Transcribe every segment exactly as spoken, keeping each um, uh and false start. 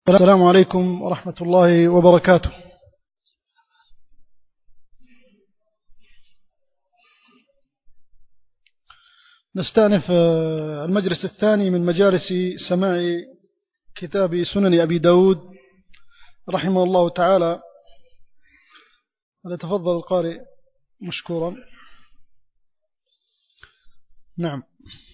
السلام عليكم ورحمة الله وبركاته. نستأنف المجلس الثاني من مجالس سماع كتاب سنن أبي داود رحمه الله تعالى. وليتفضل القارئ مشكورا. نعم.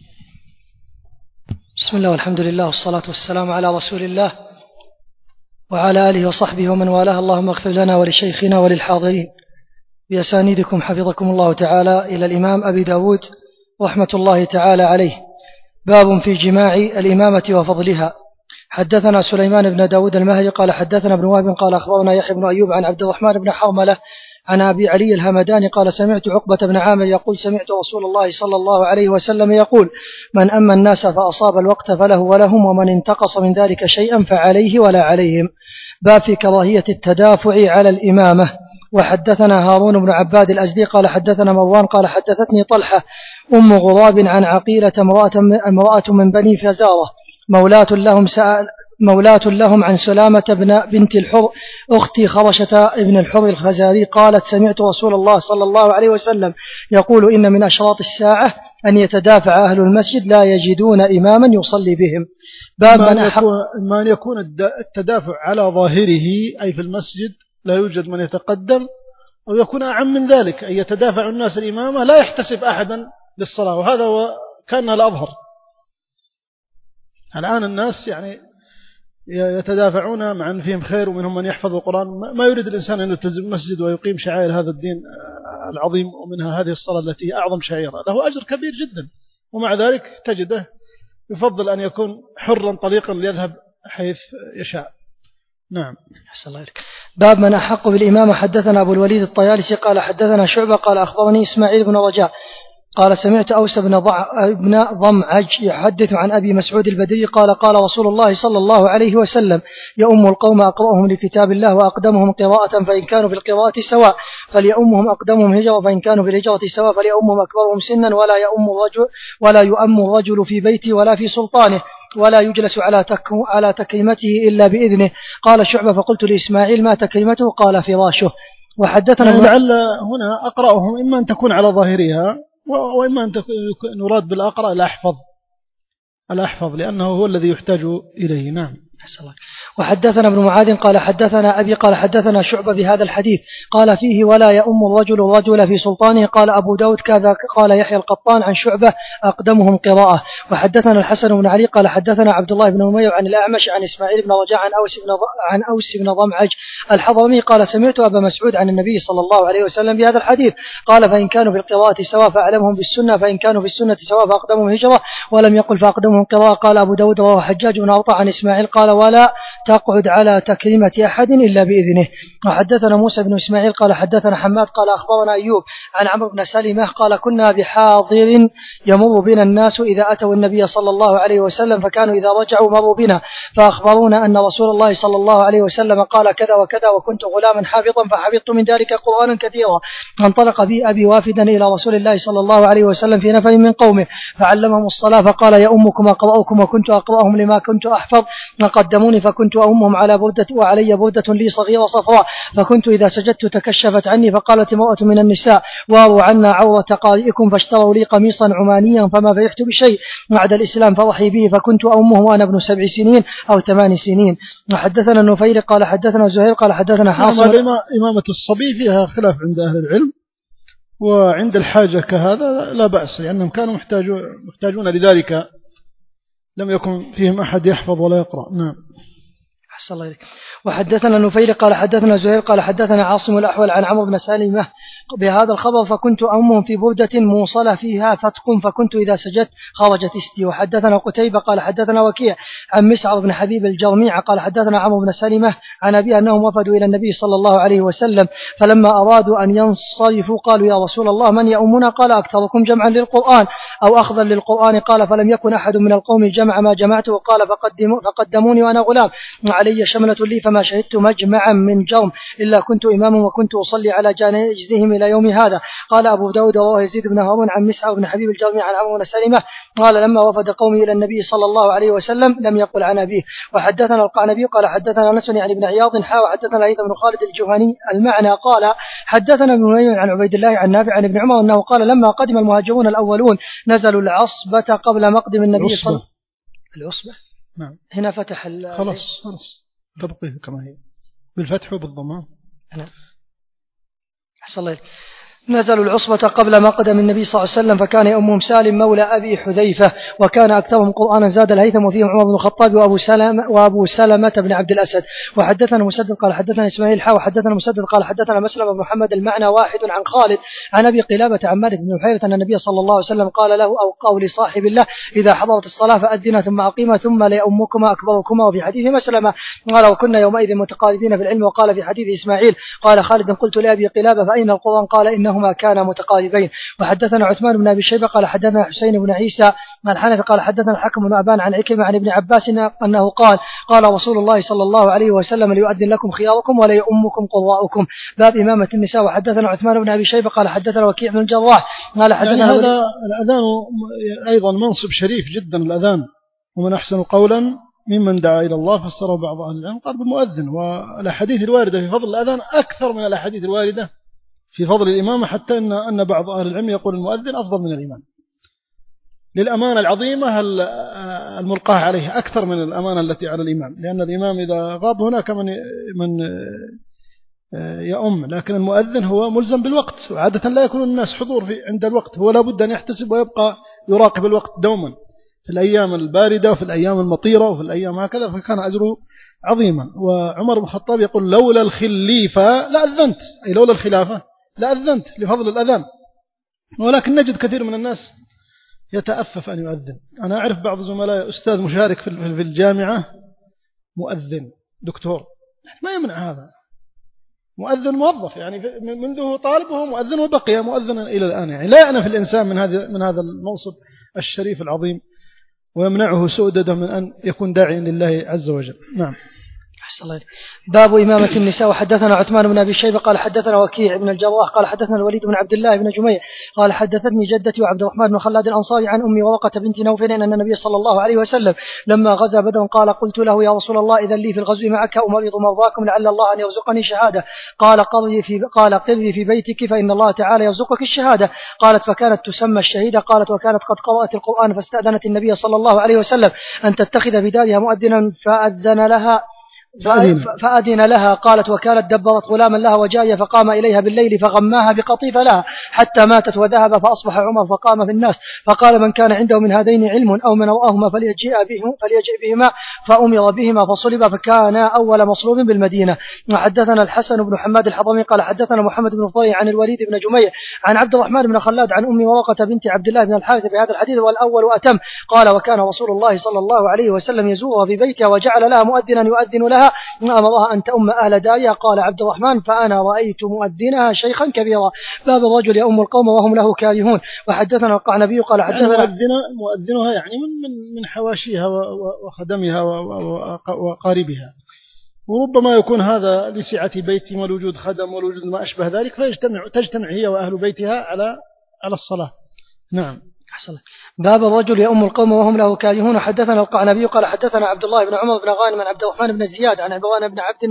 بسم الله والحمد لله والصلاة والسلام على رسول الله وعلى آله وصحبه ومن والاه. اللهم اغفر لنا ولشيخنا وللحاضرين بأسانيدكم حفظكم الله تعالى إلى الإمام أبي داود رحمة الله تعالى عليه. باب في جماع الإمامة وفضلها. حدثنا سليمان بن داود المهدي قال حدثنا ابن وهب قال أخبرنا يحيى بن أيوب عن عبد الرحمن بن حرملة عن أبي علي الهمداني قال سمعت عقبة بن عامر يقول سمعت رسول الله صلى الله عليه وسلم يقول من أما الناس فأصاب الوقت فله ولهم ومن انتقص من ذلك شيئا فعليه ولا عليهم. باب في كراهية التدافع على الإمامة. وحدثنا هارون بن عباد الأزدي قال حدثنا مروان قال حدثتني طلحة أم غراب عن عقيلة امرأة من بني فزارة مولاة لهم سأل مولاة لهم عن سلامة بن بنت الحر أختي خرشة ابن الحر الخزاري قالت سمعت رسول الله صلى الله عليه وسلم يقول إن من أشراط الساعة أن يتدافع أهل المسجد لا يجدون إماما يصلي بهم. باب من أحق ما أن يكون التدافع على ظاهره أي في المسجد لا يوجد من يتقدم، أو يكون أعم من ذلك أن يتدافع الناس الإمامة لا يحتسب أحدا للصلاة، وهذا كان الأظهر. الآن الناس يعني يتدافعون مع أن فيهم خير ومنهم من يحفظ القرآن. ما يريد الإنسان أن يلتزم المسجد ويقيم شعائر هذا الدين العظيم، ومنها هذه الصلاة التي هي أعظم شعيرة، له أجر كبير جدا، ومع ذلك تجده يفضل أن يكون حرا طليقا ليذهب حيث يشاء. نعم. أحسن الله إليك. باب من أحق بالإمامة. حدثنا أبو الوليد الطيالسي قال حدثنا شعبة قال أخبرني إسماعيل بن رجاء قال سمعت أوس بن ابن ضمعج يحدث عن أبي مسعود البدري قال قال رسول الله صلى الله عليه وسلم يؤم القوم أقرأهم لكتاب الله وأقدمهم قراءة فإن كانوا في القراءة سواء فليؤمهم أقدمهم هجرة فإن كانوا في الهجرة سواء فليؤمهم أكبرهم سنا ولا يؤم الرجل ولا يؤم الرجل في بيته ولا في سلطانه ولا يجلس على على تكريمته إلا بإذنه. قال شعبة فقلت لإسماعيل ما تكريمته قال فراشه. وحدثنا لعل هنا أقرأهم إما أن تكون على ظاهرها وإما أن نراد بالأقرأ الأحفظ الأحفظ لأنه هو الذي يحتاج إليه. نعم. وحدثنا ابن معاذ قال حدثنا أبي قال حدثنا شعبة بهذا الحديث قال فيه ولا يؤم الرجل الرجل في سلطانه. قال أبو داود كذا قال يحيى القطان عن شعبة أقدمهم قراءة. وحدثنا الحسن بن علي قال حدثنا عبد الله بن أمية عن الأعمش عن إسماعيل بن رجاء عن أوس بن عن أوس بن ضمعج الحضرمي قال سمعت أبا مسعود عن النبي صلى الله عليه وسلم بهذا الحديث قال فإن كانوا في القراءة سواء فأعلمهم بالسنة فإن كانوا في السنة سواء فأقدمهم هجرة ولم يقل فأقدمهم قراءة. قال أبو داود رواه حجاج بن أوطى عن إسماعيل قال ولا تقعد على تكريمة أحد إلا بإذنه. وحدثنا موسى بن إسماعيل قال حدثنا حماد قال أخبرنا أيوب عن عمرو بن سلمة قال كنا بحاضر يمر بنا الناس إذا أتوا النبي صلى الله عليه وسلم فكانوا إذا رجعوا مروا بنا فأخبرونا أن رسول الله صلى الله عليه وسلم قال كذا وكذا وكنت غلاما حافظا فحفظت من ذلك قرآنا كثيرا. فانطلق بي أبي وافدا إلى رسول الله صلى الله عليه وسلم في نفر من قومه فعلمهم الصلاة فقال يا أمكم أقرأكم وكنت أقرأهم لما كنت أحفظ فقدموني فكنت أمهم على بردة وعلي بردة لي صغيرة صفراء فكنت إذا سجدت تكشفت عني فقالت امرأة من النساء واروا عنا عورة قارئكم فاشتروا لي قميصا عمانيا فما فرحت بشيء بعد الإسلام فرحي به فكنت أمه وأنا ابن سبع سنين أو ثمان سنين. وحدثنا النفيل قال حدثنا زهير قال حدثنا حاصم. إمامة الصبي فيها خلاف عند أهل العلم، وعند الحاجة كهذا لا بأس لأنهم كانوا محتاجون, محتاجون لذلك لم يكن فيهم أحد يحفظ ولا يقرأ. نعم. أحسن الله إليك. وحدثنا النفيل قال حدثنا زهير قال حدثنا عاصم الأحول عن عمرو بن سلمة بهذا الخبر فكنت أمهم في بردة موصلة فيها فتق فكنت إذا سجدت خرجت استي. وحدثنا قتيبة قال حدثنا وكيع عن مسعر بن حبيب الجرميع قال حدثنا عمرو بن سلمة عن أبي أنهم وفدوا إلى النبي صلى الله عليه وسلم فلما أرادوا أن ينصرفوا قالوا يا رسول الله من يؤمنا؟ قال أكثركم جمعا للقرآن أو أخذا للقرآن. قال فلم يكن أحد من القوم جمع ما جمعته. قال فقدموني وأنا غلام علي شملة لي فما شهدت مجمعا من جرم إلا كنت إماما وكنت أصلي على جنازهم إلى يوم هذا. قال أبو داود رواه يزيد بن هارون عن مسعر بن حبيب الجرمي عن عمرو بن سلمة قال لما وفد قومي إلى النبي صلى الله عليه وسلم لم يقل عن أبيه. وحدثنا القعنبي قال حدثنا أنس يعني بن عياض حا وحدثنا عيسى بن خالد الجهني المعنى قال حدثنا ابن نمير عن عبيد الله عن نافع عن ابن عمر أنه قال لما قدم المهاجرون الأولون نزلوا العصبة قبل مقدم النبي صلى الله عليه وسلم. العصبة نعم. هنا فتح خلاص خلاص تبقيه كما هي بالفتح وبالضمان. نعم. أحسن الله. نزلوا العصبة قبل مقدم النبي صلى الله عليه وسلم فكان يؤمهم سالم مولى أبي حذيفة وكان أكثرهم قرآنا زاد الهيثم وفيهم عمر بن الخطاب وأبو سلمة وأبو سلمة بن عبد الأسد. وحدثنا مسدد قال حدثنا إسماعيل حا وحدثنا مسدد قال حدثنا مسلم بن محمد المعنى واحد عن خالد عن أبي قلابة عن مالك بن حيرة أن النبي صلى الله عليه وسلم قال له أو قول صاحب الله إذا حضرت الصلاة فأذنا ثم أقيما ثم ليؤمكما أكبركما. وفي حديث مسلم قال وكنا يومئذ متقاربين في العلم. وقال في حديث إسماعيل قال خالد قلت لأبي قلابة فأين القرآن قال إنهما كانا متقاربين. وحدثنا عثمان بن أبي شيبة قال حدثنا حسين بن عيسى الحنفي قال حدثنا الحكم بن أبان عن عكرمة عن ابن عباس أنه قال قال رسول الله صلى الله عليه وسلم ليؤذن لكم خياركم ولا يؤمكم قراءكم. باب إمامة النساء. وحدثنا عثمان بن أبي شيبة قال حدثنا وكيع بن الجراح قال حدثنا يعني هذا الأذان أيضا منصب شريف جدا الأذان ومن أحسن قولا ممن دعا إلى الله فسره بعض أهل العلم قال بالمؤذن. والأحاديث الواردة في فضل الأذان أكثر من الأحاديث الواردة في فضل الإمامة حتى إن أن بعض أهل العلم يقول المؤذن أفضل من الإمام للأمانة العظيمة الملقاة عليه أكثر من الأمانة التي على الإمام لأن الإمام إذا غاب هناك من من يؤم لكن المؤذن هو ملزم بالوقت وعادة لا يكون الناس حضور في عند الوقت هو لابد أن يحتسب ويبقى يراقب الوقت دوما في الأيام الباردة وفي الأيام المطيرة وفي الأيام هكذا فكان أجره عظيما. وعمر بن الخطاب يقول لولا الخليفة لأذنت أي لولا الخلافة لأذنت لفضل الأذان. ولكن نجد كثير من الناس يتأفف أن يؤذن. أنا أعرف بعض زملاء أستاذ مشارك في الجامعة مؤذن دكتور ما يمنع هذا مؤذن موظف يعني منذ طالبه مؤذن وبقي مؤذنا إلى الآن يعني لا يأنف الإنسان من هذا من هذا المنصب الشريف العظيم ويمنعه سؤدده من أن يكون داعيا لله عز وجل. نعم. باب إمامة النساء. وحدثنا عثمان بن أبي شيبة قال حدثنا وكيع بن الجراح قال حدثنا الوليد بن عبد الله بن جميع قال حدثتني جدتي وعبد الرحمن بن خلاد الأنصاري عن أمي ورقة بنت نوفل أن النبي صلى الله عليه وسلم لما غزا بدر قال قلت له يا رسول الله إذا لي في الغزو معك أمرض مرضاكم لعل الله أن يرزقني شهادة قال قري في قال قري في بيتك فإن الله تعالى يرزقك الشهادة. قالت فكانت تسمى الشهيدة. قالت وكانت قد قرأت القرآن فاستأذنت النبي صلى الله عليه وسلم أن تتخذ في دارها مؤذنا فأذن لها فأذن لها. قالت وكانت دبرت غلاما لها وجاية فقام إليها بالليل فغماها بقطيف لها حتى ماتت وذهب فأصبح عمر فقام في الناس فقال من كان عنده من هذين علم أو من رآهما فليجيء بهما, فليجيء بهما فأمر بهما فصلب فكان أول مصلوب بالمدينة. وحدثنا الحسن بن حماد الحضرمي قال حدثنا محمد بن فضيل عن الوليد بن جميع عن عبد الرحمن بن خلاد عن أم ورقة بنت عبد الله بن الحارث بهذا الحديث والأول أتم. قال وكان رسول الله صلى الله عليه وسلم يزورها في بيتها وجعل لها مؤذنا يؤذن لها أمرها أن تؤم أهل دارها. قال عبد الرحمن فأنا رأيت مؤذنها شيخا كبيرا. باب الرجل يؤم القوم وهم له كارهون. وحدثنا القعنبي قال حدثنا يعني مؤذنها يعني من من حواشيها وخدمها وقاربها وربما يكون هذا لسعة بيت والوجود خدم والوجود ما أشبه ذلك فيجتمع تجتمع هي وأهل بيتها على على الصلاة. نعم. أحسن. باب الرجل يؤم القوم وهم له كارهون. حدثنا القعنبي قال حدثنا عبد الله بن عمر بن غانم عن عبد الرحمن بن زياد عن عبوان بن عبد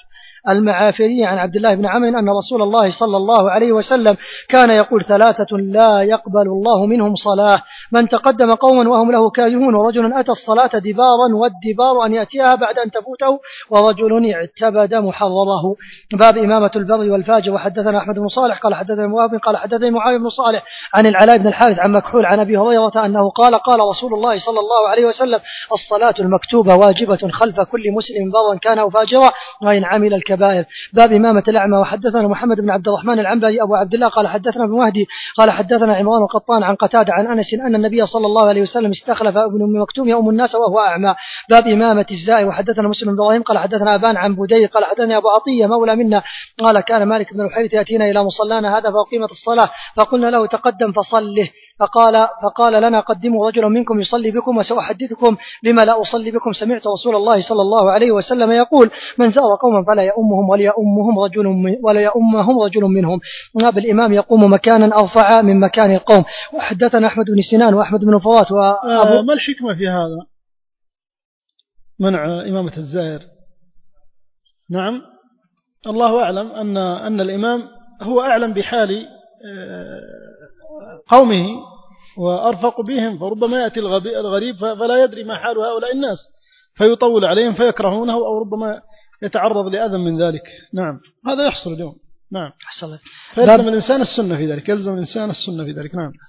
المعافري عن عبد الله بن عمرو أن رسول الله صلى الله عليه وسلم كان يقول ثلاثة لا يقبل الله منهم صلاة من تقدم قوما وهم له كارهون ورجل أتى الصلاة دبارا والدبار أن يأتيها بعد أن تفوته ورجل اعتبد محرره. باب إمامة البر والفاجر. وحدثنا أحمد بن صالح قال حدثنا مواب قال حدثنا معاوية بن صالح عن العلاء بن الحارث عن مكحول عن أبي هريرة أنه قال قال رسول الله صلى الله عليه وسلم الصلاة المكتوبة واجبة خلف كل مسلم برا كان أو فاجرا وإن عمل الكبائر. باب إمامة الأعمى. وحدثنا محمد بن عبد الرحمن العنبري أبو عبد الله قال حدثنا ابن مهدي قال حدثنا عمران القطان عن قتادة عن أنس أن النبي صلى الله عليه وسلم استخلف ابن أم مكتوم يؤم الناس وهو أعمى. باب إمامة الزائر. وحدثنا مسلم بن إبراهيم قال حدثنا أبان عن بدير قال حدثنا أبو عطية مولى منا قال كان مالك بن الحيرث يأتينا إلى مصلانا هذا فأقيمت الصلاة فقلنا له تقدم فصله فقال فقال فقال لنا قدموا رجلا منكم يصلي بكم وسأحدثكم بما لا أصلي بكم. سمعت رسول الله صلى الله عليه وسلم يقول من زار قوما فلا يؤمهم ولا يؤمهم رجل ولا يؤمهم رجل منهم. نائب الإمام يقوم مكانا أرفع من مكان القوم. وحدثنا أحمد بن سنان وأحمد بن فرات وأبو آه ما الحكمة في هذا منع إمامة الزائر؟ نعم الله أعلم أن أن الإمام هو أعلم بحال قومه وأرفق بهم، فربما يأتي الغريب فلا يدري ما حال هؤلاء الناس فيطول عليهم فيكرهونه أو ربما يتعرض لأذى من ذلك. نعم هذا يحصل اليوم. نعم فيلزم الإنسان السنة في ذلك، يلزم الإنسان السنة في ذلك. نعم.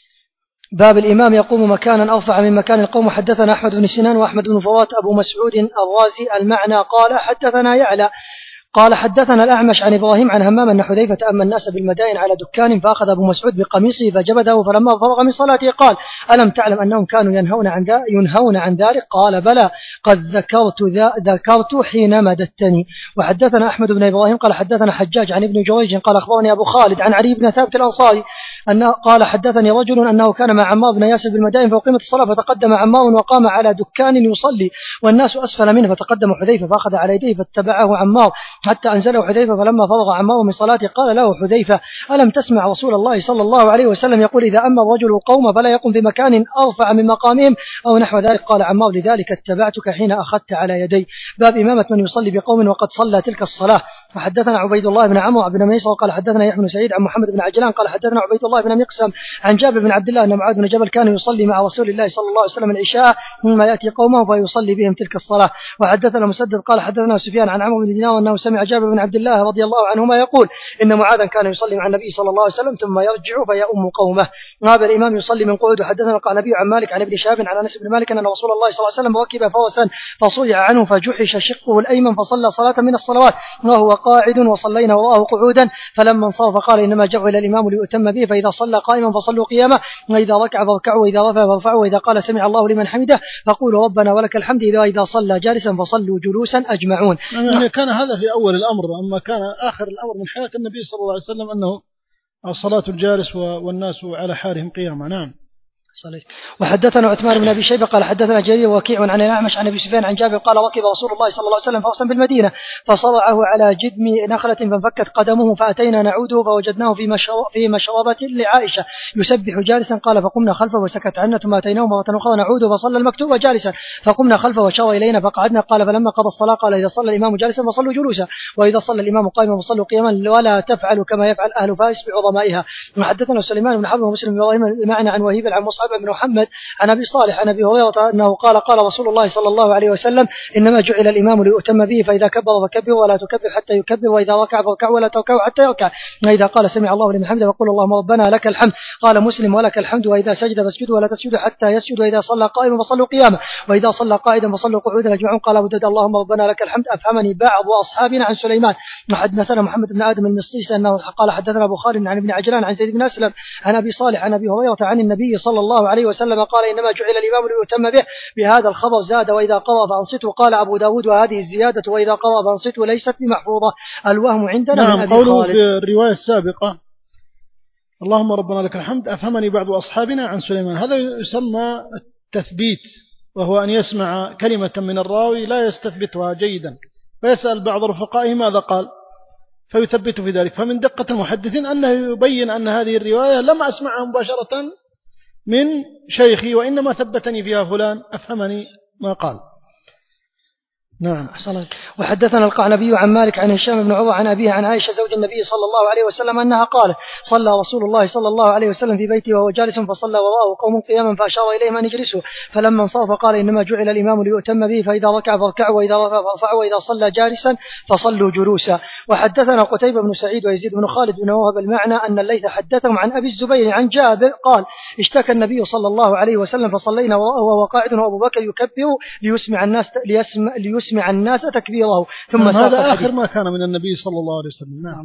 باب الإمام يقوم مكانا أرفع من مكان القوم. حدثنا أحمد بن سنان وأحمد بن فوات أبو مسعود الرازي المعنى قال حدثنا يعلى قال حدثنا الأعمش عن إبراهيم عن همام أن حذيفة أما الناس بالمدائن على دكان فأخذ أبو مسعود بقميصه فجبده فلما فرغ من صلاته قال ألم تعلم أنهم كانوا ينهون عن ينهون عن ذلك؟ قال بلى قد ذكرت ذكرت حين مددتني. وحدثنا أحمد بن إبراهيم قال حدثنا حجاج عن ابن جريج قال أخبرني أبو خالد عن علي بن ثابت الأنصاري أنه قال حدثني رجل أنه كان مع عمار بن ياسر بالمدائن فأقيمت الصلاة فتقدم عمار وقام على دكان يصلي والناس أسفل منه فتقدم حذيفة فأخذ على يديه فاتبعه عمار حتى أنزله حذيفة فلما فرغ عمار من صلاته قال له حذيفة ألم تسمع رسول الله صلى الله عليه وسلم يقول إذا أما الرجل قوم فلا يقم في مكان أرفع من مقامهم أو نحو ذلك؟ قال عمار لذلك اتبعتك حين أخذت على يدي. باب إمامة من يصلي بقوم وقد صلى تلك الصلاة. فحدثنا عبيد الله بن عمرو بن ميسر قال حدثنا يحيى بن سعيد عن محمد بن عجلان قال حدثنا عبيد الله بن مقسم عن جابر بن عبد الله أن معاذ بن جبل كان يصلي مع رسول الله صلى الله عليه وسلم العشاء ثم يأتي قومه فيصلي بهم تلك الصلاة. وحدثنا مسدد قال حدثنا سفيان عن عمرو بن دينار أنه سمع جابر بن عبد الله رضي الله عنهما يقول إن معاذا كان يصلي مع النبي صلى الله عليه وسلم ثم يرجع فيؤم قومه. هذا الإمام يصلي من قعود. حدثنا القعنبي عن مالك عن ابن شهاب عن أنس بن مالك أن رسول الله صلى الله عليه وسلم ركب فرسا فصرع عنه فجحش شقه الأيمن فصلى صلاة من الصلوات وهو قاعد وصلينا وراءه قعودا فلما انصرف قال إنما جعل الإمام ليؤتم به فإذا صلى قائما فصلوا قياما وإذا ركع فاركعوا وإذا رفع فارفعوا وإذا قال سمع الله لمن حمده فقولوا ربنا ولك الحمد إذا صلى جالسا فصلوا جلوسا أجمعون. يعني كان هذا في أول الأمر، أما كان آخر الأمر من حياة النبي صلى الله عليه وسلم أنه صلاة الجالس والناس على حالهم قياما. نعم. صليت. وحدثنا عثمان بن أبي شيبة قال حدثنا جرير وكيع عن الأعمش عن أبي سفيان عن جابر قال ركب رسول الله صلى الله عليه وسلم فرسا بالمدينة فصرعه على جدم نخلة فانفكت قدمه فأتينا نعوده فوجدناه في في مشربة لعائشة يسبح جالسا قال فقمنا خلفه وسكت عنا ثم أتيناه مرة أخرى نعوده فصلى المكتوب جالسا فقمنا خلفه وشار إلينا فقعدنا قال فلما قضى الصلاة قال إذا صلى الإمام جالسا فصلوا جلوسا وإذا صلى الإمام قائما فصلوا قياما ولا تفعلوا كما يفعل أهل فارس بعظمائها. وحدثنا سليمان بن حرب ومسلم بن إبراهيم المعنى عن وهيب عن مصعب بن محمد عن أبي صالح عن أبي هريرة أنه قال قال رسول الله صلى الله عليه وسلم إنما جعل الإمام ليؤتم به فإذا كبر فكبر ولا تكبر حتى يكبر وإذا ركع فاركع ولا تركع حتى يركع وإذا قال سمع الله لمن حمده فقل اللهم ربنا لك الحمد. قال مسلم ولك الحمد وإذا سجد فاسجد ولا تسجد حتى يسجد وإذا صلى قائما فصلوا قياما وإذا صلى قاعدا فصلوا قعودا أجمعون. قال أبو داود اللهم ربنا لك الحمد. أفهمني بعض أصحابنا عن سليمان. وحدثنا محمد بن آدم المصيصي أنه قال حدثنا أبو خالد عن ابن عجلان عن زيد بن أسلم عن أبي صالح عن أبي هريرة عن النبي صلى الله عليه وسلم قال إنما جعل الإمام ليؤتم به. بهذا الخبر زاد وإذا قرأ فأنصتوا. قال أبو داود وهذه الزيادة وإذا قرأ فأنصتوا ليست بمحفوظة الوهم عندنا. نعم. من أبي قوله خالد في الرواية السابقة اللهم ربنا لك الحمد أفهمني بعض أصحابنا عن سليمان، هذا يسمى التثبيت، وهو أن يسمع كلمة من الراوي لا يستثبتها جيدا فيسأل بعض رفقائه ماذا قال فيثبت في ذلك. فمن دقة المحدثين أنه يبين أن هذه الرواية لم أسمعها مباشرة من شيخي وإنما ثبتني فيها فلان أفهمني ما قال. نعم. وحدثنا القعنبي عن مالك عن هشام بن عروة عن أبيه عن عائشة زوج النبي صلى الله عليه وسلم أنها قالت صلى رسول الله صلى الله عليه وسلم في بيته وهو جالس فصلى وراءه قوم قياما فأشار إليهم أن يجلسوا فلما انصرف قال إنما جعل الإمام ليؤتم به فإذا ركع فاركعوا وإذا رفع فارفعوا وإذا صلى جالسا فصلوا جلوسا. وحدثنا قتيبة بن سعيد ويزيد بن خالد بن وهب المعنى أن الليث حدثهم عن أبي الزبير عن جابر قال اشتكى النبي صلى الله عليه وسلم فصلينا وراءه وهو قاعد وأبو بكر يكبر ليسمع الناس ليسمع, ليسمع ليسمع الناس تكبيره ثم نعم. ساق هذا الحديث. آخر ما كان من النبي صلى الله عليه وسلم. نعم.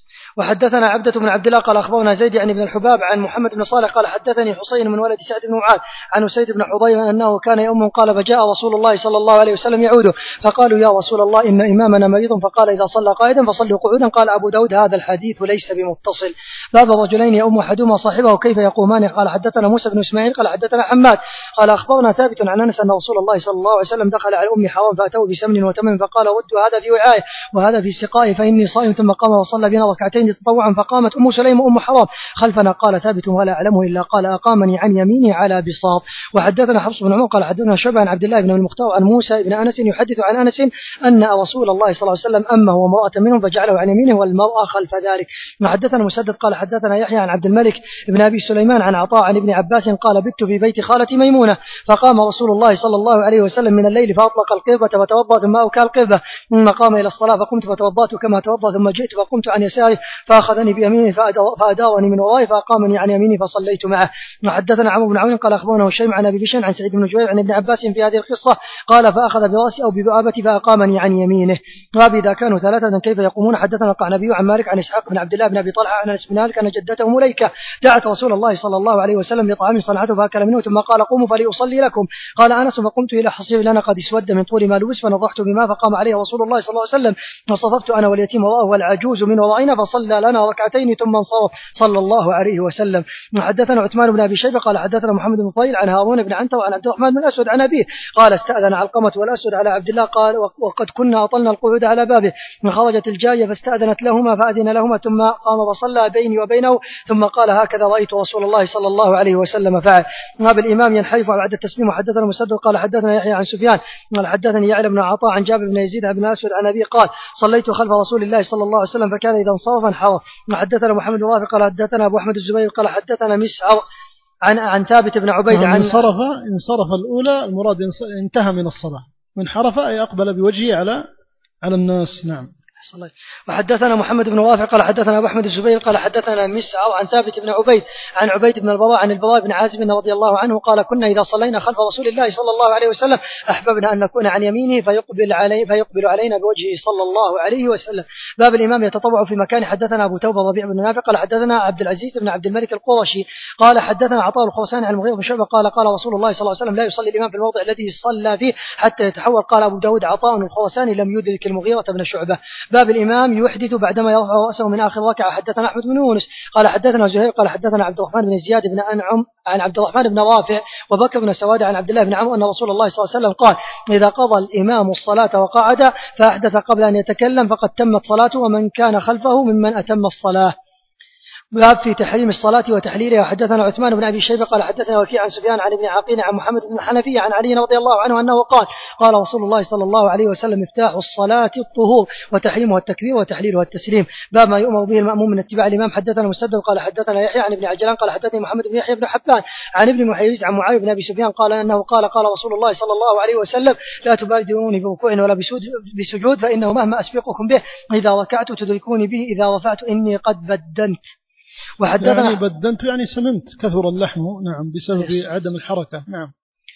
وحدثنا عبدة بن عبد الله قال أخبرنا زيد يعني بن الحباب عن محمد بن صالح قال حدثني حسين من ولد سعد بن معاذ عن أسيد بن حضير أنه كان يوم قال فجاء رسول الله صلى الله عليه وسلم يعوده فقالوا يا رسول الله إن إمامنا مريض فقال إذا صلى قائدا فصلوا قعودا. قال أبو داود هذا الحديث ليس بمتصل. باب الرجلين يؤم أحدهما صاحبه كيف يقومان. قال حدثنا موسى بن إسماعيل قال حدثنا حماد قال أخبرنا ثابت عن أنس أن رسول الله صلى الله عليه وسلم دخل على أم حرام فأتوا بسمن وتمر فقال ردوا هذا في وعاء وهذا في سقاء فإني صائم. ثم قام وصلى بنا ركعتين تطوعا فقامت أم سليم وأم حرام خلفنا قال ثابت ولا أعلمه إلا قال أقامني عن يميني على بساط. وحدثنا حفص بن عمر قال حدثنا شعبة عن عبد الله بن المختار عن موسى بن أنس يحدث عن أنس أن رسول الله صلى الله عليه وسلم أمه وامرأة منهم فجعله عن يمينه والمرأة خلف ذلك. وحدثنا مسدد قال حدثنا يحيى عن عبد الملك بن أبي سليمان عن عطاء عن ابن عباس قال بت في بيت خالتي ميمونة فقام رسول الله صلى الله عليه وسلم من الليل فأطلق القربة فتوضأ ثم أوكى القربة ثم قام إلى الصلاة فقمت فتوضأت كما توضأ ثم جئت فقمت عن يساري فأخذني بيمينه فأدارني من ورائي فأقامني عن يميني فصليت معه. وحدثنا عمرو بن عون قال أخبرنا هشيم عن أبي بشر عن سعيد بن جبير عن ابن عباس في هذه القصة قال فأخذ برأسي أو بذؤابتي فأقامني عن يمينه. باب إذا كانوا ثلاثة كيف يقومون. حدثنا القعنبي عن مالك عن إسحاق بن عبد الله بن أبي طلحة عن أنس بن مالك أن جدته مليكة دعت رسول الله صلى الله عليه وسلم بطعام صنعته فأكل منه ثم قال قوموا فليصلي لكم. قال أنس فقمت إلى حصير لنا قد اسود من طول ما لبس فنضحت بما فقام عليه رسول الله صلى الله عليه وسلم وصففت أنا واليتيم وراءه والعجوز من ورائنا فصلى لنا ركعتين ثم انصرف صلى الله عليه وسلم. وحدثنا عثمان بن أبي شيبة قال حدثنا محمد بن فضيل عن هارون بن عنتر وعن عبد الرحمن بن الأسود عن أبيه قال استأذن علقمة والأسود على عبد الله قال وقد كنا أطلنا القعود على بابه وخرجت الجارية فاستأذنت لهما فأذن لهما ثم قام وصلى بيني وبينه ثم قال هكذا رأيت رسول الله صلى الله عليه وسلم فعل. وهذا الإمام ينحرف بعد التسليم. وحدثنا مسدد قال حدثنا يحيى عن سفيان قال حدثني يعلى بن عطاء عن جابر بن يزيد بن الأسود عن أبيه قال صليت خلف رسول الله صلى الله عليه وسلم فكان إذا انصرف انحرف. وحدثنا محمد بن رافع قال حدثنا أبو أحمد الزبير قال حدثنا مسعر عن عن ثابت بن عبيد عن انصرف انصرف الأولى المراد انتهى من الصلاة وانحرف أي أقبل بوجهه على على الناس. نعم. وحدثنا محمد بن رافع قال حدثنا أبو أحمد الزبير قال حدثنا مسعر عن ثابت بن عبيد عن عبيد بن البراء عن البراء بن عازب رضي الله عنه قال كنا إذا صلينا خلف رسول الله صلى الله عليه وسلم أحببنا أن نكون عن يمينه فيقبل علي فيقبل علينا بوجهه صلى الله عليه وسلم. باب الإمام يتطوع في مكان. حدثنا أبو توبة ربيع بن نافع قال حدثنا عبد العزيز بن عبد الملك القرشي قال حدثنا عطاء الخرساني عن المغيرة بن شعبة قال قال رسول الله صلى الله عليه وسلم لا يصلي الإمام في الموضع الذي صلى فيه حتى يتحول. قال أبو داود عطاء الخرساني لم يدرك المغيرة بن شعبة. باب الإمام يحدث بعدما يرفع رأسه من آخر ركعة. حدثنا أحمد بن يونس قال حدثنا زهير قال حدثنا عبد الرحمن بن زياد بن أنعم عن عبد الرحمن بن رافع وبكر بن سواد عن عبد الله بن عمرو أن رسول الله صلى الله عليه وسلم قال إذا قضى الإمام الصلاة وقعد فأحدث قبل أن يتكلم فقد تمت صلاته ومن كان خلفه ممن أتم الصلاة. باب في تحريم الصلاة وتحليلها. حدثنا عثمان بن أبي شيبة قال حدثنا وكيع عن سفيان عن ابن عقيل عن محمد بن الحنفية عن علي رضي الله عنه أنه قال قال رسول الله صلى الله عليه وسلم مفتاح الصلاة الطهور وتحريمها التكبير وتحليلها التسليم. باب ما يؤمر به المأموم من اتباع الإمام. حدثنا مسدد قال حدثنا يحيى عن ابن عجلان قال حدثني محمد بن يحيى بن حبان عن ابن محيريز عن معاوية بن أبي سفيان قال أنه قال قال رسول الله صلى الله عليه وسلم لا تبادروني بركوع ولا بسجود فإنه مهما أسبقكم به إذا ركعت تدركوني به إذا رفعت إني قد بدنت. وحدثنا يعني بدنت يعني سمنت كثر اللحم. نعم بسبب عدم الحركة. نعم.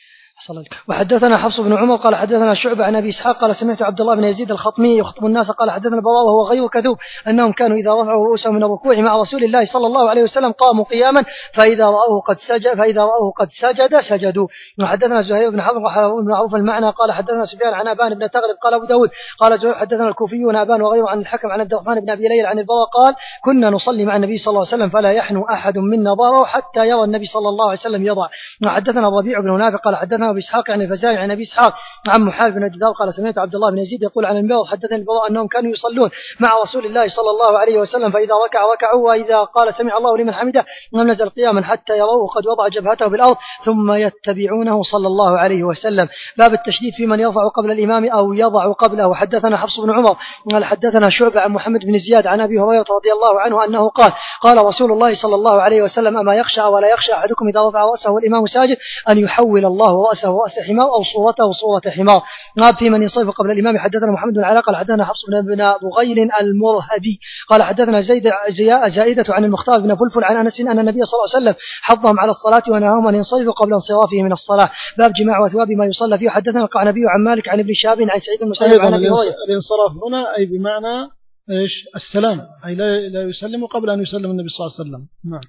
وحدثنا حفص بن عمر قال حدثنا شعبة عن أبي إسحاق قال سمعت عبد الله بن يزيد الخطمي يخطب الناس قال حدثنا البراء وهو غير كذوب أنهم كانوا إذا رفعوا رؤوسهم من الركوع مع رسول الله صلى الله عليه وسلم قاموا قياما فإذا رأوه قد سجد فإذا رأوه قد سجد سجدوا. وحدثنا زهير بن حرب وحرب بن عوف المعنى قال حدثنا سفيان عن أبان بن تغلب قال أبو داود قال زهير حدثنا الكوفيون أبان وغيره عن الحكم عن عبد الرحمن بن أبي ليل عن البراء قال كنا نصلي مع النبي صلى الله عليه وسلم فلا يحنو أحد منا ضاره حتى يرى النبي صلى الله عليه وسلم يضع. وحدثنا ربيع بن نافع قال حدثنا أبو إسحاق عن الفزاري عن أبي إسحاق عن محال بن الدثار قال سمعت عبد الله بن يزيد يقول عن المبارك حدثني البراء أنهم كانوا يصلون مع رسول الله صلى الله عليه وسلم فإذا ركع ركعوا وإذا قال سمع الله لمن حمده لم نزل قياما حتى يروه قد وضع جبهته بالأرض ثم يتبعونه صلى الله عليه وسلم. باب التشديد في من يرفع قبل الإمام أو يضع قبله. حدثنا حفص بن عمر قال حدثنا شعبة عن محمد بن زياد عن أبي هريرة رضي الله عنه أنه قال قال رسول الله صلى الله عليه وسلم أما يخشى ولا يخشى أحدكم إذا رفع رأسه والإمام ساجد أن يحول الله رأسه رأس حمار أو صورته صورة حمار. ما في من ينصرف قبل الإمام. حدثنا محمد بن علاء قال حدثنا حفص بن بغيل المرهبي قال حدثنا زيد زائدة عن المختار بن فلفل عن أنس أن النبي صلى الله عليه وسلم حضهم على الصلاة ونهاهم أن ينصرفوا قبل انصرافه من الصلاة. باب جماع وثواب ما يصلى فيه. حدثنا القعنبي عن مالك عن ابن شهاب عن سعيد المسيب عن أبي هريرة. الانصراف هنا أي بمعنى إيش؟ السلام، أي لا لا يسلم قبل أن يسلم النبي صلى الله عليه وسلم. نعم.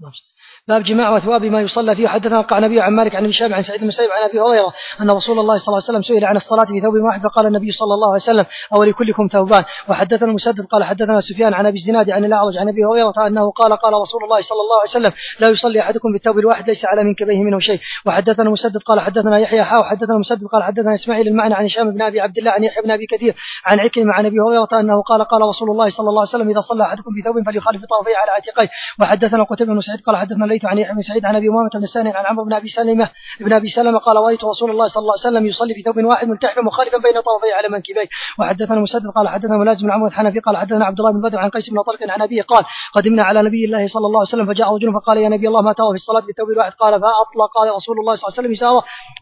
باب جماع وثواب ما يصلى فيه. حدثنا القعنبي عن مالك عن ابن شهاب عن سعيد المسيب عن أبي هريرة أن رسول الله صلى الله عليه وسلم سئل عن الصلاة في ثوب واحد فقال النبي صلى الله عليه وسلم أو لكلكم ثوبان. وحدثنا مسدد قال حدثنا سفيان عن أبي الزناد عن الأعرج عن أبي هريرة أنه قال قال رسول الله صلى الله عليه وسلم لا يصلي أحدكم بالثوب الواحد ليس على منكبيه منه شيء. وحدثنا مسدد قال حدثنا يحيى حاء وحدثنا مسدد قال حدثنا إسماعيل المعنى عن هشام بن أبي عبد الله عن يحيى بن أبي كثير عن عكرمة عن أبي هريرة أنه قال قال رسول الله صلى الله عليه وسلم إذا صلى أحدكم بثوب فليخالف طرفيه على عاتقيه. وحدثنا قتيبة بن سعيد قال حدثنا الليث عن يحيى بن سعيد عن أبي أمامة بن سالم عن عمرو بن أبي سلمة ابن أبي سلمة قال رأيت رسول الله صلى الله عليه وسلم يصلي في ثوب واحد ملتحفا مخالفا بين طرفيه على منكبيه. وحدثنا مسدد قال حدثنا ملازم بن عمرو الحنفي قال حدثنا عبد الله بن بدر عن قيس بن طلق عن أبيه قال قدمنا على نبي الله صلى الله عليه وسلم فجاء رجل فقال يا نبي الله ما ترى في الصلاة في الثوب الواحد؟ قال فأطلق قال رسول الله صلى الله عليه وسلم إزاره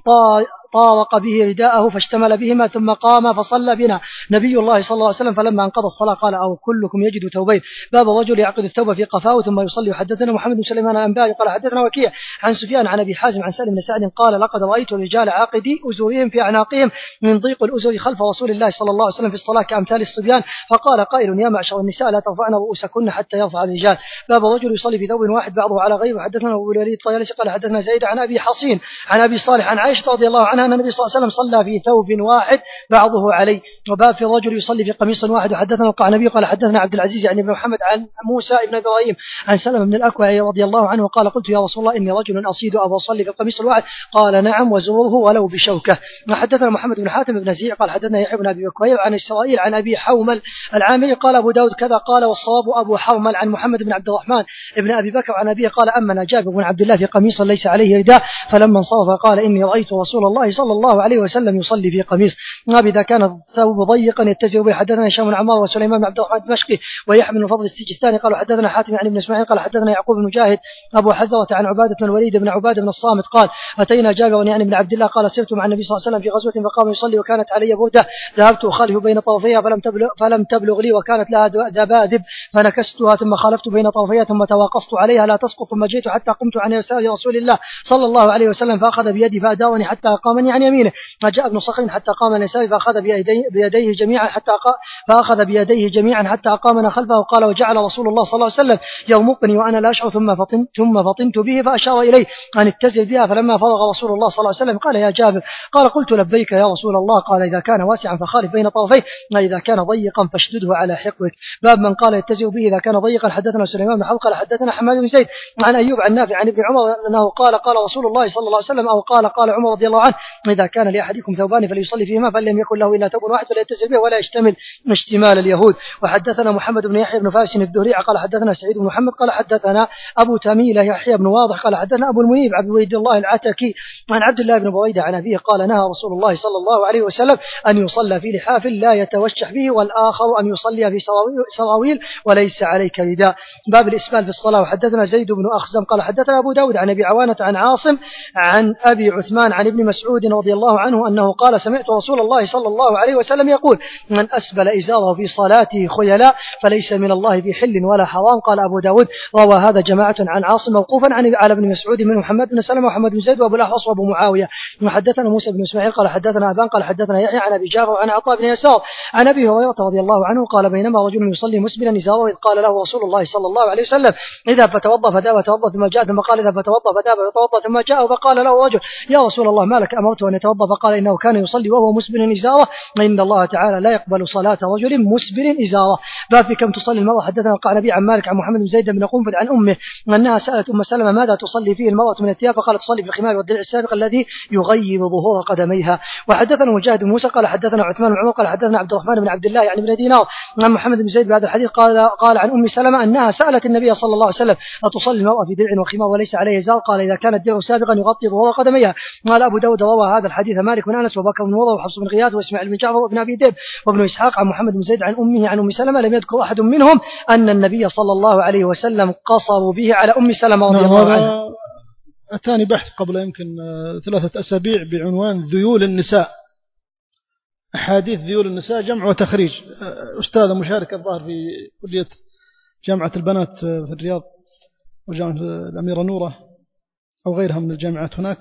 طارق به رداءه فاشتمل بهما ثم قام فصلى بنا نبي الله صلى الله عليه وسلم فلما انقضى الصلاة قال أو كلكم يجد ثوبين. باب الرجل يعقد الثوب في قفاه ثم يصلي. حدثنا محمد بن سليمان الأنباري قال حدثنا وكيع عن سفيان عن أبي حازم عن سالم بن سعد قال لقد رأيت الرجال عاقدي أزورهم في أعناقهم من ضيق الأزر خلف رسول الله صلى الله عليه وسلم في الصلاة كأمثال الصبيان. فقال قائل يا معشر النساء لا ترفعن رؤوسكن حتى يرفع الرجال. باب الرجل يصلي في ثوب واحد بعضه على غيره. حدثنا أبو الوليد الطيالسي قال حدثنا زيد عن أبي حصين عن أبي صالح عن عائشة رضي الله عنها أن النبي صلى الله عليه وسلم صلى في ثوب واحد بعضه عليه. وباب في الرجل يصلي في قميص واحد. وحدثنا القعنبي قال حدثنا عبد العزيز يعني بن محمد عن موسى بن إبراهيم عن سلمة بن الأكوع رضي الله عنه قال قلت يا رسول الله إني رجل أصيد أبو أصلي في القميص الواحد؟ قال نعم وزوره ولو بشوكة. وحدثنا محمد بن حاتم بن زيع قال حدثنا يحيى بن أبي بكير عن إسرائيل عن أبي حومل العامري قال أبو داود كذا قال والصواب أبو حومل عن محمد بن عبد الرحمن بن أبي بكر عن أبيه قال أما جابر بن عبد الله في قميص ليس عليه رداء فلما انصرف قال إني رأيت رسول الله صلى الله عليه وسلم يصلي في قميص. إذا كان الثوب ضيقا يتزر به. حدثنا هشام بن عمار وسليمان بن عبد الرحمن الدمشقي ويحيى بن فضل السجستاني قالوا حدثنا حاتم عن ابن اسماعيل قال حدثنا يعقوب بن مجاهد أبو حزرة عن عبادة بن الوليد بن عبادة بن الصامت قال أتينا جابر يعني بن عبد الله قال سرت مع النبي صلى الله عليه وسلم في غزوة فقام يصلي وكانت علي بردة ذهبت أخالف بين طرفيها فلم تبلغ, فلم تبلغ لي وكانت لها دبادب فنكستها ثم خالفت بين طرفيها ثم تواقصت عليها لا تسقط ثم جئت حتى قمت عن يسار رسول الله صلى الله عليه وسلم فأخذ بيدي فأداوني حتى أقامني عن يمينه. فجاء ابن صخر حتى قام عن يساره فأخذ بيديه, بيديه جميعا حتى فأخذ بيديه جميعا حتى أقامنا خلفه. قال وجعل رسول الله صلى الله عليه وسلم يرمقني وأنا لا أشعر ثم فطنت ثم فطنت به فأشار إليه أن اتزل بها. فلما فرغ رسول الله صلى الله عليه وسلم قال يا جابر قال قلت لبيك يا رسول الله قال إذا كان واسعا فخالف بين طرفيه وإذا كان ضيقا فاشدده على حقوك. باب من قال يتزل به إذا كان ضيقا. حدثنا سليمان بن حرب قال حدثنا حماد بن زيد عن أيوب عن نافع عن ابن عمر أنه قال قال رسول الله صلى الله عليه وسلم أو قال قال عمر رضي الله عنه إذا كان لأحدكم ثوبان فليصلي فيهما فلم يكن له إلا ثوب واحد فليتزل به ولا يشتمل اشتمال اليهود. وحدثنا محمد بن يحيى بن فارس الدهري قال حدثنا سعيد بن محمد قال حدثنا أبو تميلة يحيى بن واضح قال حدثنا أبو المنيب عبد الوليد الله العتكي عن عبد الله بن بريدة عن أبيه قال نهى رسول الله صلى الله عليه وسلم أن يصلى في لحاف لا يتوشح به والآخر أن يصلي في سراويل وليس عليك رداء. باب الإسبال في الصلاة. وحدثنا زيد بن أخزم قال حدثنا أبو داود عن أبي عوانة عن عاصم عن أبي عثمان عن ابن مسعود رضي الله عنه أنه قال سمعت رسول الله صلى الله عليه وسلم يقول من أسبل إزاره في صلاته خيلاء فليس من الله في حل ولا حرام. قال أبو داود روى هذا جماعة عن عاصم موقوفا عن على ابن مسعود من محمد بن سلمة ومحمد بن زيد وأبو الأحوص وأبو معاوية. وحدثنا موسى بن إسماعيل قال حدثنا أبان قال حدثنا يحيى عن أبي جعفر عن عطاء بن يسار عن أبي هريرة رضي الله عنه قال بينما رجل يصلي مسبلا إزاره إذ قال له رسول الله صلى الله عليه وسلم إذا فتوضأ فداب فتوضأ ثم جاء ثم قال إذا فتوضأ فداب فتوضأ ثم جاء فقال له رجل يا رسول الله ما لك أمرته أن يتوضأ؟ فقال إنه كان يصلي وهو مسبل إزاره إن الله تعالى لا يقبل صلاة رجل مسبل إزاره. باب في كم تصلي المرأة. حدثنا القعنبي عن مالك عن محمد بن زيد بن قنفذ عن أمه أنها سألت أم سلمة ماذا تصلي فيه المرأة من الثياب؟ فقالت تصلي في الخمار والدرع السابق الذي يغيب ظهور قدميها. وحدثنا مجاهد بن موسى قال حدثنا عثمان بن عمر قال حدثنا عبد الرحمن بن عبد الله يعني بن دينار عن محمد بن زيد بهذا الحديث قال قال عن أم سلمة أنها سألت النبي صلى الله عليه وسلم أتصلي المرأة في درع وخمار وليس عليه إزار؟ قال إذا كان الدرع سابقا يغطي ظهور قدميها. قال أبو داود روى هذا الحديث مالك بن أنس وبكر بن وضع وحفص بن غياث وإسماعيل بن جعفر وابن أبي ديب وابن إسحاق عن محمد بن زيد عن أمه عن أم سلمة لم يذكر أحد منهم أن النبي صلى الله عليه وسلم قصروا به على أم سلمة رضي الله عنها. أتاني بحث قبل يمكن ثلاثة أسابيع بعنوان ذيول النساء، أحاديث ذيول النساء جمع وتخريج. أستاذة مشاركة الظاهر في كلية جامعة البنات في الرياض وجامعة الأميرة نورة أو غيرها من الجامعات هناك،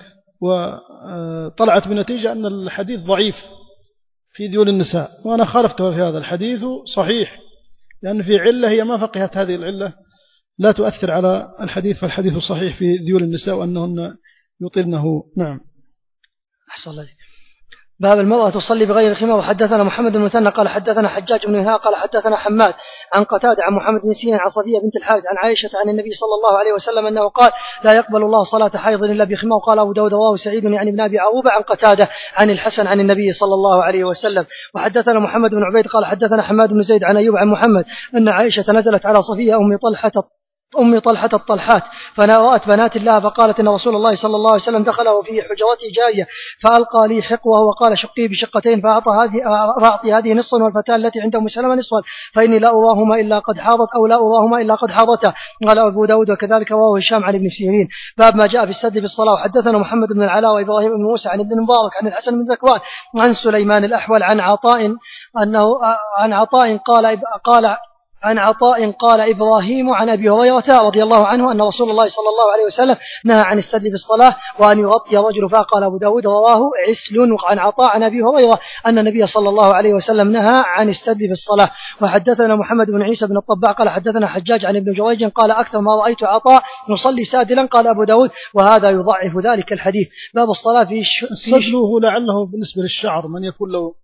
وطلعت بنتيجة أن الحديث ضعيف في ذيول النساء، وأنا خالفتها في هذا. الحديث صحيح لأن في علة هي ما فقهت هذه العلة لا تؤثر على الحديث، فالحديث صحيح في ذيول النساء وأنهن يطلنه. نعم. أحسن الله. باب المرأة تصلي بغير الخمار. وحدثنا محمد بن المثنى قال حدثنا حجاج بن إسحاق قال حدثنا حماد عن قتادة عن محمد بن سيرين عن صفية بنت الحارث عن عائشة عن النبي صلى الله عليه وسلم أنه قال لا يقبل الله صلاة حيض إلا بخمار. قال أبو داود رواه سعيد يعني بن أبي عروبة عن قتادة عن الحسن عن النبي صلى الله عليه وسلم. وحدثنا محمد بن عبيد قال حدثنا حماد بن زيد عن أيوب عن محمد أن عائشة نزلت على صفية أم طلحة أم طلحة الطلحات فنرأت بنات الله فقالت إن رسول الله صلى الله عليه وسلم دخل وفي حجرته جارية فألقى لي حقوه وقال شقي بشقتين فأعطى هذه فأعطي هذه نصفا والفتاة التي عند أم سلمة نصفا فإني لا أراهما إلا قد حاضت أو لا أراهما إلا قد حاضتا. قال أبو داود وكذلك رواه هشام عن ابن سيرين. باب ما جاء في السد في الصلاة. وحدثنا محمد بن العلاء وإبراهيم بن موسى عن ابن المبارك عن الحسن بن ذكوان عن سليمان الأحول عن عطاء أنه عن عطاء قال قال عن عطاء قال إبراهيم عن أبي هريرة رضي الله عنه أن رسول الله صلى الله عليه وسلم نهى عن السدل في الصلاة وأن يغطي رجل فاه. قال أبو داود رواه عسل عن عطاء عن أبي هريرة أن النبي صلى الله عليه وسلم نهى عن السدل في الصلاة. وحدثنا محمد بن عيسى بن الطباع قال حدثنا حجاج عن ابن جريج قال أكثر ما رأيت عطاء يصلي سادلا. قال أبو داود وهذا يضعف ذلك الحديث. باب الصلاة في سدله لعله بالنسبة للشعر من يكون له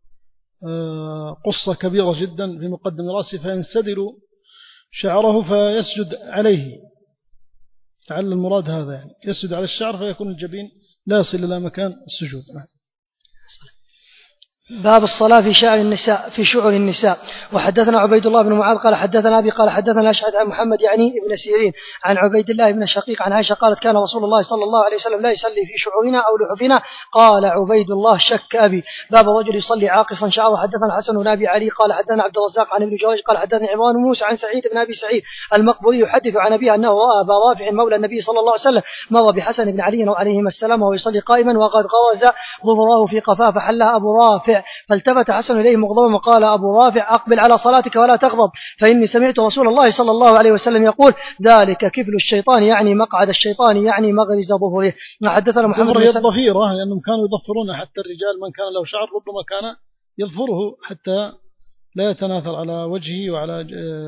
قصة كبيرة جدا في مقدم رأسه فينسدل شعره فيسجد عليه، لعل المراد هذا يعني يسجد على الشعر فيكون الجبين لا يصل إلى مكان السجود. باب الصلاة في شعر النساء في شعر النساء. وحدثنا عبيد الله بن معاذ قال حدثنا أبي قال حدثنا أشعث عن محمد يعني ابن سيرين عن عبيد الله بن شقيق عن عائشة قالت كان رسول الله صلى الله عليه وسلم لا يصلي في شعورنا أو لحفنا. قال عبيد الله شك أبي. باب رجل يصلي عاقصا شعره. حدثنا حسن بن أبي علي قال حدثنا عبد الرزاق عن ابن جريج قال حدثنا عمران بن موسى عن سعيد بن أبي سعيد المقبوري يحدث عن أبيه أنه رأى أبا رافع مولى النبي صلى الله عليه وسلم مر بحسن بن علي عليهما السلام وهو يصلي قائما وقد غرز ظهره في قفاه فحلها أبو رافع فالتفت حسن إليه مغضبا وقال أبو رافع أقبل على صلاتك ولا تغضب فإني سمعت رسول الله صلى الله عليه وسلم يقول ذلك كفل الشيطان يعني مقعد الشيطان يعني مغرز ظهره. حدثنا محمد بن الظفيرة لأنهم كانوا يظفرون حتى الرجال من كان له شعر ربما كان يظفره حتى لا يتناثر على وجهه وعلى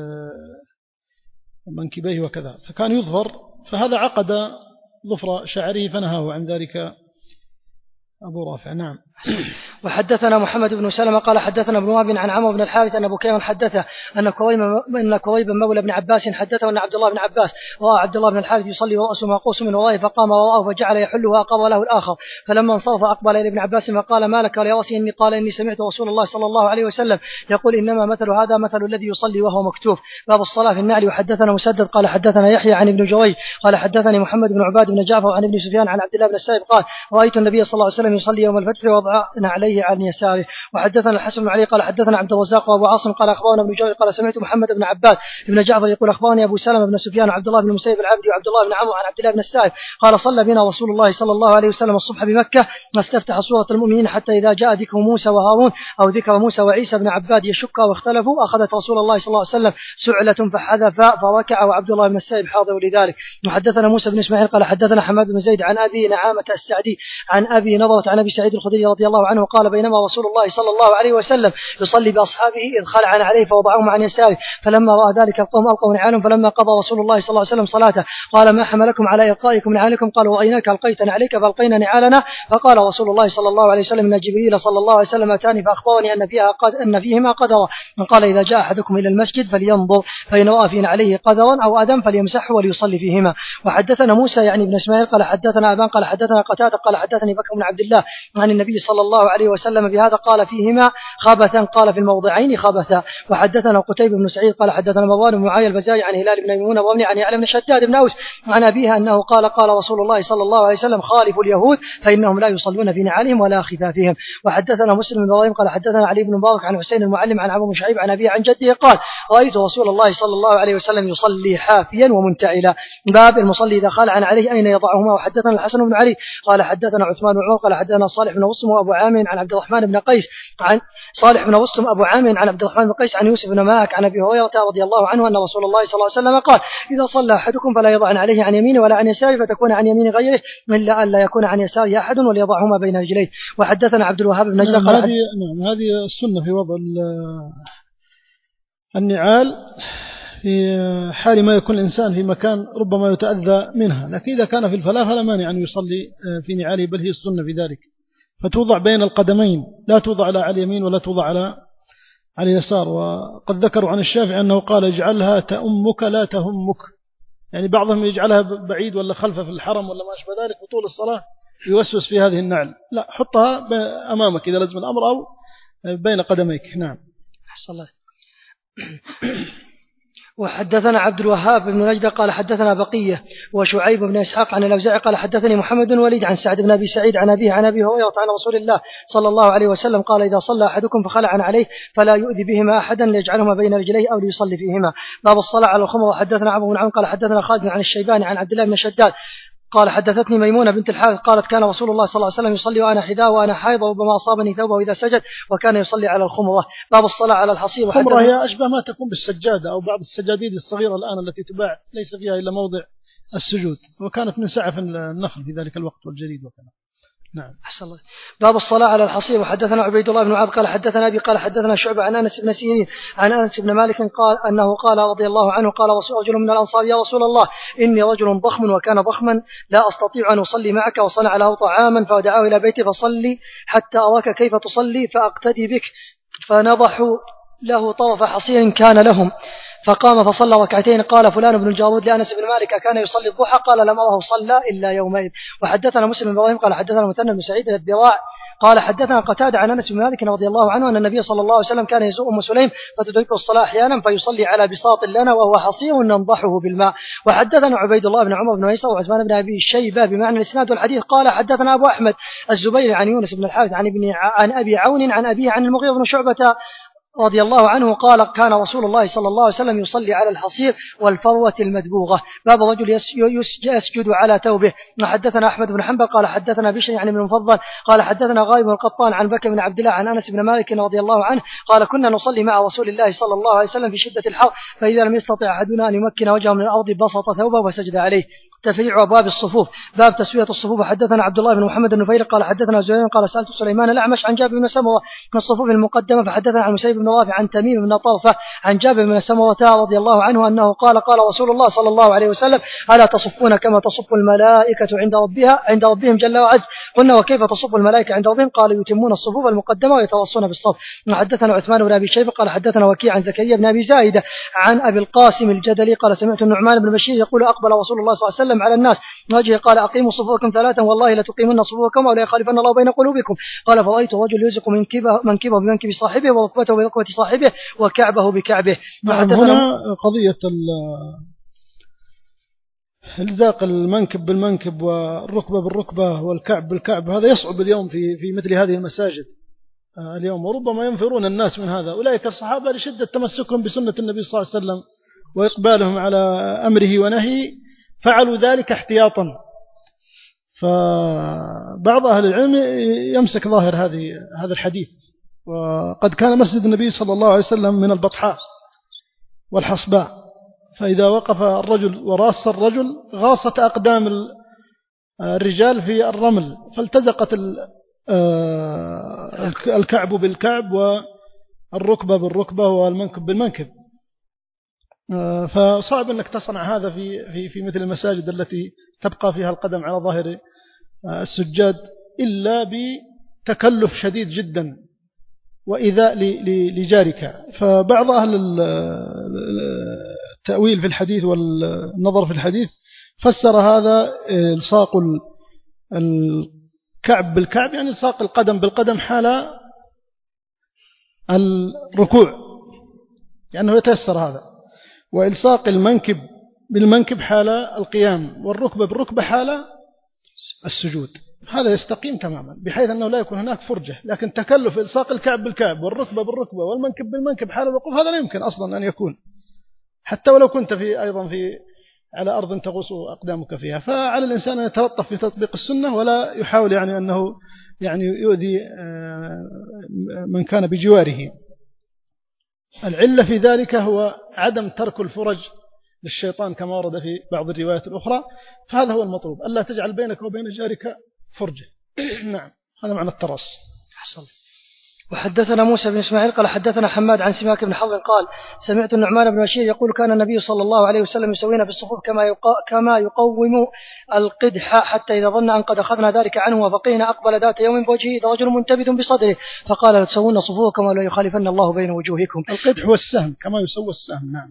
منكبيه وكذا فكان يظفر فهذا عقد ظفر شعره فنهاه عن ذلك أبو رافع. نعم. وحدثنا محمد بن سلمة قال حدثنا ابن وهب عن عمرو بن الحارث أن بكير حدثه أن كريبا أن كريبا مولى بن عباس حدثه أن عبد الله بن عباس رأى عبد الله بن الحارث يصلي ورأسه منقوس من ورائه فقام وراه فجعل يحل وأقر له الآخر فلما انصرف أقبل إلى ابن عباس فقال ما لك يا رأسي إني قال إني سمعت رسول الله صلى الله عليه وسلم يقول إنما مثل هذا مثل الذي يصلي وهو مكتوف. باب الصلاة في النعل. وحدثنا مسدد قال حدثنا يحيى عن ابن جريج قال حدثني محمد بن عباد بن جعفر عن ابن سفيان عن عبد الله بن السائب قال رأيت النبي صلى الله عليه وسلم يصلي يوم الفتح ووضع عليه عن يساره. وحدثنا الحسن بن علي قال حدثنا عبد الرزاق وابو عاصم قال اخبرنا ابن جريج قال سمعت محمد بن عباد بن جعفر يقول اخبرني ابو سلمة بن سفيان وعبد الله بن المسيب العبدي وعبد الله بن عمرو عن عبد الله بن السائب قال صلى بنا رسول الله صلى الله عليه وسلم الصبح بمكة واستفتح سورة المؤمنين حتى إذا جاء ذكر موسى وهارون أو ذكر موسى وعيسى بن عباد يشك واختلفوا أخذت رسول الله صلى الله عليه وسلم سعلة فحذف فركع وعبد الله بن السائب حاضر لذلك. وحدثنا موسى بن إسماعيل قال حدثنا حماد بن زيد عن أبي نعامة السعدي عن أبي نضرة عن أبي سعيد الخدري رضي الله عنه قال بينما رسول الله صلى الله عليه وسلم يصلي بأصحابه إذ خلعن عليه فوضعهم عن يساره فلما رأى ذلك القوم ألقوا نعالهم فلما قضى رسول الله صلى الله عليه وسلم صلاته قال ما حملكم على إلقائكم نعالكم قالوا رأيناك ألقيتنا عليك فألقينا نعالنا فقال رسول الله صلى الله عليه وسلم إن جبريل صلى الله عليه وسلم أتاني فأخبرني أن فيها قد أن فيهما قدرا قال إذا جاء أحدكم إلى المسجد فلينظر فإن رأى فينا عليه قدرا أو أدم فليمسحه وليصلي فيهما. وحدثنا موسى يعني بن إسماعيل قال حدثنا أبان قال حدثنا قتادة قال حدثني بكر بن عبد الله الله عن النبي صلى الله عليه وسلم بهذا قال فيهما خبثا، قال في الموضعين خبثا. وحدثنا قتيبة بن سعيد قال حدثنا مروان بن معاوية البزاي عن هلال بن ميمون وابن عن يعلى بن شداد بن أوس عن أبيها أنه قال قال رسول الله صلى الله عليه وسلم خالفوا اليهود فإنهم لا يصلون في نعالهم ولا خفافهم. وحدثنا مسلم بن إبراهيم قال حدثنا علي بن مبارك عن حسين المعلم عن عمرو بن شعيب عن أبيه عن جده قال رأيت رسول الله صلى الله عليه وسلم يصلي حافيا ومنتعلا. باب المصلي إذا خلع عليه أين يضعهما. وحدثنا الحسن بن علي قال حدثنا عثمان بن عمر قال حدثنا صالح بن مسلم وأبو عامر عن عبد الرحمن بن قيس عن صالح بن مسلم أبو عامر عن عبد الرحمن بن قيس عن يوسف بن ماك عن أبي هريرة رضي الله عنه أن رسول الله صلى الله عليه وسلم قال إذا صلى أحدكم فلا يضع عليه عن يمينه ولا عن يساره فتكون عن يمين غيره إلا أن لا يكون عن يساره أحد وليضعهما بين رجليه. وحدثنا عبد الوهاب بن نجد قال هذه نعم هذه السنة في وضع النعال في حال ما يكون الإنسان في مكان ربما يتأذى منها، لكن إذا كان في الفلاة فلا مانع أن يصلي في نعاله، بل هي السنة في ذلك، فتوضع بين القدمين لا توضع على اليمين ولا توضع على على اليسار. وقد ذكروا عن الشافعي أنه قال اجعلها تأمك لا تهمك، يعني بعضهم يجعلها بعيد ولا خلفه في الحرم ولا ما أشبه ذلك وطول الصلاة يوسوس في هذه النعل، لا حطها أمامك إذا لزم الأمر أو بين قدميك. نعم. أحسن الله. وحدثنا عبد الوهاب بن نجد قال حدثنا بقية وشعيب بن إسحاق عن الأوزاعي قال حدثني محمد بن وليد عن سعد بن أبي سعيد عن أبيه عن أبي هريرة عن رسول الله صلى الله عليه وسلم قال إذا صلى أحدكم فخلع عليه فلا يؤذي بهما أحدا ليجعلهما بين رجليه أو ليصلي فيهما. باب الصلاة على الخمر. وحدثنا عمرو بن عون قال حدثنا خالد عن الشيباني عن عبد الله بن شداد قال حدثتني ميمونة بنت الحارث قالت كان رسول الله صلى الله عليه وسلم يصلي وأنا حذاء وأنا حائض وربما أصابني ثوبه إذا سجد وكان يصلي على الخمرة. باب الصلاة على الحصير. الخمرة هي أشبه ما تكون بالسجادة أو بعض السجاديد الصغيرة الآن التي تباع ليس فيها إلا موضع السجود، وكانت من سعف النخل في ذلك الوقت والجريد وكذا. نعم. أحسن الله. باب الصلاة على الحصير. وحدثنا عبيد الله بن معاذ قال حدثنا أبي قال حدثنا شعبة عن أنس بن سيرين عن أنس بن مالك قال أنه قال رضي الله عنه قال رجل من الأنصار يا رسول الله إني رجل ضخم وكان ضخما لا أستطيع أن أصلي معك وصنع له طعاما فدعاه إلى بيتي فصلي حتى أراك كيف تصلي فأقتدي بك، فنضحوا له طرف حصير كان لهم فقام فصلى ركعتين. قال فلان بن الجارود لأنس بن مالك كان يصلي الضحى قال لم أره صلى إلا يومئذ. وحدثنا مسلم بن إبراهيم قال حدثنا مثنى بن سعيد الذراع قال حدثنا قتادة عن أنس بن مالك رضي الله عنه أن النبي صلى الله عليه وسلم كان يزور أم سليم فتدركه الصلاة أحيانا فيصلي على بساط لنا وهو حصير ننضحه بالماء. وحدثنا عبيد الله بن عمر بن عيسى وعثمان بن أبي شيبة بمعنى الإسناد والحديث قال حدثنا أبو أحمد الزبير عن يونس بن الحارث عن ابن عن أبي عون عن أبيه عن المغيرة بن شعبة رضي الله عنه قال كان رسول الله صلى الله عليه وسلم يصلي على الحصير والفروة المدبوغة. باب رجل يسجد على ثوبه. وحدثنا أحمد بن حنبل قال حدثنا بشر يعني بن المفضل قال حدثنا غالب بن القطان عن بكر بن عبد الله عن أنس بن مالك رضي الله عنه قال كنا نصلي مع رسول الله صلى الله عليه وسلم في شدة الحر فإذا لم يستطع أحدنا أن يمكن وجهه من الأرض بسط ثوبه وسجد عليه. تفريع أبواب الصفوف. باب تسوية الصفوف. حدثنا عبد الله بن محمد بن نفيل قال حدثنا زهير قال سألت سليمان الأعمش عن جابر بن سمرة من الصفوف المقدمة فحدثنا عن مسيب بن رافع عن تميم بن طرفة عن جابر بن سمرة رضي الله عنه أنه قال قال رسول الله صلى الله عليه وسلم ألا تصفون كما تصف الملائكة عند ربها عند ربهم جل وعز؟ قلنا وكيف تصف الملائكة عند ربهم؟ قال يتمون الصفوف المقدمة ويتوصون بالصف. حدثنا عثمان بن أبي شيبة قال حدثنا وكيع عن زكريا بن أبي زايدة عن أبي القاسم الجدلي قال سمعت النعمان بن بشير يقول أقبل رسول الله صلى الله عليه وسلم على الناس وجهه قال أقيموا صفوفكم ثلاثا والله لتقيمن صفوفكم ولا يخالفن الله بين قلوبكم. قال فرأيت رجل يزق منكبه منكبه بمنكب صاحبه وركبته بركبة صاحبه وكعبه بكعبه. هنا قضية الزاق المنكب بالمنكب والركبة بالركبة والكعب بالكعب هذا يصعب اليوم في في مثل هذه المساجد اليوم، وربما ينفرون الناس من هذا. أولئك الصحابة لشدة تمسكهم بسنة النبي صلى الله عليه وسلم وإقبالهم على أمره ونهيه فعلوا ذلك احتياطا. فبعض أهل العلم يمسك ظاهر هذه هذا الحديث. وقد كان مسجد النبي صلى الله عليه وسلم من البطحاء والحصباء، فإذا وقف الرجل وراس الرجل غاصت أقدام الرجال في الرمل فالتزقت الكعب بالكعب والركبة بالركبة والمنكب بالمنكب. فصعب أنك تصنع هذا في في في مثل المساجد التي تبقى فيها القدم على ظاهر السجاد إلا بتكلف شديد جدا وإيذاء لجارك. فبعض أهل التأويل في الحديث والنظر في الحديث فسر هذا الصاق كعب بالكعب يعني إلصاق القدم بالقدم حال الركوع لأنه يتيسر هذا، وإلصاق المنكب بالمنكب حال القيام، والركبة بالركبة حال السجود. هذا يستقيم تماما بحيث أنه لا يكون هناك فرجة. لكن تكلف إلصاق الكعب بالكعب والركبة بالركبة والمنكب بالمنكب حال الوقوف هذا لا يمكن أصلا أن يكون، حتى ولو كنت في أيضا في على أرض تغوص أقدامك فيها. فعلى الإنسان أن يتلطف في تطبيق السنة ولا يحاول يعني أنه يعني يؤذي من كان بجواره. العلة في ذلك هو عدم ترك الفرج للشيطان كما ورد في بعض الروايات الأخرى، فهذا هو المطلوب، ألا تجعل بينك وبين جارك فرجة. نعم، هذا معنى الترص. حصل. وحدثنا موسى بن إسماعيل قال حدثنا حماد عن سماك بن حرب قال سمعت النعمان بن بشير يقول كان النبي صلى الله عليه وسلم يسوينا في الصفوف كما كما يقوم القدح حتى إذا ظن أن قد أخذنا ذلك عنه وفقينا أقبل ذات يوم بوجهه رجل منتبذ بصدره فقال لا تسوون صفوفكم ولا يخالفن الله بين وجوهكم. القدح هو السهم كما يسوى السهم. نعم.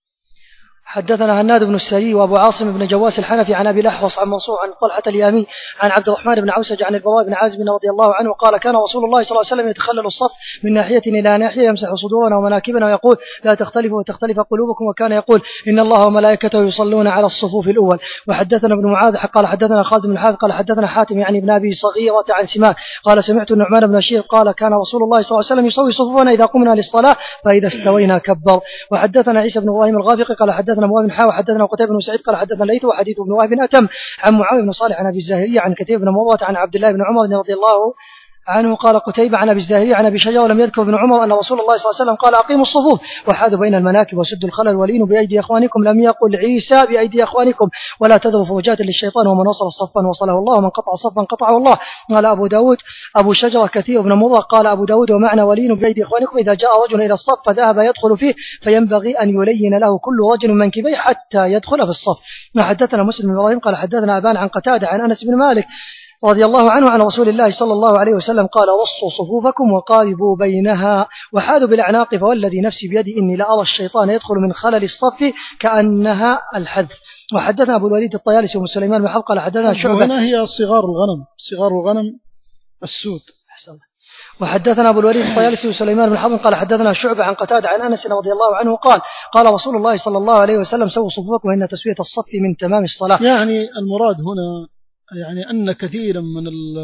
حدثنا هناد بن السري وأبو عاصم بن جواس الحنفي عن أبي الأحوص عن منصور عن طلحة اليامي عن عبد الرحمن بن عوسج عن البراء بن عازب رضي الله عنه قال كان رسول الله صلى الله عليه وسلم يتخلل الصف من ناحية إلى ناحية يمسح صدورنا ومناكبنا ويقول لا تختلفوا وتختلف قلوبكم وكان يقول إن الله وملائكته يصلون على الصفوف الأول. وحدثنا ابن معاذ قال حدثنا خالد بن الحارث قال حدثنا حاتم يعني ابن أبي صغيرة عن سماك قال سمعت النعمان بن بشير قال كان رسول الله صلى الله عليه وسلم يسوي صفوفنا إذا قمنا للصلاة فإذا استوينا كبر. وحدثنا عيسى بن إبراهيم الغافقي قال حدثنا معاذ بن حاوى حدثنا وقتيبة بن سعيد قال حدثنا ليث وحديث ابن وهب أتم عن معاوية بن صالح عن أبي الزاهرية عن كثير بن مرة عن عبد الله بن عمر رضي الله عنه قال قتيبة عن أبي الزاهرية عن أبي شجرة ولم يذكر ابن عمر أن رسول الله صلى الله عليه وسلم قال أقيموا الصفوف وحاذوا بين المناكب وسدوا الخلل ولينوا بأيدي أخوانكم لم يقل عيسى بأيدي أخوانكم ولا تذروا فرجات للشيطان ومن وصل صفا وصله الله ومن قطع صفا قطعه الله. قال أبو داود أبو شجرة كثير بن مرة قال أبو داود ومعنى ولينوا بأيدي أخوانكم إذا جاء رجل إلى الصف فذهب يدخل فيه فينبغي أن يلين له كل رجل منكبيه حتى يدخل في الصف. حدثنا مسلم بن إبراهيم قال حدثنا أبان عن قتادة عن أنس بن مالك رضي الله عنه عن رسول الله صلى الله عليه وسلم قال وصوا صفوفكم وقاربوا بينها وحاذوا بالأعناق فوالذي نفسي بيدي إني لأرى الشيطان يدخل من خلل الصف كأنها الحذف. وحدثنا أبو الوليد الطيالسي وسليمان بن حرب قال حدثنا شعبة. هنا هي صغار الغنم صغار الغنم السود. أحسن. وحدثنا أبو الوليد الطيالسي وسليمان بن حرب قال حدثنا شعبة عن قتادة عن أنس رضي الله عنه قال قال رسول الله صلى الله عليه وسلم سووا صفوفكم إن تسوية الصف من تمام الصلاة. يعني المراد هنا يعني أن كثيرا من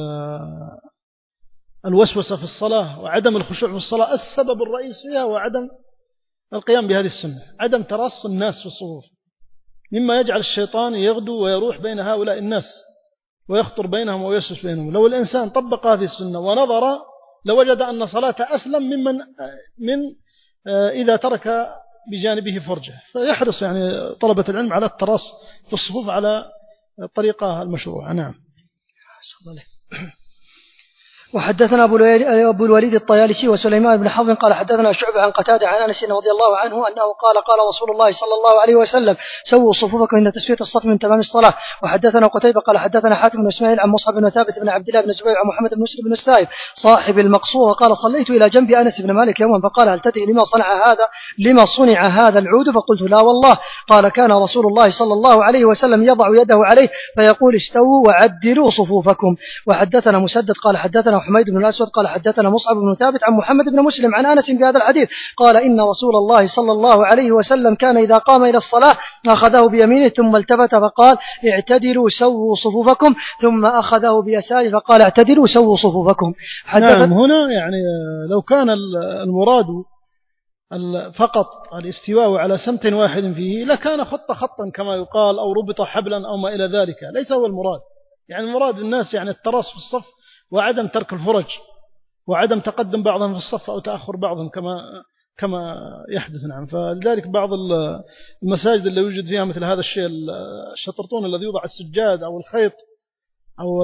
الوسوسة في الصلاة وعدم الخشوع في الصلاة السبب الرئيسي فيها وعدم القيام بهذه السنة، عدم ترص الناس في الصفوف مما يجعل الشيطان يغدو ويروح بين هؤلاء الناس ويخطر بينهم ويسوس بينهم. لو الإنسان طبق هذه السنة ونظر لوجد أن صلاته أسلم ممن من إذا ترك بجانبه فرجة. فيحرص يعني طلبة العلم على الترص في الصفوف على الطريقة المشروعة. نعم. وحدثنا أبو الوليد الطيالسي وسليمان بن حرب قال حدثنا شعبة عن قتادة عن أنس رضي الله عنه أنه قال قال رسول الله صلى الله عليه وسلم سووا صفوفكم إن تسوية الصف من تمام الصلاة. وحدثنا قتيبة قال حدثنا حاتم بن إسماعيل عن مصعب بن ثابت بن عبد الله بن زبير عن محمد بن مسلم بن السائب صاحب المقصورة قال صليت إلى جنب أنس بن مالك يوما فقال هل تدري لما صنع هذا لما صنع هذا العود فقلت لا والله. قال كان رسول الله صلى الله عليه وسلم يضع يده عليه فيقول استووا وعدلوا صفوفكم. وحدثنا مسدد قال حدثنا حميد بن الأسود قال حدثنا مصعب بن ثابت عن محمد بن مسلم عن أنس بهذا الحديث قال إن رسول الله صلى الله عليه وسلم كان إذا قام إلى الصلاة أخذه بيمينه ثم التفت فقال اعتدلوا سووا صفوفكم ثم أخذه بيساره فقال اعتدلوا سووا صفوفكم. نعم. هنا يعني لو كان المراد فقط الاستواء على سمت واحد فيه لكان خط خطا كما يقال أو ربط حبلا أو ما إلى ذلك، ليس هو المراد. يعني المراد الناس يعني التراص في الصف وعدم ترك الفرج وعدم تقدم بعضهم في الصف أو تأخر بعضهم كما كما يحدث. نعم. فلذلك بعض المساجد اللي يوجد فيها مثل هذا الشيء الشطرطون الذي يوضع السجاد أو الخيط أو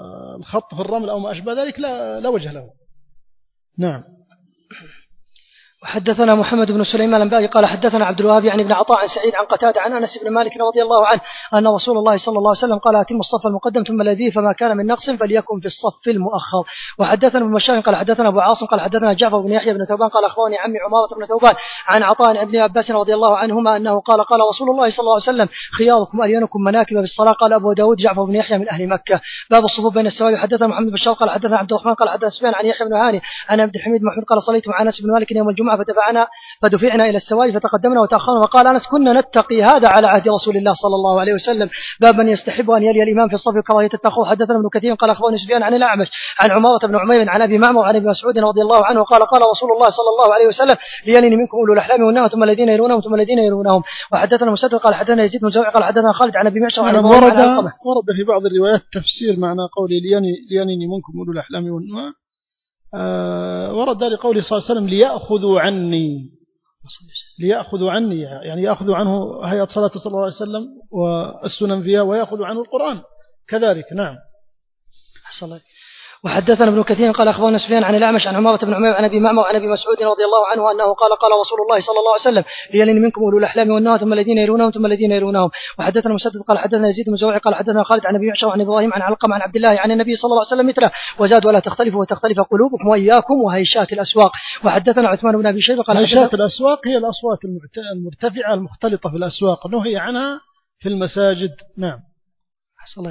الخط في الرمل أو ما أشبه ذلك لا, لا وجه له. نعم. وحدثنا محمد بن سليمان الأنباري قال حدثنا عبد الوهاب يعني بن عطاء عن سعيد عن قتادة عن أنس بن مالك رضي الله عنه أن رسول الله صلى الله عليه وسلم قال أتم الصف المقدم ثم الذي فما كان من نقص فليكن في الصف المؤخر. وحدثنا ابن بشار قال حدثنا أبو عاصم قال حدثنا جعفر بن يحيى بن ثوبان قال أخبرني عمي عمارة بن ثوبان عن عطاء ابن عباس رضي الله عنهما أنه قال قال رسول الله صلى الله عليه وسلم خياركم ألينكم مناكب بالصلاة. قال أبو داود جعفر بن يحيى من أهل مكة. باب الصفوف بين السواري. حدثنا محمد بن بشار قال حدثنا عبد الرحمن قال حدثنا سفيان عن يحيى بن هاني عن عبد الحميد بن محمود قال صليت مع أنس بن مالك يوم الجمعة فدفعنا فدفعنا إلى السواري فتقدمنا وتأخرنا. وقال أنس كنا نتقي هذا على عهد رسول الله صلى الله عليه وسلم. باب من يستحب أن يلي الإمام في الصف كراهية التأخر. حدثنا ابن كثير قال أخبرني سفيان عن الأعمش عن عمارة بن عمير عن أبي معمر عن ابن مسعود رضي الله عنه قال قال رسول الله صلى الله عليه وسلم ليلني منكم أولو الأحلام والنهى ثم الذين يلونهم ثم الذين يلونهم. وحدثنا مسدد قال حدثنا يزيد بن زرع قال حدثنا خالد عن أبي معشر عن ورد ورد في بعض الروايات تفسير معنى قولي ليلني ليلني منكم أولو الأحلام والنهى. آه ورد لقوله صلى الله عليه وسلم ليأخذوا عني ليأخذوا عني يعني يأخذوا عنه هيئة صلاة صلى الله عليه وسلم والسنن فيها ويأخذوا عنه القرآن كذلك. نعم. حصل. وحدثنا ابن كثير قال أخبرنا سفيان عن الأعمش عن عمارة بن عمير عن أبي معمر عن أبي مسعود رضي الله عنه أنه قال قال رسول الله صلى الله عليه وسلم ليلن منكم أولو الأحلام والنهى ثم الذين يلونهم ثم الذين يلونهم. وحدثنا مسدد قال حدثنا يزيد بن زرع قال حدثنا خالد عن أبي معشر عن إبراهيم عن علقمة عن عبد الله عن النبي صلى الله عليه وسلم مثله وزاد ولا تختلفوا وتختلف قلوبكم وإياكم وهيشات الأسواق. وحدثنا عثمان بن أبي شيبة قال هيشات الأسواق هي الأصوات المرتفعة المختلطة في الأسواق نهي عنها في المساجد. نعم. حصل.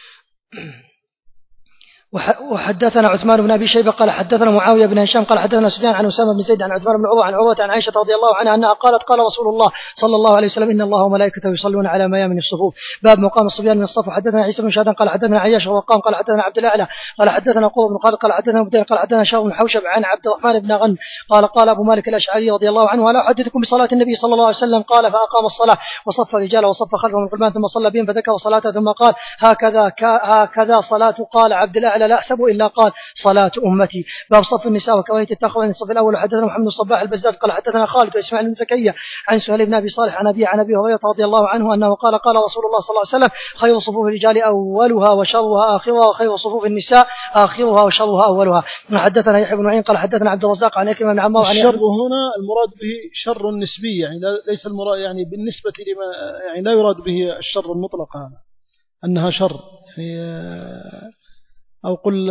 وحدثنا عثمان بن أبي شيبة قال حدثنا معاوية بن هشام قال حدثنا سفيان عن أسامة بن زيد عن عثمان بن عروة عن عروة عن عائشة رضي الله عنها أنها قالت قال رسول الله صلى الله عليه وسلم إن الله وملائكته يصلون على ميامن الصفوف. باب مقام الصبيان من الصف. حدثنا عيسى بن شهدان قال حدثنا عياش وقام قال حدثنا عبد الأعلى قال حدثنا قوة بن خالد قال حدثنا بدين قال حدثنا شاو بن حوشب عن عبد الرحمن بن غن قال قال أبو مالك الأشعري رضي الله عنه ألا أحدثكم بصلاة النبي صلى الله عليه وسلم قال فأقام الصلاة وصف رجاله وصف خلفهم الغلمان ثم صلى بهم فذكر صلاته ثم قال هكذا هكذا صلاة قال عبد الأعلى لا أحسب إلا قال صلاة أمتي. باب صف النساء وكراهية التأخر عن الصف الأول. حدثنا محمد الصباح البزاز قال حدثنا خالد وإسماعيل بن زكريا عن سهيل بن أبي صالح عن أبي عن أبي هريرة رضي الله عنه أنه قال قال رسول الله صلى الله عليه وسلم خير صفوف الرجال أولها وشرها آخرها وخير صفوف النساء آخرها وشرها أولها. حدثنا يحيى بن معين قال حدثنا عبد الرزاق عن أكرم بن عمار عن الشر هنا المراد به شر نسبي يعني ليس المراد يعني بالنسبة لما يعني لا يراد به الشر المطلق هذا أنها شر يعني أو قل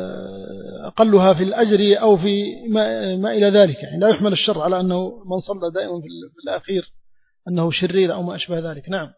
أقلها في الأجر أو في ما, ما إلى ذلك يعني لا يحمل الشر على أنه من صلى دائما في الأخير أنه شرير أو ما أشبه ذلك. نعم.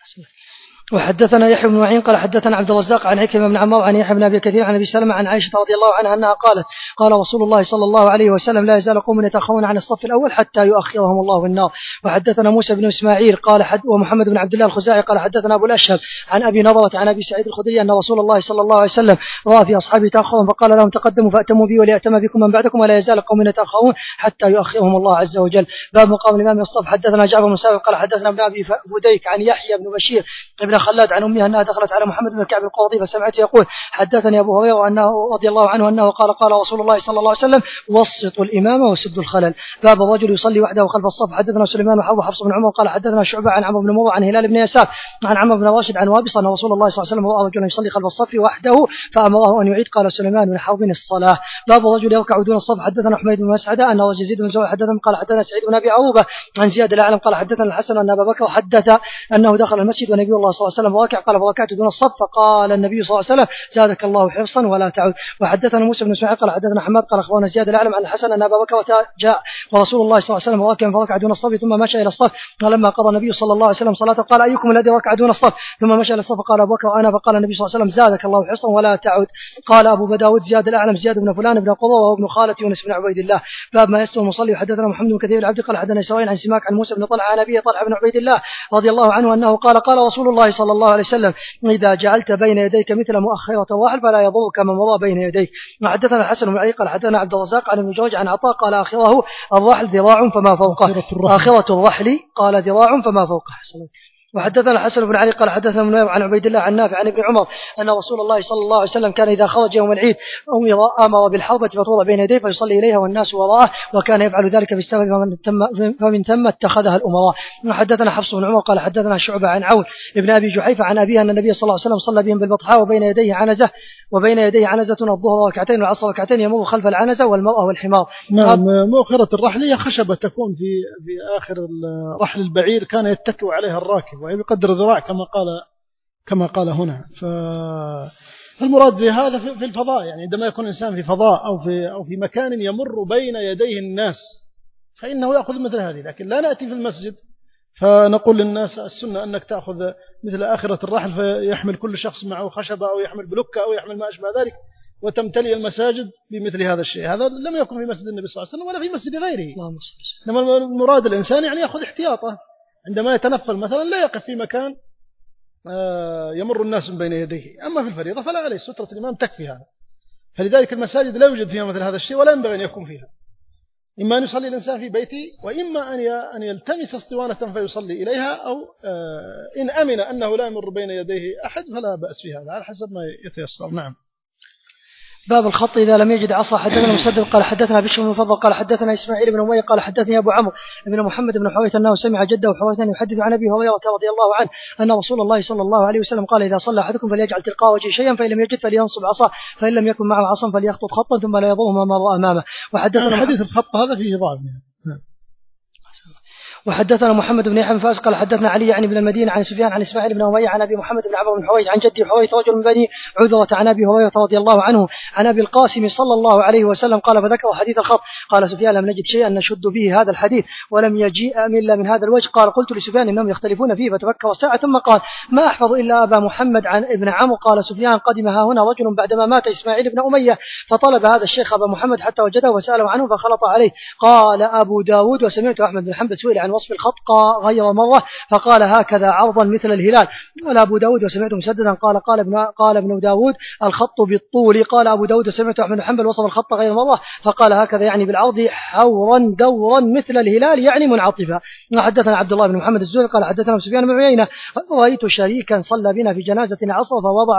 وحدثنا يحيى بن معين قال حدثنا عبد الرزاق عن عكرمة بن عمار عن يحيى بن أبي كثير عن أبي سلمة عن عائشة رضي الله عنها أنها قالت قال رسول الله صلى الله عليه وسلم لا يزال قوم يتأخرون عن الصف الأول حتى يؤخرهم الله في النار. وحدثنا موسى بن إسماعيل قال حد ومحمد بن عبد الله الخزاعي قال حدثنا أبو الأشهب عن أبي نضرة عن أبي سعيد الخدري أن رسول الله صلى الله عليه وسلم رأى في أصحابه تأخرهم فقال لهم تقدموا فأتموا بي وليأتم بكم من بعدكم ولا يزال قوم يتأخرون حتى يؤخرهم الله عز وجل. باب مقام الإمام الصف. حدثنا جعفر بن سابق قال حدثنا ابن أبي فديك عن يحيى بن بشير ابن خلاد عن أمها أنها دخلت على محمد بن كعب القرظي فسمعته يقول حدثني أبو هريرة أنه رضي الله عنه أنه قال قال رسول الله صلى الله عليه وسلم وسطوا الإمام وسدوا الخلل. باب الرجل يصلي وحده خلف الصف. حدثنا سليمان وحرب حفص بن عمر قال حدثنا شعبة عن عمرو بن مرة عن هلال بن يسار عن عمرو بن راشد عن وابص أن رسول الله صلى الله عليه وسلم رأى رجلا يصلي خلف الصف وحده فأمره أن يعيد. قال سليمان بن حرب الصلاة. باب الرجل يركع دون الصف. حدثنا حميد بن مسعدة أنه يزيد بن زوي حدثنا قال حدثنا سعيد بن أبي عروبة عن زياد الأعلم قال حدثنا الحسن أن أبا بكر حدث أنه دخل المسجد ونبي الله صلى الله عليه وسلم وركع قال فركعت دون الصف فقال النبي صلى الله عليه وسلم زادك الله حرصا ولا تعود. وحدثنا موسى بن اسماعيل قال حدثنا حماد قال اخبرنا زياد العالم عن الحسن ان ابا بكر جاء ورسول الله صلى الله عليه وسلم راكعا فركع دون الصف ثم مشى الى الصف. فلما قضى النبي صلى الله عليه وسلم صلاته قال ايكم الذي ركع دون الصف ثم مشى الى الصف قال ابو بكر انا. فقال النبي صلى الله عليه وسلم زادك الله حرصا ولا تعود. قال ابو داود زياد الاعلم زياد بن فلان بن قضى وهو ابن خالة يونس بن عبيد الله. باب ما يستوي المصلي. وحدثنا محمد بن كثير العبد قال حدثنا سوين عن سماك عن موسى بن طلحه عن ابي طلحه بن عبيد الله رضي الله عنه انه قال قال رسول الله صلى الله عليه وسلم اذا جعلت بين يديك مثل مؤخرة الراحل فلا يضرك من مضى بين يديك. وحدثنا الحسن بن علي قال حدثنا عبد الرزاق عن ابن جريج عن عطاء قال آخره الرحل ذراع فما فوقه. آخرة الرحل قال ذراع فما فوقه. وحدثنا الحسن بن علي قال حدثنا من عن عبيد الله عن نافع عن ابن عمر أن رسول الله صلى الله عليه وسلم كان إذا خرج يوم العيد أمر بالحربة فتوضع بين يديه فيصلي إليها والناس وراءه، وكان يفعل ذلك في السفر فمن ثم اتخذها الأمراء. وحدثنا حفص بن عمر قال حدثنا شعبة عن عون ابن أبي جحيفة عن أبيه أن النبي صلى الله عليه وسلم صلى بهم بالبطحاء وبين يديه عنزة وبين يديه عنزة الظهر ركعتين والعصر ركعتين يمر خلف العنزة والمرأة والحمار. نعم. مؤخرة الرحل هي خشبة تكون في في آخر رحل البعير كان يتكئ عليها الراكب وهي بقدر ذراع كما قال كما قال هنا. فالمراد بهذا في الفضاء، يعني عندما يكون إنسان في فضاء أو في أو في مكان يمر بين يديه الناس فإنه يأخذ مثل هذه، لكن لا نأتي في المسجد فنقول للناس السنة أنك تأخذ مثل آخرة الرحل فيحمل كل شخص معه خشبة أو يحمل بلوكة أو يحمل ما أشبه ذلك وتمتلئ المساجد بمثل هذا الشيء. هذا لم يكن في مسجد النبي صلى الله عليه وسلم ولا في مسجد غيره. إنما المراد الإنسان يعني يأخذ احتياطه عندما يتنفل مثلا لا يقف في مكان يمر الناس من بين يديه. أما في الفريضة فلا عليه، سترة الإمام تكفي هذا. فلذلك المساجد لا يوجد فيها مثل هذا الشيء ولا ينبغي أن يكون فيها. إما أن يصلي الإنسان في بيته وإما أن يلتمس اسطوانة فيصلي إليها، أو إن أمن أنه لا يمر بين يديه أحد فلا بأس في هذا على حسب ما يتيسر. نعم. باب الخط إذا لم يجد عصا. حدثنا مسدد قال حدثنا بشر بن مفضل قال حدثنا إسماعيل بن أمية قال حدثني أبو عمرو بن محمد بن حويث أنه سمع جده حويثا يحدث عن أبي هريرة رضي الله عنه أن رسول الله صلى الله عليه وسلم قال إذا صلى أحدكم فليجعل تلقاء وجهه شيئا فإن لم يجد فلينصب عصا فإن لم يكن معه عصا فليخطط خطا ثم لا يضره ما مر أمامه. وحدثنا حديث الخط هذا فيه ضعف. وحدثنا محمد بن يحيى فاس قال حدثنا علي يعني بن المدينة عن سفيان عن إسماعيل بن أمية عن أبي محمد بن عمرو بن حويث عن جدي حويث رجل من بني عذرة عن أبي هريرة رضي الله عنه عن أبي القاسم صلى الله عليه وسلم قال فذكر حديث الخط. قال سفيان لم نجد شيئا نشد به هذا الحديث ولم يجيء إلا من هذا الوجه. قال قلت لسفيان إنهم يختلفون فيه فتفكر ساعة ثم قال ما أحفظ إلا أبا محمد عن ابن عمرو. قال سفيان قدم ها هنا رجل بعدما مات إسماعيل بن أمية فطلب هذا الشيخ أبا محمد حتى وجده وسأله عنه فخلط عليه. قال أبو داود وسمعت أحمد بن حنبل سئل عن وصف الخط غير مرة فقال هكذا عرضا مثل الهلال. قال أبو داود وسمعت مسددا قال قال ابن قال ابن داود الخط بالطول. قال أبو داود وسمعت أحمد بن حنبل وصف الخط غير مرة فقال هكذا يعني بالعرض حورا دورا مثل الهلال يعني منعطفا. وحدثنا عبد الله بن محمد الزهري قال حدثنا سفيان بن عيينة رأيت شريكا صلى بنا في جنازة عصر فوضع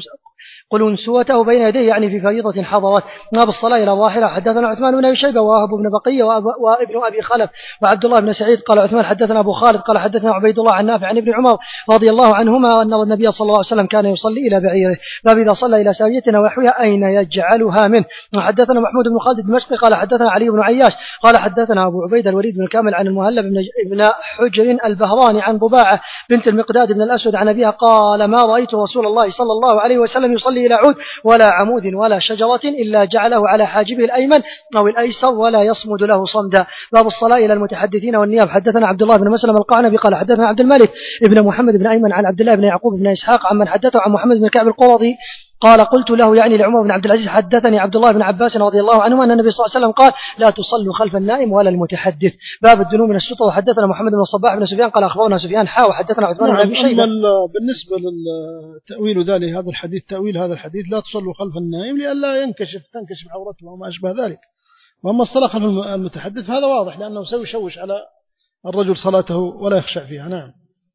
قلنسوته بين يديه يعني في فريضة حضرت ما بالصلاة إلى ظاهرة. حدثنا عثمان بن أبي شيبة ووهب بن بقية وابن أبي خلف وعبد الله بن سعيد قال عثمان حدثنا أبو خالد قال حدثنا عبيد الله عن نافع عن ابن عمر رضي الله عنهما أن النبي صلى الله عليه وسلم كان يصلي إلى بعيره باب إذا صلى إلى سارية ونحوها أين يجعلها منه. وحدثنا محمود بن خالد الدمشقي قال حدثنا علي بن عياش قال حدثنا أبو عبيد الوليد بن كامل عن المهلب بن حجر البهراني عن ضباعة بنت المقداد بن الأسود عن أبيها قال ما رأيت رسول الله صلى الله عليه وسلم يصلي إلى عود ولا عمود ولا شجرة إلا جعله على حاجبه الأيمن أو الأيسر ولا يصمد له صمدا. باب الصلاة إلى المتحدثين والنيام. حدثنا عبد الله بن مسلم القعنبي قال حدثنا عبد الملك ابن محمد بن أيمن عن عبد الله بن يعقوب بن إسحاق عن من حدثه عن محمد بن كعب القرظي قال قلت له يعني لعمر بن عبد العزيز حدثني عبد الله بن عباس رضي الله عنهما أن النبي صلى الله عليه وسلم قال لا تصلوا خلف النائم ولا المتحدث. باب الدنو من الستر. وحدثنا محمد بن الصباح بن سفيان قال أخبرنا سفيان حا وحدثنا عثمان بن أبي شيبة. بالنسبة للتأويل ذلك هذا الحديث تأويل هذا الحديث لا تصلوا خلف النائم لئلا ينكشف تنكشف عورته وما أشبه ذلك. وأما الصلاة خلف المتحدث هذا واضح لأنه سيشوش على الرجل صلاته ولا يخشع فيها. نعم.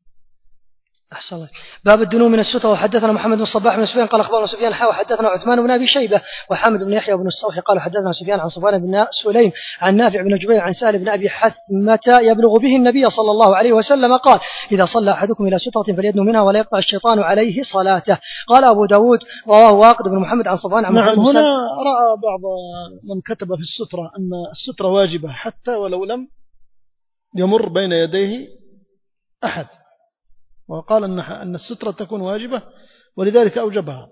أحسن. باب الدنو من الستر. وحدثنا محمد بن الصباح بن سفيان قال أخبرنا سفيان حا وحدثنا عثمان بن أبي شيبة وحامد بن يحيى بن الصوح قال حدثنا سفيان عن صفوان بن سليم عن نافع بن جبير عن سالم بن أبي حثمة يبلغ به النبي صلى الله عليه وسلم قال إذا صلى أحدكم إلى سترة فليدنو منها ولا يقطع الشيطان عليه صلاته. قال أبو داود رواه واقد بن محمد عن صفوان عن نعم. هنا رأى بعض من كتب في السترة أن السترة واجبة حتى ولو لم يمر بين يديه أحد، وقال أن أن السترة تكون واجبة ولذلك أوجبها،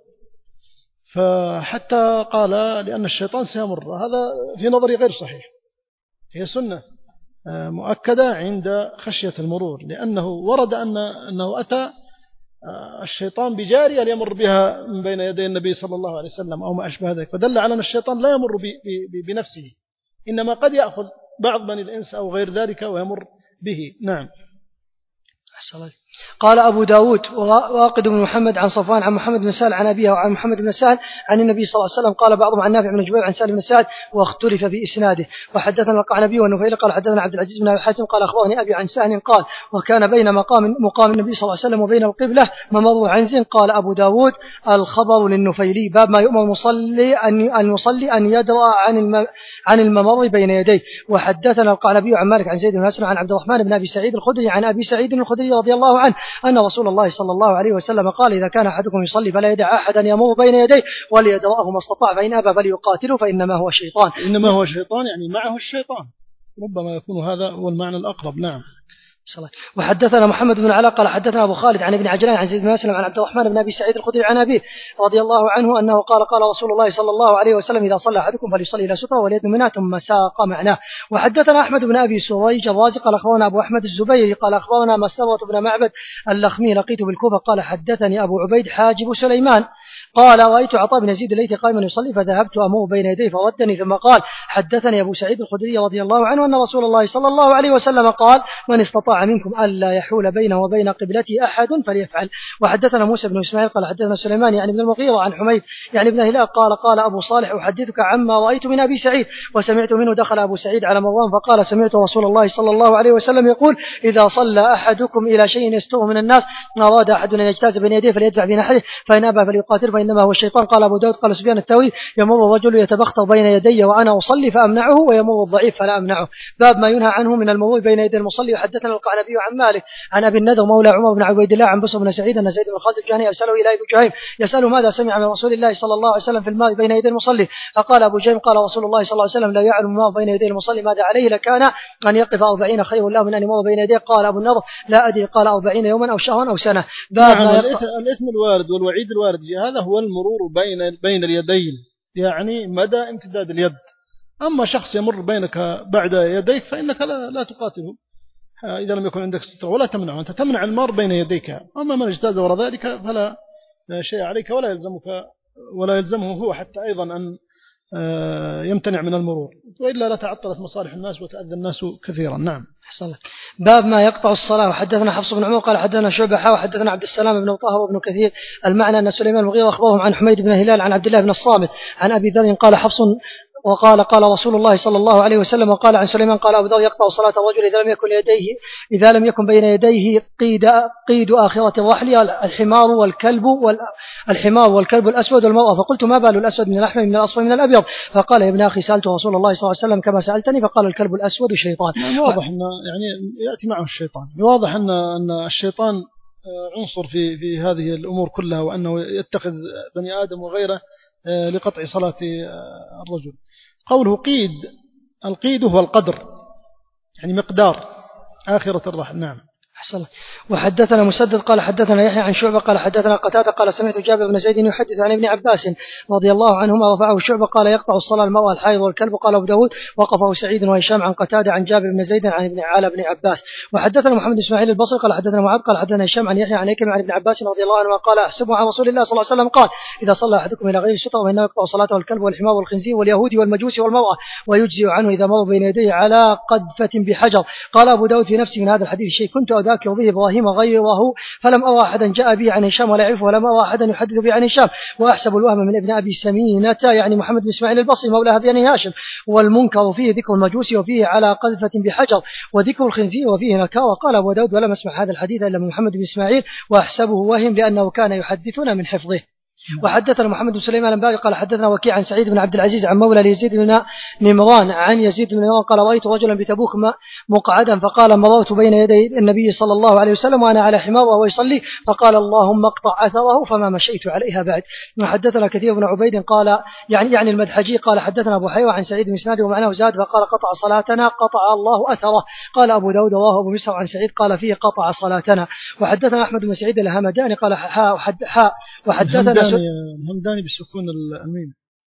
فحتى قال لأن الشيطان سيمر. هذا في نظري غير صحيح، هي سنة مؤكدة عند خشية المرور، لأنه ورد أن أنه أتى الشيطان بجارية ليمر بها من بين يدي النبي صلى الله عليه وسلم أو ما أشبه ذلك، فدل على أن الشيطان لا يمر بنفسه، إنما قد يأخذ بعض بني الإنس أو غير ذلك ويمر به. نعم. قال أبو داود واقد بن محمد عن صفوان عن محمد بن سهل عن أبيه وعن محمد بن سهل عن النبي صلى الله عليه وسلم قال بعضهم عن نافع بن جبير عن سهل بن سعد واختلف في إسناده. وحدثنا القعنبي والنفيل قال حدثنا عبد العزيز بن أبي حازم قال أخبرني أبي عن سهل قال وكان بين مقام مقام النبي صلى الله عليه وسلم وبين القبلة ممر عنز. قال أبو داود الخبر للنفيلي باب ما يؤمر المصلي أن يصلي أن يدرأ عن عن الممر بين يديه. وحدثنا القعنبي عن مالك عن زيد بن أسلم عن عبد الرحمن بن أبي سعيد الخدري عن أبي سعيد الخدري رضي الله عنه أن رسول الله صلى الله عليه وسلم قال إذا كان أحدكم يصلي فلا يدع أحدا يمر بين يديه وليدرأه ما استطاع فإن أبى فليقاتله فإنما هو شيطان. إنما هو شيطان يعني معه الشيطان، ربما يكون هذا هو المعنى الأقرب. نعم. وحدثنا محمد بن علاء قال حدثنا أبو خالد عن ابن عجلان عن زيد بن أسلم عن عبد الرحمن بن أبي سعيد الخدري عن أبيه رضي الله عنه أنه قال قال رسول الله صلى الله عليه وسلم إذا صلى أحدكم فليصلي إلى سترة وليد منها ثم ساق معناه. وحدثنا أحمد بن أبي سريج الرازي قال أخبرنا أبو أحمد الزبيري قال أخبرنا مسروة بن معبد اللخمي لقيته بالكوفة قال حدثني أبو عبيد حاجب سليمان قال رأيت عطاء بن يزيد الليثي قائما يصلي فذهبت أمر بين يديه فردني ثم قال حدثني أبو سعيد الخدري رضي الله عنه أن رسول الله صلى الله عليه وسلم قال من استطاع منكم ألا يحول بينه وبين قبلته أحد فليفعل. وحدثنا موسى بن إسماعيل قال حدثنا سليمان يعني ابن المغيرة عن حميد يعني ابن هلال قال قال أبو صالح أحدثك عما رأيت من أبي سعيد وسمعت منه. دخل أبو سعيد على مروان فقال سمعت رسول الله صلى الله عليه وسلم يقول إذا صلى أحدكم إلى شيء يستره من الناس أراد أحد أن يجتاز بين يديه فليدفع بنحره فإن أبى فليقاتل فإنما هو الشيطان. قال أبو داود قال سفيان الثوري يمر الرجل يتبختر بين يدي وأنا أصلي فأمنعه ويمر الضعيف فلا أمنعه. باب ما ينهى عنه من المرور بين يدي المصلي. وحدثنا القعنبي عن مالك عن أبي النذر مولى عمر بن عبيد الله عن بصر بن سعيد أن زيد بن خالد الجهني يسأله إلى أبي جهيم يسأله ماذا سمع من رسول الله صلى الله عليه وسلم في الماء بين يدي المصلي. فقال أبو جهيم قال رسول الله صلى الله عليه وسلم لا يعلم الماء بين يدي المصلي ماذا عليه لكان أن يقف أربعين خير له من أن يمر بين يديه. قال أبو النضر لا أدري قال أربعين يوما أو شهرا أو سنة. باب نعم. ما الإثم الوارد والوعيد الوارد هذا هو المرور بين بين اليدين يعني مدى امتداد اليد. أما شخص يمر بينك بعد يديك فإنك لا, لا تقاتله إذا لم يكن عندك ستر ولا تمنعه، أنت تمنع المار بين يديك. أما من اجتاز وراء ذلك فلا شيء عليك ولا يلزمك ولا يلزمه هو حتى أيضا أن يمتنع من المرور وإلا لا تعطلت مصالح الناس وتأذى الناس كثيرا. نعم. باب ما يقطع الصلاة. وحدثنا حفص بن عمر قال حدثنا شعبة حا وحدثنا عبد السلام بن طه وابن كثير المعنى أن سليمان المغيرة أخبرهم عن حميد بن هلال عن عبد الله بن الصامت عن أبي ذر قال حفص وقال قال رسول الله صلى الله عليه وسلم وقال عن سليمان قال أبو ذر يقطع صلاة الرجل إذا لم يكن يديه إذا لم يكن بين يديه قيد قيد آخرة الرحل الحمار والكلب والحمار والكلب الأسود والمرأة. فقلت ما بال الأسود من الأحمر من الأصفر من الأبيض؟ فقال يا ابن أخي سألت رسول الله صلى الله عليه وسلم كما سألتني فقال الكلب الأسود شيطان. يعني واضح أن يعني يأتي معه الشيطان. واضح أن أن الشيطان عنصر في في هذه الأمور كلها وأنه يتخذ بني آدم وغيره لقطع صلاة الرجل. قوله قيد القيد هو القدر يعني مقدار آخرة الرحل. نعم. أحسن. وحدثنا مسدد قال حدثنا يحيى عن شعبة قال حدثنا قتادة قال سمعت جابر بن زيد يحدث عن ابن عباس رضي الله عنهما رفعه شعبة قال يقطع الصلاة المرأة الحائض والكلب. قال أبو داود وقفه سعيد وهشام عن قتادة عن جابر بن زيد عن ابن عالى بن عباس. وحدثنا محمد بن إسماعيل البصري قال حدثنا معاذ قال حدثنا هشام عن يحيى عن يكرم عن ابن عباس رضي الله عنه قال أحسب عن رسول الله صلى الله عليه وسلم قال إذا صلى أحدكم إلى غير السترة فإنه يقطع صلاته الكلب والحمار والخنزير واليهودي والمجوسي والمرأة ويجزي عنه إذا مر بين يديه على قذفة بحجر. قال أبو داود في نفسه من هذا الحديث شيء كنت أذاكر به إبراهيم غيره فلم أرى أحدا جاء به عن هشام ولا يعرفه ولم أرى أحدا يحدث به عن هشام. وأحسب الوهم من ابن أبي سمينة يعني محمد بن إسماعيل البصري مولى بني هاشم. والمنكر فيه ذكر المجوس وفيه على قذفة بحجر وذكر الخنزير وفيه نكارة. قال أبو داود ولم أسمع هذا الحديث إلا من محمد بن إسماعيل وأحسبه وهم لأنه كان يحدثنا من حفظه. وحدثنا محمد بن سليمان الباقي قال حدثنا وكيع عن سعيد بن عبد العزيز عن مولى ليزيد بن نمران عن يزيد بن نمران قال رأيت رجلا بتبوك مقعدا فقال مررت بين يدي النبي صلى الله عليه وسلم وأنا على حمار وهو يصلي فقال اللهم اقطع أثره فما مشيت عليها بعد. وحدثنا كثير بن عبيد قال يعني يعني المدحجي قال حدثنا أبو حيوة عن سعيد بن سناد ومعناه زاد فقال قطع صلاتنا قطع الله أثره. قال أبو داود رواه أبو مسعود عن سعيد قال فيه قطع صلاتنا. وحدثنا أحمد بن سعيد الهمداني قال حاء وحدثنا الهمداني بسكون الميم.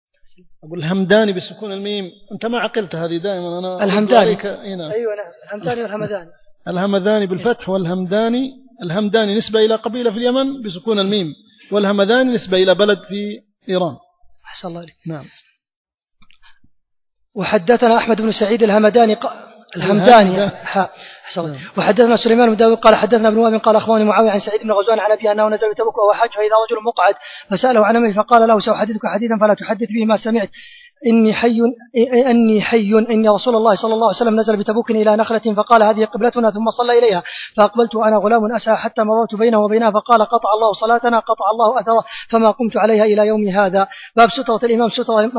أقول الهمداني بسكون الميم. أنت ما عقلت هذه دائما أنا الهمداني. أيوة نعم الهمداني والهمداني. الهمداني بالفتح والهمداني. الهمداني نسبة إلى قبيلة في اليمن بسكون الميم والهمداني نسبة إلى بلد في إيران. أحسن الله عليك. نعم. وحدثنا أحمد بن سعيد الهمداني ق... الهمداني. وحدثنا سليمان بن داود قال حدثنا ابن وهب قال أخبرني معاوية عن سعيد بن غزوان عن أبيه أنه نزل بتبوك وهو حاج فإذا رجل مقعد فسأله عن أمره فقال له سأحدثك حديثا فلا تحدث به ما سمعت إني حي أني حي إن رسول الله صلى الله عليه وسلم نزل بتبوك إلى نخلة فقال هذه قبلتنا ثم صلى إليها فأقبلت وأنا غلام أسعى حتى مررت بينه وبينها فقال قطع الله صلاتنا قطع الله أثره فما قمت عليها إلى يوم هذا. باب سترة الإمام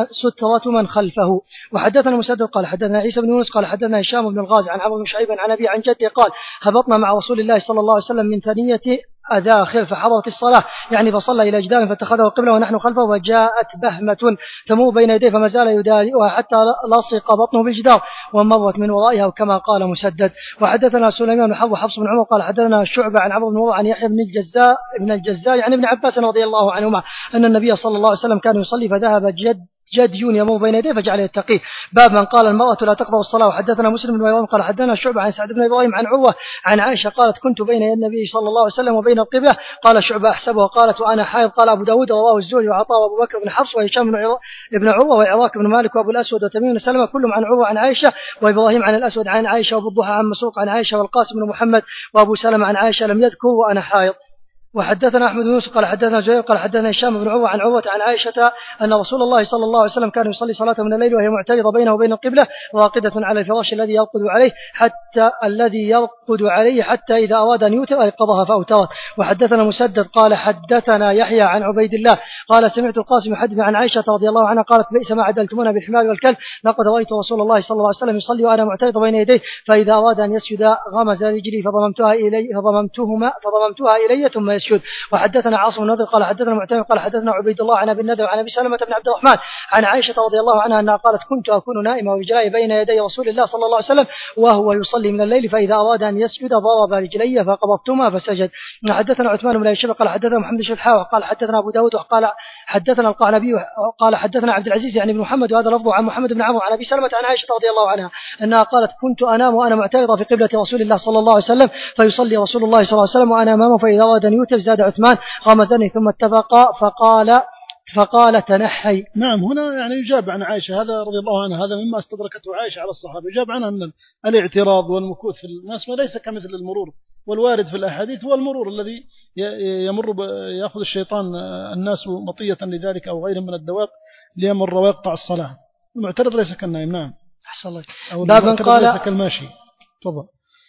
سترة من خلفه. وحدثنا مسدد قال حدثنا عيسى بن يونس قال حدثنا هشام بن الغازي عن عمرو بن شعيب عن أبي عن جده قال هبطنا مع رسول الله صلى الله عليه وسلم من ثنية أذاخر فحضرت الصلاة يعني فصلى إلى جدار فاتخذه قبله ونحن خلفه وجاءت بهمة تمر بين يديه فما زال يدارئها حتى لصق بطنه بالجدار ومرت من ورائها وكما قال مسدد. وحدثنا سليمان بن حرب وحفص بن عمر قال حدثنا شعبة عن عمرو بن عمر عن يحيى بن الجزاء بن الجزاء يعني ابن عباس رضي الله عنهما أن النبي صلى الله عليه وسلم كان يصلي فذهب جد جديون يمر بين يديه فجعل يتقيه. باب من قال المرأة لا تقضى الصلاة. وحدثنا مسلم بن مروان قال حدثنا شعبة عن سعد بن إبراهيم عن عروة عن عائشة قالت كنت بين يدي النبي صلى الله عليه وسلم وبين القبلة قال شعبة أحسبها قالت وأنا حائض. قال أبو داود رواه الزهري وعطاء وأبو بكر بن حفص وهشام بن عروة وعراك بن مالك وأبو الأسود وتميم بن سلمة كلهم عن عروة عن عائشة وإبراهيم عن الأسود عن عائشة وأبو الضحى عن مسروق عن عائشة والقاسم بن محمد وأبو سلمة عن عائشة لم يذكر وأنا حائض. وحدثنا أحمد بن يوسف قال حدثنا زهير قال حدثنا هشام بن عروة عن عروة عن عائشة أن رسول الله صلى الله عليه وسلم كان يصلي صلاة من الليل وهي معترضة بينه وبين القبلة راقدة على الفراش الذي يرقد عليه حتى الذي يرقد عليه حتى إذا أراد أن يوتر أيقظها فأوترت. وحدثنا مسدد قال حدثنا يحيى عن عبيد الله قال سمعت القاسم يحدث عن عائشة رضي الله عنها قالت بئس ما عدلتمونا بالحمار والكلب لقد رأيت رسول الله صلى الله عليه وسلم يصلي وأنا معترضة بين يديه فإذا أراد أن يسجد غمز رجلي فضممتها إلي فضممتهما فضممتها إلي ثم يسجد. وحدثنا عاصم النضر قال حدثنا معتمر قال حدثنا عبيد الله عن ابي النضر عن ابي سلمة بن عبد الرحمن عن عائشة رضي الله عنها انها قالت كنت اكون نائمة ورجلي بين يدي رسول الله صلى الله عليه وسلم وهو يصلي من الليل فاذا اراد ان يسجد ضرب رجلي فقبضتما فسجد. حدثنا عثمان بن ابي قال حدثنا محمد بن شحاوة قال حدثنا ابو داود قال حدثنا القعنبي قال حدثنا عبد العزيز يعني بن محمد وهذا لفظه عن محمد بن عمرو عن ابي سلمة عن عائشة رضي الله عنها انها قالت كنت انام وانا معترضة في قبلة رسول الله صلى الله عليه وسلم فيصلي رسول الله صلى الله عليه وسلم وانا امامه فاذا اراد ان يوتر زاد عثمان غمزني ثم اتفقا فقال فقال تنحي. نعم هنا يعني يجاب عن عائشة هذا رضي الله عنها هذا مما استدركته عائشة على الصحابة يجاب عنها أن الاعتراض والمكوث في الناس وليس كمثل المرور والوارد في الأحاديث هو المرور الذي يمر يأخذ الشيطان الناس مطية لذلك أو غير من الدواب ليمر ويقطع الصلاة. المعترض ليس كالنائم. نعم أحسن الله. باب قال ليس كالماشي. تفضل.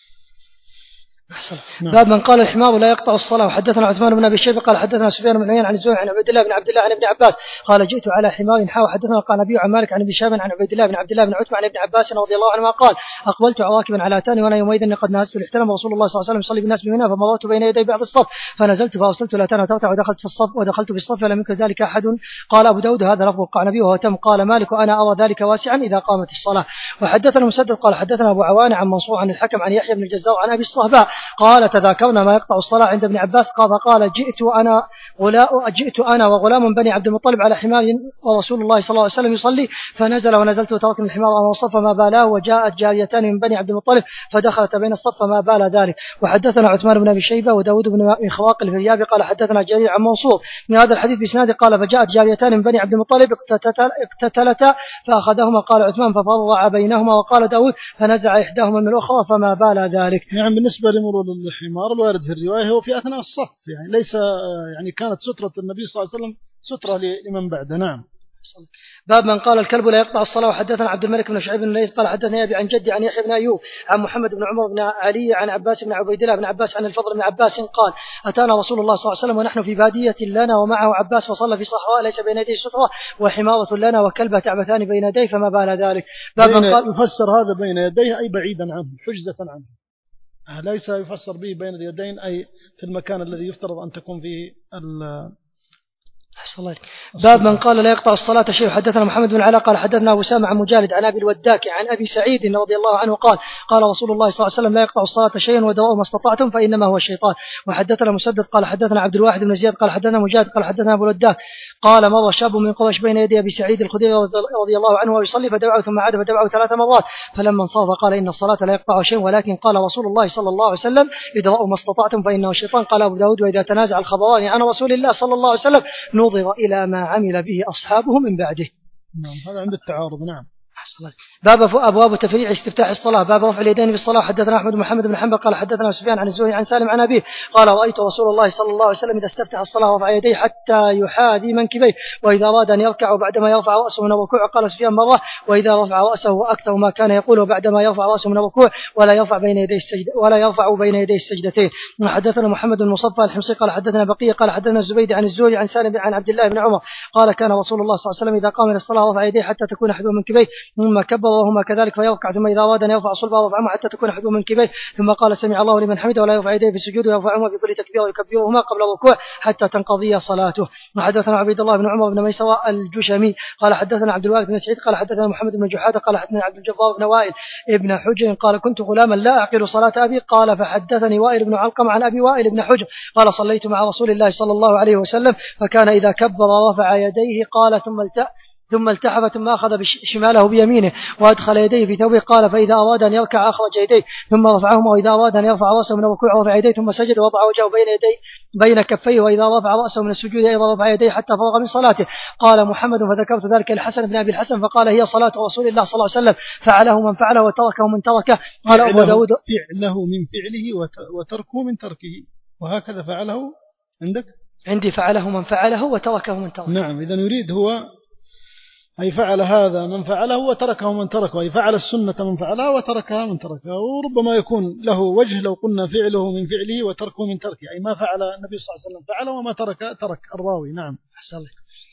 نعم. باب من قال الحمار لا يقطع الصلاة. وحدثنا عثمان بن أبي شيبة قال حدثنا سفيان بن عيينة عن الزهري عن عبد الله بن عبد الله عن ابن عباس قال جئت على حمار حاوى. حدثنا القعنبي عن مالك عن ابي شهاب عن عبد الله بن عبد الله بن عتبة عن ابن عباس رضي الله عنهما قال أقبلت راكبا على أتاني وأنا يومئذ قد نهزت الاحتلام رسول الله صلى الله عليه وسلم يصلي بالناس بمنى فمررت بين يدي بعض الصف فنزلت فأوصلت الأتان ترتع ودخلت في الصف ودخلت في الصف فلم يكن ذلك أحد. قال أبو داود هذا لفظ القعنبي وهو تم. قال مالك وأنا أرى ذلك واسعا إذا قامت الصلاة. وحدثنا مسدد قال حدثنا أبو عوانة عن منصور عن الحكم عن يحيى بن الجزار عن أبي الصهباء قال تذاكرنا ما يقطع الصلاة عند ابن عباس قال قال جئت أنا ولا جئت أنا وغلام بني عبد المطلب على حمار ورسول الله صلى الله عليه وسلم يصلي فنزل ونزلت وتركنا الحمار أمام الصف ما بالاه وجاءت جاريتان من بني عبد المطلب فدخلت بين الصف ما بال ذلك. وحدثنا عثمان بن أبي شيبة وداود بن خواق الفريابي قال حدثنا جرير عن منصور من هذا الحديث بإسناده قال فجاءت جاريتان من بني عبد المطلب اقتتلتا فأخذهما قال عثمان ففرع بينهما وقال داود فنزع إحداهما من الأخرى فما بال ذلك. يعني بالنسبة لمرور الحمار الوارد في الرواية هو في أثناء الصف يعني ليس يعني كانت سترة النبي صلى الله عليه وسلم سترة لمن بعده. نعم. باب من قال الكلب لا يقطع الصلاة. وحدثنا عبد الملك بن شعيب بن الليث قال حدثنا أبي عن جدي عن يحيى بن أيوب عن محمد بن عمر بن علي عن عباس بن عبيد الله بن عباس عن الفضل بن عباس قال أتانا رسول الله صلى الله عليه وسلم ونحن في بادية لنا ومعه عباس وصلى في صحراء ليس بين يديه سترة وحمارة لنا وكلبة تعبثان بين يديه فما بال ذلك. باب من قال يفسر هذا بين يديه أي بعيدا عنه حجزة عنه ليس يفسر به بين اليدين أي في المكان الذي يفترض أن تكون فيه الله. باب من قال لا يقطع الصلاة شيء. حدثنا محمد بن علاء قال حدثنا وسام عن مجالد عن أبي الوداك عن أبي سعيد رضي الله عنه قال قال رسول الله صلى الله عليه وسلم لا يقطع الصلاة شيئا ودواء ما استطعتم فإنما هو الشيطان. وحدثنا مسدد قال حدثنا عبد الواحد بن زياد قال حدثنا مجاهد قال حدثنا أبو الوداك قال مر شاب من قريش بين يدي أبي سعيد الخدري رضي الله عنه ويصلي فدعاه ثم عاد فدعاه ثلاث مرات فلما انصرف قال إن الصلاة لا يقطع شيء ولكن قال رسول الله صلى الله عليه وسلم ادرأوا ما استطعتم فإنه الشيطان. قال أبو داود وإذا تنازع الخبران عن رسول الله صلى الله عليه وسلم نظر إلى ما عمل به أصحابه من بعده. نعم هذا عند التعارض. نعم باب أبواب تفريع استفتاح الصلاة. باب رفع اليدين في الصلاة. حدثنا أحمد بن محمد بن حنبل قال حدثنا سفيان عن الزهري عن سالم عن أبيه قال رأيت رسول الله صلى الله عليه وسلم إذا استفتح الصلاة رفع يديه حتى يحاذي منكبيه وإذا أراد أن يركع بعدما يرفع رأسه من الركوع قال سفيان مرة وإذا رفع رأسه أكثر ما كان يقوله بعدما يرفع رأسه من الركوع ولا يرفع بين يديه السجدة ولا يرفع بين يديه السجدتين. حدثنا محمد بن مصفى الحمصي قال حدثنا بقية قال حدثنا الزبيدي عن الزهري عن سالم عن عبد الله بن عمر قال كان رسول الله صلى الله عليه وسلم إذا قام إلى الصلاة رفع يديه حتى تكون حذو منكبيه ثم كبر وهما كذلك فيركع ثم إذا أراد أن يرفع صلبه رفعهما حتى تكون حذو منكبيه ثم قال سمع الله لمن حمده ولا يرفع يديه في السجود ويرفعهما في كل تكبير ويكبرهما قبل الركوع حتى تنقضي صلاته. وحدثنا عبد الله بن عمر بن ميسرة الجشمي قال حدثنا عبد الوارث بن سعيد قال حدثنا محمد بن جحادة قال حدثنا عبد الجبار بن وائل ابن حجر قال كنت غلاما لا أعقل صلاة أبي قال فحدثني وائل بن علقم عن أبي وائل بن حجر قال صليت مع رسول الله صلى الله عليه وسلم فكان إذا كبر رفع يديه قال ثم التأ ثم التحف ثم أخذ شماله بيمينه وأدخل يديه في ثوبه قال فإذا أراد أن يركع أخرج يديه ثم رفعهما وإذا أراد أن يرفع رأسه من الركوع رفع يديه ثم سجد ووضع وجهه بين يديه بين كفيه وإذا رفع رأسه من السجود أيضا رفع يديه حتى فرغ من صلاته. قال محمد فذكرت ذلك الحسن بن أبي الحسن فقال هي صلاة رسول الله صلى الله عليه وسلم فعله من فعله وتركه من تركه. قال أبو داود فعله من فعله وتركه من تركه وهكذا فعله عندك عندي فعله من فعله وتركه من تركه. نعم إذن يريد هو أي فعل هذا من فعله وتركه من تركه أي فعل السنة من فعلها وتركها من تركها. وربما يكون له وجه لو قلنا فعله من فعله وتركه من تركه أي ما فعل النبي صلى الله عليه وسلم فعله وما ترك ترك الراوي. نعم أحسن.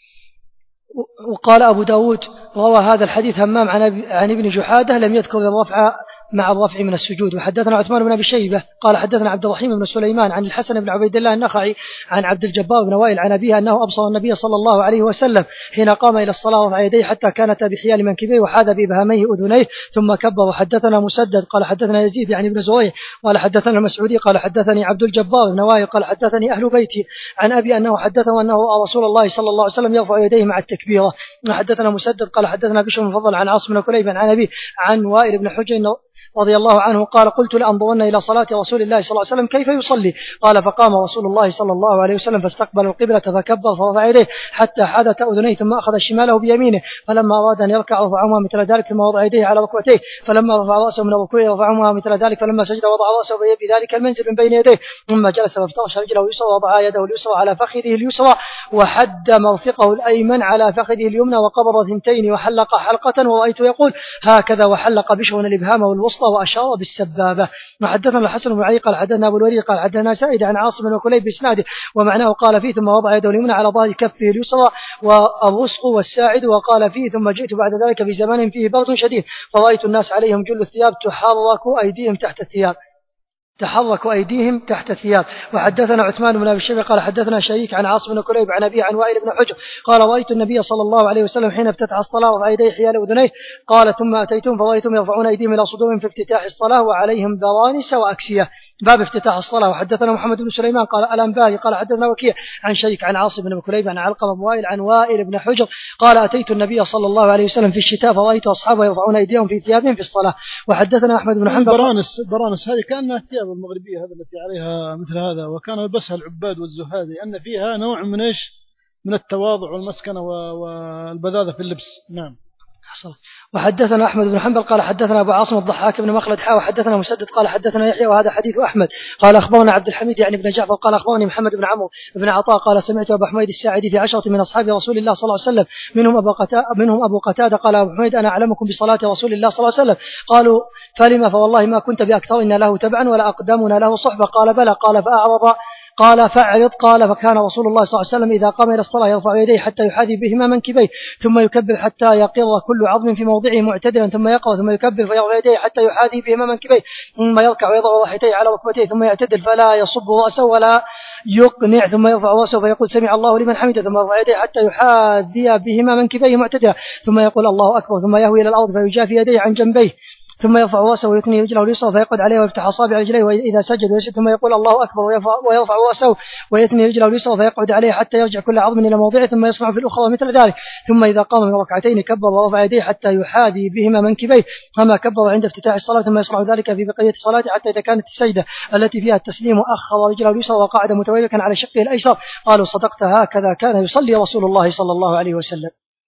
وقال أبو داود روى هذا الحديث همام عن ابن جحادة لم يذكر الرفع مع الرفع من السجود. وحدثنا عثمان بن أبي شيبة قال حدثنا عبد الرحيم بن سليمان عن الحسن بن عبيد الله النخعي عن عبد الجبار بن وائل عن أبيه أنه أبصر النبي صلى الله عليه وسلم حين قام إلى الصلاة ورفع يديه حتى كانت بحيال منكبيه وحاذ بإبهاميه أذنيه ثم كبر. وحدثنا مسدد قال حدثنا يزيد يعني ابن زريع قال حدثنا المسعودي قال حدثني عبد الجبار بن وائل قال حدثني أهل بيتي عن أبي أنه حدثه أنه رسول الله صلى الله عليه وسلم يرفع يديه مع التكبيرة. وحدثنا مسدد قال حدثنا بشر بن فضل عن عاصم بن كليب عن أبي عن وائل بن حجر رضي الله عنه قال قلت لأنظرن إلى صلاة رسول الله صلى الله عليه وسلم كيف يصلي قال فقام رسول الله صلى الله عليه وسلم فاستقبل القبلة فكبر فرفع يديه حتى حاذت أذنيه ثم أخذ شماله بيمينه فلما أراد أن يركع رفعهما مثل ذلك ثم وضع يديه على ركبتيه فلما رفع رأسه من الركوع رفعهما مثل ذلك فلما سجد وضع رأسه بذلك المنزل من بين يديه ثم جلس فافترش رجله اليسرى ووضع يده اليسرى على فخذه اليسرى وحد مرفقه الأيمن على فخذه اليمنى وقبض ثنتين وحلق حلقة ورأيت يقول هكذا وحلق بشر الإبهام والوسطى وأشار بالسبابة. وحدثنا الحسن بن علي قال حدثنا أبو الوليد قال حدثنا سعيد عن عاصم بن كليب بإسناده ومعناه قال فيه ثم وضع يده اليمنى على ظهر كفه اليسرى والرسق والساعد وقال فيه ثم جئت بعد ذلك في زمان فيه برد شديد فرأيت الناس عليهم جل الثياب تحرك أيديهم تحت الثياب تحركوا أيديهم تحت الثياب. وحدثنا عثمان بن أبي شيبة قال حدثنا شريك عن عاصم بن كليب عن أبي عن وائل بن حجر قال رأيت النبي صلى الله عليه وسلم حين افتتح الصلاة ورفع يديه حيال أذنيه قال ثم أتيتهم فرأيتهم يرفعون أيديهم إلى صدورهم في افتتاح الصلاة وعليهم برانس وأكسية. باب افتتاح الصلاة. وحدثنا محمد بن سليمان قال الأنباري قال حدثنا وكيع عن شريك عن عاصم بن كليب عن علقمة بن وائل عن وائل بن حجر قال أتيت النبي صلى الله عليه وسلم في الشتاء فرأيت أصحابه يرفعون أيديهم في ثيابهم في الصلاة. وحدثنا أحمد بن حنبل برانس برانس هذه كأنها الثياب المغربية هذا التي عليها مثل هذا وكان يلبسها العباد والزهاد لأن فيها نوع من إيش من التواضع والمسكنة والبذاذة في اللبس. نعم حصل. وحدثنا أحمد بن حنبل قال حدثنا أبو عاصم الضحاك بن مخلد حا وحدثنا مسدد قال حدثنا يحيى وهذا حديث أحمد قال أخبرنا عبد الحميد يعني بن جعفر قال أخبرني محمد بن عمرو بن عطاء قال سمعت أبو حميد الساعدي في عشرة من أصحاب رسول الله صلى الله عليه وسلم منهم أبو قتادة منهم أبو قتادة قال أبو حميد أنا أعلمكم بصلاة رسول الله صلى الله عليه وسلم قالوا فلما فوالله ما كنت بأكثرنا له تبعا ولا أقدمنا له صحبة قال بلى قال فأعرض قال فاعرض قال فكان رسول الله صلى الله عليه وسلم إذا قام إلى الصلاة يرفع يديه حتى يحاذي بهما منكبيه ثم يكبر حتى يقر كل عظم في موضعه معتدلا ثم يقرأ ثم يكبر فيرفع يديه حتى يحاذي بهما منكبيه ثم يركع ويضع راحتيه على ركبتيه ثم يعتدل فلا يصب رأسه ولا يقنع ثم يرفع رأسه فيقول سمع الله لمن حمده ثم يرفع يديه حتى يحاذي بهما منكبيه معتدلا ثم يقول الله أكبر ثم يهوي إلى الأرض فيجافي يديه عن جنبيه ثم يرفع رأسه ويثني رجله اليسرى فيقعد عليه ويفتح أصابع رجليه وإذا سجد ويسجد ثم يقول الله أكبر ويرفع رأسه ويثني رجله اليسرى فيقعد عليه حتى يرجع كل عظم إلى موضعه ثم يصنع في الأخرى مثل ذلك ثم إذا قام من ركعتين كبر ورفع يديه حتى يحاذي بهما منكبيه كما كبر عند افتتاح الصلاة ثم يصنع ذلك في بقية الصلاة حتى إذا كانت السجدة التي فيها التسليم أخر رجله اليسرى وقعد متويلكا على شقه الأيسر قالوا صدقت هكذا كان يصلي رسول الله صلى الله عليه وسلم.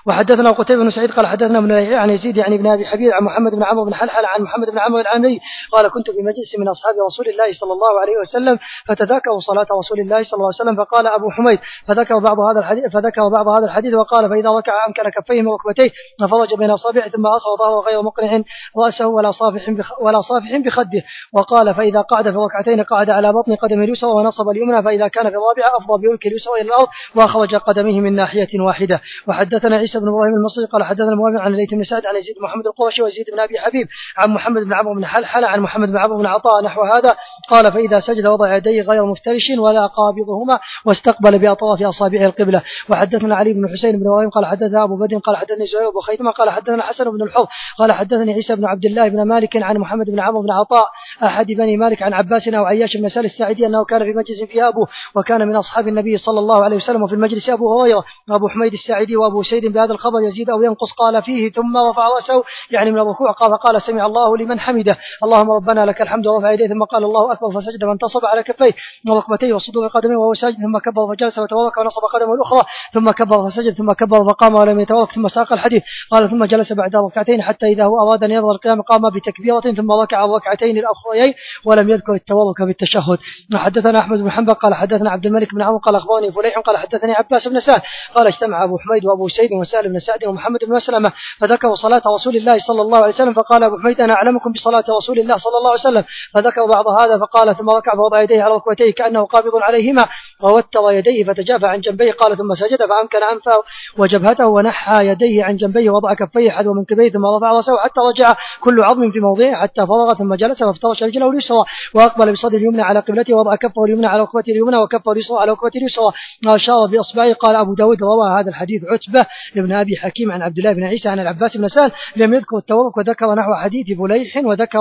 وحدثنا قتيبة بن سعيد قال حدثنا ابن لهيعة عن يزيد يعني ابن أبي حبيب عن محمد بن عمرو بن حلحل عن محمد بن عمرو العامري قال كنت في مجلس من أصحاب رسول الله صلى الله عليه وسلم فتذاكروا صلاة رسول الله صلى الله عليه وسلم فقال أبو حميد فذكر بعض هذا الحديث فذكر بعض هذا الحديث وقال فإذا وقع أمكن كفيه وركبتيه فرج بين أصابعه ثم أصغى ظهره غير مقنع رأسه ولا صافح ولا صافح بخده وقال فإذا قعد في ركعتين قعد على بطن قدمه اليسرى ونصب اليمنى فإذا كان في الرابعة أفضى بركبه اليسرى إلى الأرض وأخرج قدميه من ناحية واحدة. وحدثنا عيسى بن إبراهيم المصري قال حدثنا مؤمن عن الليث بن سعد عن يزيد محمد القرشي ويزيد بن أبي حبيب عن محمد بن عمرو بن حلحل عن محمد بن عمرو بن عطاء نحو هذا قال فإذا سجد وضع يديه غير مفترش ولا قابضهما واستقبل بأطراف أصابعه القبلة. وحدثنا علي بن حسين بن إبراهيم قال حدثنا أبو بدر قال حدثني زهير بن خيثمة قال حدثنا حسن بن الحر قال حدثني عيسى بن عبد الله بن مالك عن محمد بن عمرو بن عطاء أحد بني مالك عن عباس أو عياش بن سال الساعدي أنه كان في مجلس فيه أبوه وكان من أصحاب النبي صلى الله عليه وسلم وفي المجلس أبو هريرة وأبو حميد الساعدي وأبو سيد بهذا الخبر يزيد أو ينقص قال فيه ثم رفع رأسه يعني من الركوع قال قال سمع الله لمن حمده اللهم ربنا لك الحمد ورفع يديه ثم قال الله أكبر فسجد وانتصب على كفيه وركبتيه وصدور قدمه وهو ساجد ثم كبر فجلس وتورك ونصب قدمه الأخرى ثم كبر فسجد ثم كبر فقام ولم يتورك ثم ساق الحديث قال ثم جلس بعد ركعتين حتى إذا هو أراد أن يظهر القيام قام بتكبيرة ثم ركع الركعتين الأخريين ولم يذكر التورك بالتشهد. حدثنا أحمد بن حنبل قال حدثنا عبد الملك بن عمرو قال أخبرني فليح قال حدثني عباس بن سعد قال اجتمع أبو حميد وأبو سيد وسالم بن سعد ومحمد بن مسلمة فذكروا صلاة رسول الله صلى الله عليه وسلم فقال أبو حميد أنا أعلمكم بصلاة رسول الله صلى الله عليه وسلم فذكر بعض هذا فقال ثم ركع فوضع يديه على ركبتيه كأنه قابض عليهما ووتر يديه فتجافى عن جنبيه قال ثم سجد فأمكن أنفه وجبهته ونحى يديه عن جنبيه وضع كفيه حذو منكبيه ثم رفع رأسه حتى رجع كل عظم في موضعه حتى فرغ ثم جلس فافترش رجله اليسرى وأقبل بصدر اليمنى على قبلته وضع كفه اليمنى على ركبته اليمنى وكفه اليسرى على ركبته اليسرى وأشار بإصبعه. قال أبو داود روى هذا الحديث عتبة ابن أبي حكيم عن عبد الله بن عيسى عن العباس بن سال لم يذكر التورك وذكر نحو حديث فليح وذكر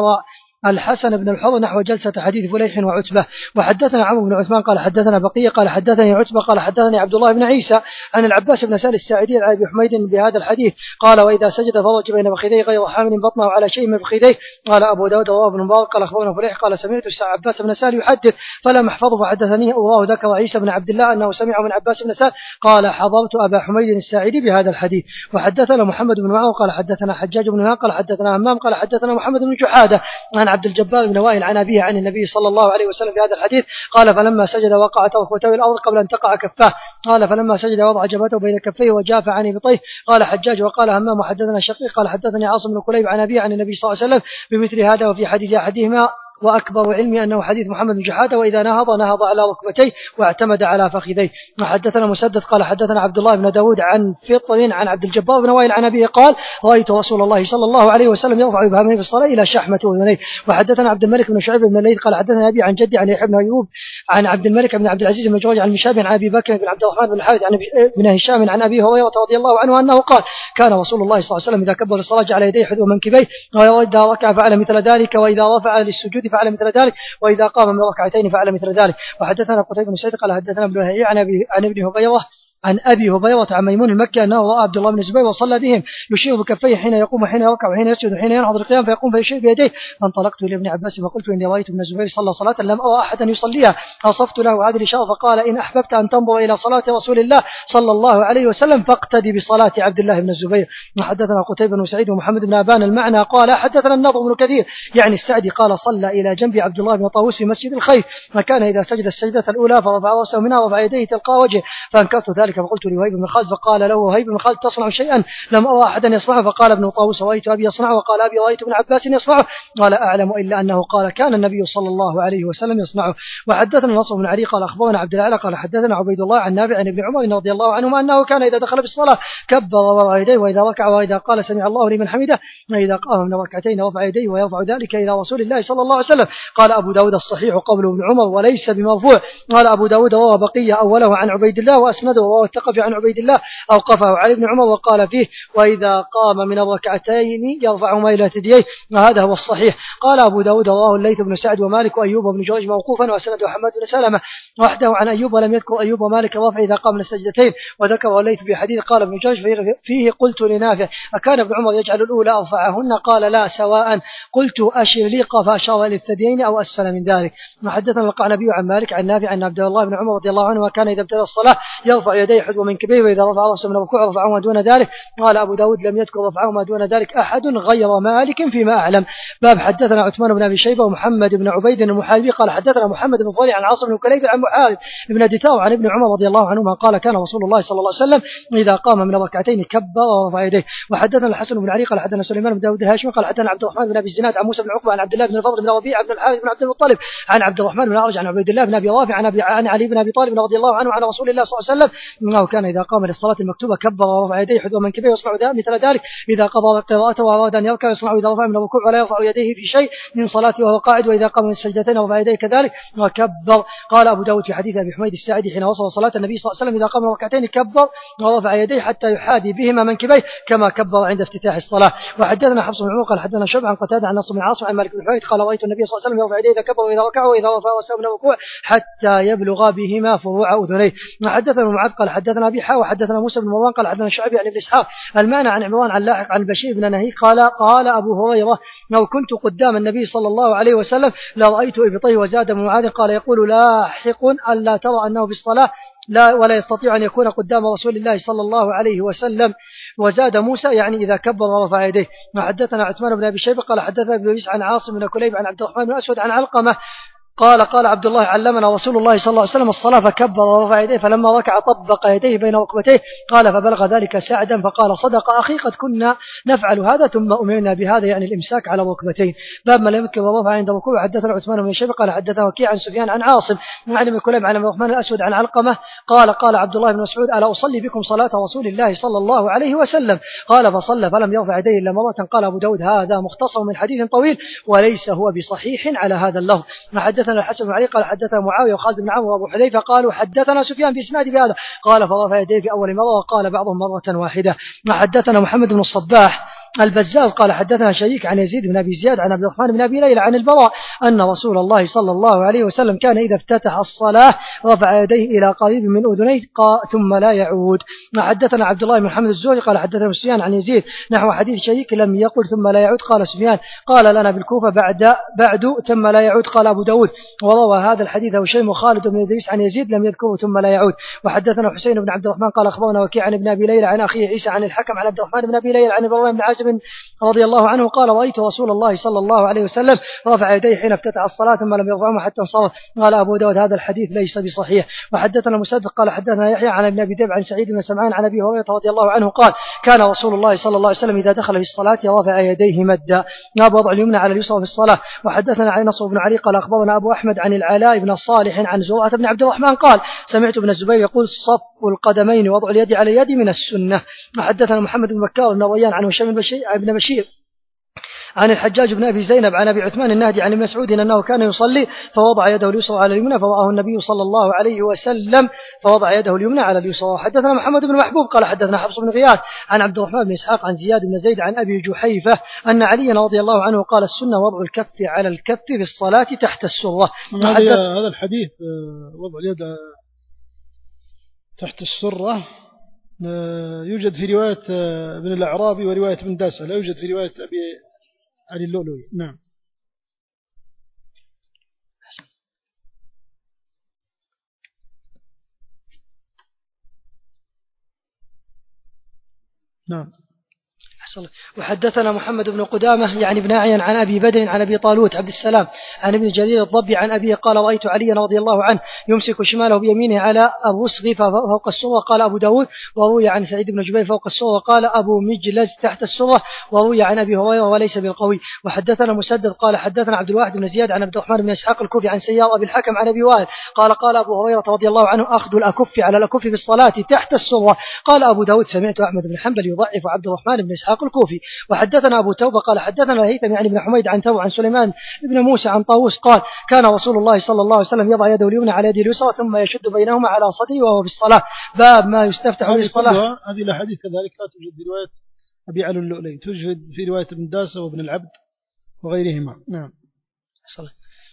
الحسن بن الحر نحو جلسة حديث فليح وعتبة. وحدثنا عمرو بن عثمان قال حدثنا بقية قال حدثني عتبة قال حدثني عبد الله بن عيسى عن العباس بن سال الساعدي عن أبي حميد بهذا الحديث قال وإذا سجد فرج بين فخذيه غير حامل بطنه على شيء من فخذيه. قال أبو داود رواه ابن مبارك قال أخبرنا فليح قال سمعت العباس بن سال يحدث فلم أحفظه فحدثني ورواه ذكر عيسى بن عبد الله أنه سمع من عباس بن سال قال حضرت أبا حميد الساعدي بهذا الحديث. وحدثنا محمد بن معاوية قال حدثنا حجاج بن هان قال حدثنا همام قال حدثنا محمد بن جحادة عن عبد الجبار بن وائل عن أبيه عن النبي صلى الله عليه وسلم في هذا الحديث قال فلما سجد وقعت ركبته الأرض قبل أن تقع كفاه قال فلما سجد وضع جبهته بين كفيه وجاف عن إبطيه. قال حجاج وقال همام وحدثنا شقيق قال حدثني عاصم بن كليب عن أبيه عن النبي صلى الله عليه وسلم بمثل هذا وفي حديث أحدهما وأكبر علمي أنه حديث محمد بن جحادة وإذا نهض نهض على ركبتيه واعتمد على فخذيه. وحدثنا مسدد قال حدثنا عبد الله بن داود عن فطر عن عبد الجبار بن وائل عن أبيه قال رأيت رسول الله صلى الله عليه وسلم يرفع إبهامه في الصلاة إلى شحمة أذنيه. وحدثنا عبد الملك بن شعيب بن الليث قال حدثنا أبي عن جدي عن يحيى بن أيوب عن عبد الملك بن عبد العزيز بن جريج عن مشاب عن أبي بكر بن عبد الرحمن بن الحارث عن ابن هشام عن أبي هريرة رضي الله عنه أنه قال كان رسول الله صلى الله عليه وسلم إذا كبر الصلاة جعل يديه حذو منكبيه وإذا ركع فعل مثل ذلك وإذا رفع للسجود فعل مثل ذلك وإذا قام من ركعتين فعل مثل ذلك. وحدثنا قتيبة بن سعيد قال حدثنا ابن لهيعة عن أبي عن ابن هريرة عن أبي هريرة عن ميمون المكي أنه رأى عبد الله بن الزبير وصلى بهم يشير بكفيه حين يقوم وحين يركع وحين يسجد وحين ينهض القيام فيقوم فيشير بيديه. فانطلقت إلى ابن عباس فقلت إني رأيت ابن الزبير صلى صلاة لم أرى أحدا يصليها أصفت له هذه الإشارة فقال إن أحببت أن تنظر إلى صلاة رسول الله صلى الله عليه وسلم فاقتدي بصلاة عبد الله بن الزبير. وحدثنا قتيبة بن سعيد ومحمد بن أبان المعنى قال حدثنا النضر بن كثير يعني السعدي قال صلى إلى جنب عبد الله بن طاووس في مسجد الخيف وكان إذا سجد السجدة الأولى فرفع رأسه منها ورفع يديه تلقى وجهه فأنكرت ذلك فقلت لوهيب بن خالد فقال له وهيب بن خالد تصنع شيئا لم أرى أحدا يصنعه. فقال ابن طاووس رأيت أبي يصنعه وقال أبي رأيت ابن عباس يصنعه قال أعلم إلا أنه قال كان النبي صلى الله عليه وسلم يصنعه. وحدثنا نصر بن علي قال أخبرنا عبد الأعلى قال حدثنا عبيد الله عن نافع عن ابن عمر رضي الله عنهما أنه كان إذا دخل بالصلاة كبر ورفع يديه وإذا ركع وإذا قال سمع الله لمن حمده وإذا قام من ركعتين رفع يديه ويرفع ذلك إلى رسول الله صلى الله عليه وسلم. قال أبو داود الصحيح قول ابن عمر وليس بمرفوع. قال أبو داود روى بقية أوله عن عبيد الله وأسنده وروى الثقفي عن عبيد الله أوقفه على ابن عمر وقال فيه وإذا قام من الركعتين يرفعهما إلى ثدييه وهذا هو الصحيح. قال أبو داود رواه الليث بن سعد ومالك وأيوب بن جريج موقوفا وأسنده حماد بن سلمة وحده عن أيوب ولم يذكر أيوب ومالك رفع إذا قام من السجدتين وذكر الليث في حديث قال ابن جريج فيه قلت لنافع أكان ابن عمر يجعل الأولى أرفعهن قال لا سواء قلت أشر لي فأشار إلى الثديين أو أسفل من ذلك. وحدثنا القعنبي عن مالك عن نافع عن عبد الله بن عمر رضي الله عنه وكان إذا ابتدى الصلاة يرفع يديه يديه حذو منكبيه، وإذا رفع رأسه من الركوع رفعهما دون ذلك. قال أبو داود لم يذكر رفعهما دون ذلك أحد غير مالك فيما أعلم. باب حدثنا عثمان بن أبي شيبة ومحمد بن عبيد المحاربي قال حدثنا محمد بن فضيل عن عاصم بن كليب عن محارب بن دثار عن ابن عمر رضي الله عنهما قال كان رسول الله صلى الله عليه وسلم إذا قام من الركعتين كبر ورفع يديه. وحدثنا الحسن بن علي قال حدثنا سليمان بن داود الهاشمي قال حدثنا عبد الرحمن بن أبي الزناد عن موسى بن عقبة عن عبد الله بن الفضل بن ربيعة بن الحارث بن عبد المطلب عن عبد الرحمن بن الأعرج عن عبيد الله بن أبي رافع عن, عن علي بن أبي طالب رضي الله عنه عن رسول الله صلى الله عليه وسلم أنه كان إذا قام للصلاة المكتوبة كبر ورفع يديه حذو منكبيه ويصنع مثل ذلك إذا قضى قراءته وأراد أن يركع يصنع إذا رفع من الركوع ولا يرفع يديه في شيء من صلاته وهو قاعد، وإذا قام من السجدتين ورفع يديه كذلك وكبر. قال أبو داود في حديث أبي حميد الساعدي حين وصف صلاة النبي صلى الله عليه وسلم إذا قام ركعتين كبر ورفع يديه حتى يحاذي بهما منكبيه كما كبر عند افتتاح الصلاة. وحدثنا حفص بن عمر قال حدثنا شعبة عن قتادة عن نصر بن عاصم عن مالك بن حويرث قال رأيت النبي صلى الله عليه وسلم يرفع يديه إذا كبر وإذا ركع وإذا رفع رأسه من الركوع حتى يبلغ بهما فروع أذنيه. وحدثنا معاذ قال حدثنا أبي حا وحدثنا موسى بن مروان قال حدثنا شعبي عن ابن إسحاق المعنى عن عمران عن لاحق عن بشير بن نهيك قال قال أبو هريرة لو كنت قدام النبي صلى الله عليه وسلم لرأيت إبطيه. وزاد بن معاذ قال يقول لاحق ألا ترى أنه بالصلاة لا ولا يستطيع أن يكون قدام رسول الله صلى الله عليه وسلم. وزاد موسى يعني إذا كبر ورفع يديه. وحدثنا عثمان بن أبي شيبة قال حدثنا ابن عن عاصم بن كليب عن عبد الرحمن بن أسود عن علقمة قال قال عبد الله علمنا رسول الله صلى الله عليه وسلم الصلاة فكبر ورفع يديه فلما ركع طبق يديه بين ركبتيه قال فبلغ ذلك سعدا فقال صدق أخي قد كنا نفعل هذا ثم أمرنا بهذا يعني الإمساك على ركبتين. باب ما لم يذكر ورفع عند ركوع. حدثنا عثمان بن شيبة قال حدثنا وكيع عن سفيان عن عاصم عن ابن كليب عن عبد الرحمن الأسود عن علقمة قال قال عبد الله بن مسعود ألا أصلي بكم صلاة رسول الله صلى الله عليه وسلم قال فصلى فلم يرفع يديه إلا مرة. قال أبو داود هذا مختصر من حديث طويل وليس هو بصحيح على هذا اللفظ. حدثنا الحسن بن علي قال حدثنا معاوية وخالد بن عمرو وأبو حذيفة قالوا حدثنا سفيان بإسناد بهذا قال فرفع يديه في أول مرة وقال بعضهم مرة واحدة. حدثنا محمد بن الصباح البزاز قال حدثنا شريك عن يزيد بن أبي زياد عن عبد الرحمن بن أبي ليلى عن البراء أن رسول الله صلى الله عليه وسلم كان إذا افتتح الصلاة رفع يديه إلى قريب من أذنيه ثم لا يعود. حدثنا عبد الله بن محمد الزهري قال حدثنا سفيان عن يزيد نحو حديث شريك لم يقل ثم لا يعود. قال سفيان قال لنا بالكوفة بعد بعد ثم لا يعود. قال أبو داود وروى هذا الحديث هشيم وخالد بن إدريس عن يزيد لم يذكره ثم لا يعود. وحدثنا حسين بن عبد الرحمن قال أخبرنا وكيع عن ابن أبي ليلى عن أخيه عيسى عن الحكم عن عبد الرحمن بن أبي ليلى عن البراء بن عازب رضي الله عنه قال رأيت رسول الله صلى الله عليه وسلم رفع يديه حين افتتح الصلاة ثم لم يرفعهما حتى انصرف. قال أبو داود هذا الحديث ليس بصحيح. وحدثنا مسدد قال حدثنا يحيى عن ابن أبي ذئب عن سعيد بن سمعان عن أبي هريرة رضي الله عنه قال كان رسول الله صلى الله عليه وسلم إذا دخل في الصلاة رفع يديه مدا باب وضع اليمنى على اليسرى في الصلاة. وحدثنا عن نصر بن علي قال أخبرنا أبو أحمد عن العلاء بن صالح عن زرعة بن عبد الرحمن قال سمعت ابن الزبير يقول صف القدمين وضع اليد على اليد من السنة. وحدثنا محمد بن بكار بن ريان عن هشام بن بشير عن الحجاج بن أبي زينب عن أبي عثمان النهدي عن ابن مسعود أنه كان يصلي فوضع يده اليسرى على اليمنى فرآه النبي صلى الله عليه وسلم فوضع يده اليمنى على اليسرى. حدثنا محمد بن محبوب قال حدثنا حفص بن غياث عن عبد الرحمن بن إسحاق عن زياد بن زيد عن أبي جحيفة أن علي رضي الله عنه قال السنة وضع الكف على الكف في الصلاة تحت السرة. هذا الحديث وضع اليد تحت السرة يوجد في رواية ابن الأعرابي ورواية ابن داسة لا يوجد في رواية أبي علي اللؤلؤي. نعم. نعم. وحدثنا محمد بن قدامة يعني بن أعين عن أبي بدر عن أبي طالوت عبد السلام عن ابن جرير الضبي عن أبيه قال رأيت عليا رضي الله عنه يمسك شماله بيمينه على الرسغ فوق السرة. قال أبو داود وروي عن سعيد بن جبير فوق السرة قال أبو مجلز تحت السرة وروي عن أبي هريرة وليس بالقوي. وحدثنا مسدد قال حدثنا عبد الواحد بن زياد عن عبد الرحمن بن إسحاق الكوفي عن سيار أبي الحكم عن أبي وائل قال قال أبو هريرة رضي الله عنه أخذ الأكف على الأكف في الصلاة تحت السرة. قال أبو داود سمعت أحمد بن حنبل يضعف عبد الرحمن بن إسحاق الكوفي. وحدثنا أبو توبة قال حدثنا الهيثم يعني بن حميد عن ثور عن سليمان بن موسى عن طاووس قال كان رسول الله صلى الله عليه وسلم يضع يده اليمنى على يده اليسرى ثم يشد بينهما على صدره وهو في الصلاة. باب ما يستفتح في الصلاة. هذه الأحاديث كذلك لا توجد في رواية أبي علي اللؤلؤي توجد في رواية ابن داسة وابن العبد وغيرهما. نعم. صلى.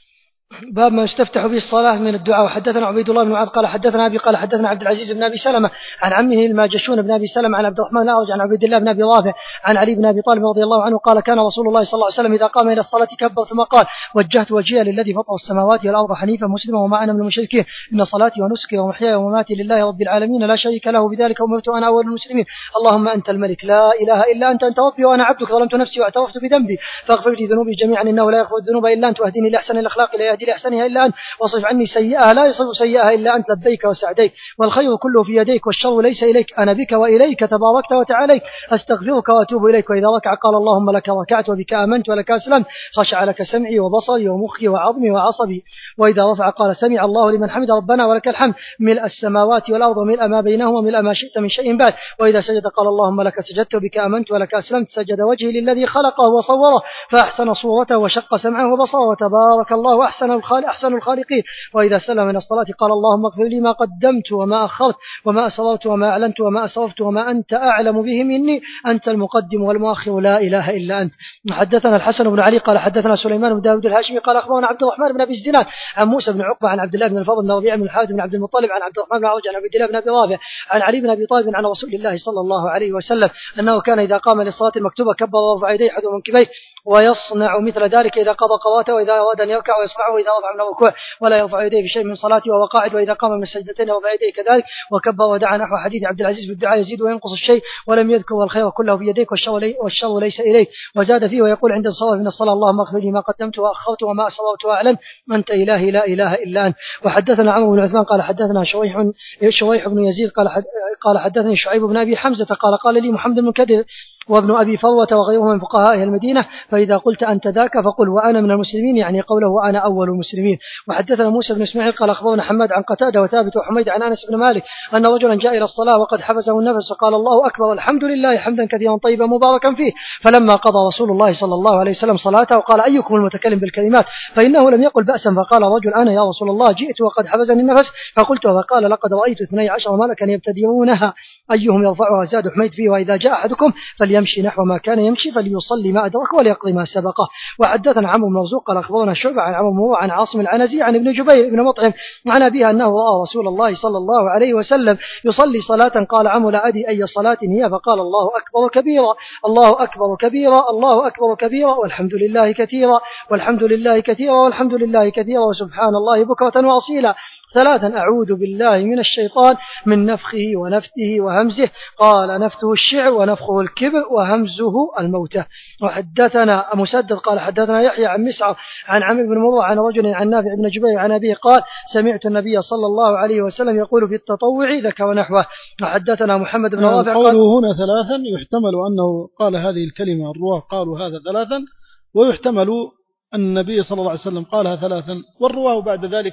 باب ما يستفتح به الصلاة من الدعاء. وحدثنا عبيد الله بن معاذ قال حدثنا أبي قال حدثنا عبد العزيز بن أبي سلمة عن عمه الماجشون بن أبي سلمة عن عبد الرحمن الأعرج عن عبيد الله بن أبي رافع عن علي بن أبي طالب رضي الله عنه قال كان رسول الله صلى الله عليه وسلم إذا قام إلى الصلاة كبر ثم قال وجهت وجهي للذي فطر السماوات والأرض حنيفا مسلما وما أنا من المشركين إن صلاتي ونسكي ومحياي ومماتي لله رب العالمين لا شريك له بذلك أمرت وأنا أول المسلمين اللهم أنت الملك لا إله إلا أنت أنت ربي وأنا عبدك ظلمت نفسي واعترفت بذنبي فاغفر لي ذنوبي جميعا إنه لا يغفر الذنوب إلا أنت واهدني لأحسن الأخلاق لا يهدي لأحسنها إلا أنت واصرف عني سيئها لا يصرف سيئها إلا أنت لبيك وسعديك والخير كله في يديك والشر ليس إليك أنا بك وإليك تباركت وتعاليك أستغفرك وأتوب إليك. وإذا ركع قال اللهم لك ركعت وبك آمنت ولك أسلمت خشع لك سمعي وبصري ومخي وعظمي وعصبي. وإذا رفع قال سمع الله لمن حمد ربنا ولك الحمد ملء السماوات والأرض وملء ما بينهما وملء ما شئت من شيء بعد. وإذا سجد قال اللهم لك سجدت وبك آمنت ولك أسلمت سجد وجهي للذي خلقه وصوره فأحسن صورته وشق سمعه وبصره وتبارك الله أحسن الخالق أحسن الخالقين. وإذا سلم من الصلاة قال اللهم اغفر لي ما قدمت وما أخرت وما أسررت وما أعلنت وما أسرفت وما أنت أعلم به مني أنت المقدم والمؤخر لا إله إلا أنت. حدثنا الحسن بن علي قال حدثنا سليمان بن داود الهاشمي قال أخبرنا عبد الرحمن بن أبي الزناد عن موسى بن عقبة عن عبد الله بن الفضل بن ربيع بن الحارث بن عبد المطلب عن عبد الرحمن بن عوج عن عبد الله بن أبي رافع عن علي بن أبي طالب عن رسول الله صلى الله عليه وسلم أنه كان إذا قام للصلاة المكتوبة كبر ورفع يديه حذو منكبيه ويصنع مثل ذلك إذا قضى قواته وإذا أراد أن يركع ويصنعه إذا رفع من الركوع ولا يرفع يديه في شيء من صلاته وهو قاعد وإذا قام من السجدتين رفع يديه كذلك وكبر ودعا نحو حديث عبد العزيز في الدعاء يزيد وينقص الشيء ولم يذكر والخير كله في يديك والشر, لي والشر ليس إليك. وزاد فيه ويقول عند الصلاة من الصلاة اللهم اغفر لي ما قدمت وأخرت وما أسررت وأعلنت أنت إلهي لا إله إلا أنت. وحدثنا عمرو بن عثمان قال حدثنا شويح شويح بن يزيد قال حد قال حدثني شعيب بن أبي حمزة قال قال لي محمد بن كدر وابن أبي فروة وغيره من فقهاء المدينة فإذا قلت أنت ذاك فقل وأنا من المسلمين يعني قوله وأنا أول المسلمين. وحدثنا موسى بن إسماعيل قال أخبرنا حماد عن قتادة وثابت وحميد عن أنس بن مالك أن رجلا جاء إلى الصلاة وقد حبسه النفس فقال الله أكبر والحمد لله حمدا كثيرا طيبا مباركا فيه فلما قضى رسول الله صلى الله عليه وسلم صلاته قال أيكم المتكلم بالكلمات فإنه لم يقل بأسا فقال رجل أنا يا رسول الله جئت وقد حبسني النفس فقلت فقال لقد رأيت اثني عشر ملكا يبتدرونها أيهم يرفعها زاد حميد فيه وإذا جاء أحدكم فليمشي نحو ما كان يمشي فليصلي ما أدرك وليقضي ما سبقه. وحدثنا عمرو بن مرزوق قال أخبرنا شعبة عن عمرو عن عاصم العنزي عن ابن جبير بن مطعم عن أبيه أنه رأى رسول الله صلى الله عليه وسلم يصلي صلاة قال عمرو لا أدري أي صلاة هي فقال الله أكبر كبيرا الله أكبر كبيرا الله أكبر كبيرا والحمد لله كثيرا والحمد لله كثيرا والحمد لله كثيرا وسبحان الله بكرة وأصيلا ثلاثا أعوذ بالله من الشيطان من نفخه ونفثه وهمزه قال نفثه الشعر ونفخه الكبر وهمزه الموتى. وحدثنا مسدد قال حدثنا يحيى عن مسعر عن عمرو بن مرة عن رجل عن نافع بن جبير عن أبيه قال سمعت النبي صلى الله عليه وسلم يقول في التطوع ذكر نحوه. وحدثنا محمد بن رافع قال قوله هنا ثلاثا يحتمل أنه قال هذه الكلمة الرواة قالوا هذا ثلاثا ويحتمل أن النبي صلى الله عليه وسلم قالها ثلاثا والرواه بعد ذلك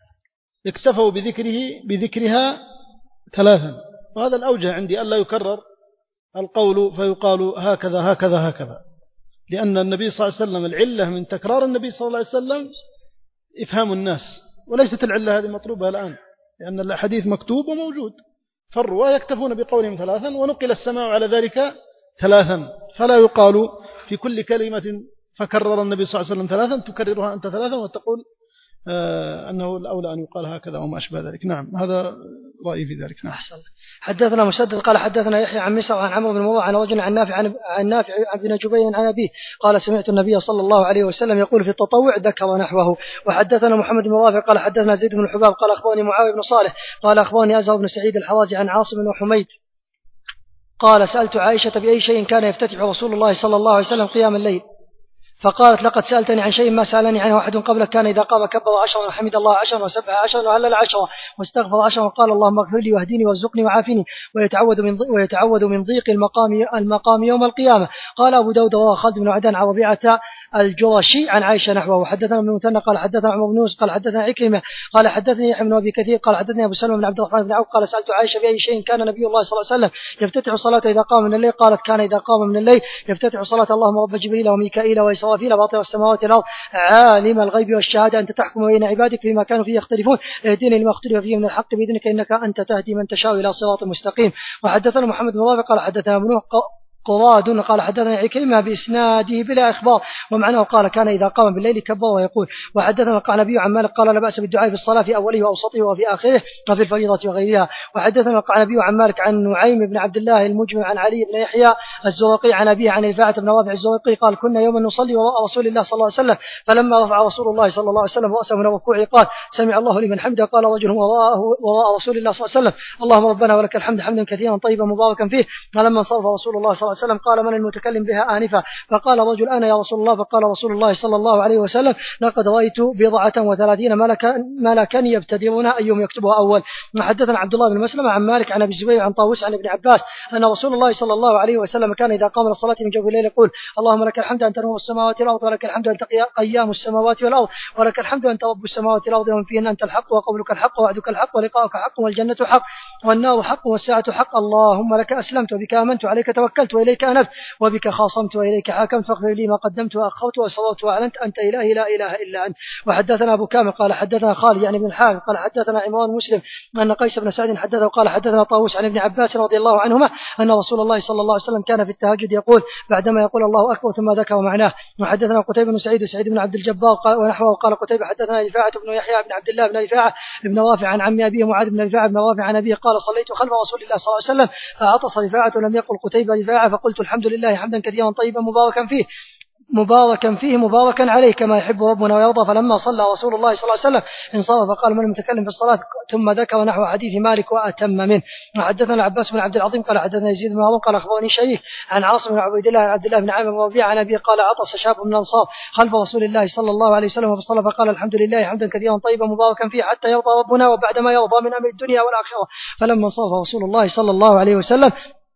اكتفوا بذكره بذكرها ثلاثا وهذا الأوجه عندي ألا يكرر القول فيقال هكذا هكذا هكذا لأن النبي صلى الله عليه وسلم العلة من تكرار النبي صلى الله عليه وسلم إفهام الناس وليست العلة هذه مطلوبة الآن لأن الحديث مكتوب وموجود فالرواة يكتفون بقولهم ثلاثا ونقل السماع على ذلك ثلاثا فلا يقال في كل كلمة فكرر النبي صلى الله عليه وسلم ثلاثا تكررها أنت ثلاثا وتقول آه أنه الأولى أن يقال هكذا وما أشبه ذلك. نعم هذا رأيي في ذلك. نعم. أحسن. حدثنا مسدد قال حدثنا يحيى عن مسعر عن عمرو بن مرة عن رجل عن نافع عن, عن نافع عن ابن جبير عن أبيه قال سمعت النبي صلى الله عليه وسلم يقول في التطوع ذكر نحوه. وحدثنا محمد بن رافع قال حدثنا زيد بن الحباب قال أخبرني معاوية بن صالح قال أخبرني أزهر بن سعيد الحوازي عن عاصم وحميد قال سألت عائشة بأي شيء كان يفتتح رسول الله صلى الله عليه وسلم قيام الليل فقالت لقد سألتني عن شيء ما سألني عنه أحد قبلك كان إذا قام كبر عشرا وحمد الله عشرا وسبح عشرا وهلل عشرا واستغفر عشرا وقال اللهم اغفر لي واهدني وارزقني وعافني ويتعوذ من ويتعوذ من ضيق المقام المقام يوم القيامة. قال أبو داود رواه خالد بن عدان عن ربيعة الجرشي عن عائشة نحوه. وحدثنا ابن مثنى قال حدثنا عمرو بن يونس قال حدثنا عكرمة قال حدثني يحيى بن أبي كثير قال حدثني أبو سلمة بن عبد الرحمن بن عوف قال سألت عائشة بأي شيء كان نبي الله صلى الله عليه وسلم يفتتح صلاته إذا قام من الليل قالت كان إذا قام من الليل يفتتح صلاة اللهم رب جبريل وميكائيل وإسرافيل باطل السماوات والأرض عالم الغيب والشهادة أنت تحكم بين عبادك فيما كانوا فيه يختلفون اهدني لما اختلف فيه من الحق بإذنك إنك أنت تهدي من تشاء إلى صراط مستقيم. وحدثنا محمد بن رافع قال حدثنا ابن قراد قال حدثنا عكرمة بإسناده بلا إخبار ومعناه قال كان إذا قام بالليل كبر ويقول. وحدثنا القعنبي عن مالك قال لا بأس بالدعاء في الصلاة في أوله وأوسطه وفي آخره وفي الفريضة وغيرها. وحدثنا القعنبي عن مالك عن نعيم بن عبد الله المجمع عن علي بن يحيى الزرقي عن أبيه عن رفاعة بن رافع الزرقي قال كنا يوما نصلي وراء رسول الله صلى الله عليه وسلم فلما رفع رسول الله صلى الله عليه وسلم رأسه من الركوع قال سمع الله لمن حمده قال رجل وراءه وراء رسول الله صلى الله عليه وسلم اللهم ربنا ولك الحمد حمدا كثيرا طيبا مباركا فيه. فلما انصرف رسول الله صلى الله عليه وسلم قال من المتكلم بها آنفا فقال رجل أنا يا رسول الله فقال رسول الله صلى الله عليه وسلم لقد رأيت بضعة وثلاثين ملكا ملكا يبتدرون أيهم يكتبها أول. وحدثنا عبد الله بن مسلم عن مالك عن أبي الزبير عن طاووس عن ابن عباس أن رسول الله صلى الله عليه وسلم كان إذا قام للصلاة من جوف الليل يقول اللهم لك الحمد أنت نور السماوات والأرض ولك الحمد أنت قيام السماوات والأرض ولك الحمد أنت رب السماوات والأرض ومن فيهن أنت الحق وقولك الحق ووعدك الحق ولقاؤك حق والجنة حق والنار حق والساعة حق اللهم لك أسلمت وبك آمنت وعليك توكلت وإليك أنبت وبك خاصمت وإليك حاكمت فاغفر لي ما قدمت وأخرت وأسررت وأعلنت أنت إلهي لا إله إلا أنت. وحدثنا أبو كامل قال حدثنا خالد يعني بن الحارث قال حدثنا عمران مسلم أن قيس بن سعد حدثه قال حدثنا طاووس عن ابن عباس رضي الله عنهما أن رسول الله صلى الله عليه وسلم كان في التهجد يقول بعدما يقول الله أكبر ثم ذكر معناه. وحدثنا قتيبة بن سعيد وسعيد بن عبد الجبار قال ونحوه قال قتيبة حدثنا رفاعة بن يحيى بن عبد الله بن رفاعة بن رافع عن عم أبيه معاذ بن رفاعة بن رافع عن أبيه قال صليت خلف رسول الله صلى الله عليه وسلم فعطس رفاعة ولم يقل قتيبة رفاعة فقلت الحمد لله حمدا كثيرا طيبا مباركا فيه مباركا فيه مباركا عليه كما يحب ربنا ويرضى. فلما صلى رسول الله صلى الله عليه وسلم انصرف فقال من المتكلم في الصلاة ثم ذكر نحو حديث مالك وأتم منه. وحدثنا العباس بن عبد العظيم قال حدثنا يزيد بن هارون قال أخبرني شريك عن عاصم بن عبيد الله عن عبد الله بن عامر بن ربيعة عن أبي قال عطس شاب من الأنصار خلف رسول الله صلى الله عليه وسلم في الصلاة فقال الحمد لله حمدا كثيرا طيبا مباركا فيه حتى يرضى ربنا وبعد ما يرضى من أمر الدنيا والآخرة. فلما انصرف رسول الله صلى الله عليه وسلم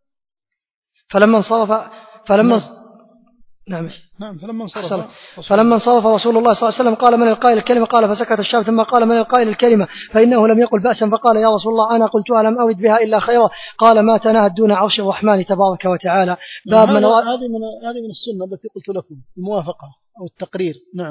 فلما انصرف فلما نعم نعم فلما انصرف فلما انصرف رسول الله صلى الله عليه وسلم قال من القائل الكلمة قال فسكت الشاب ثم قال من القائل الكلمة فإنه لم يقل بأسا فقال يا رسول الله أنا قلتها لم أود بها إلا خيرا قال ما تناهت دون عرش الرحمن تبارك وتعالى. باب من هذه من هذه من السنة التي قلت لكم الموافقة أو التقرير. نعم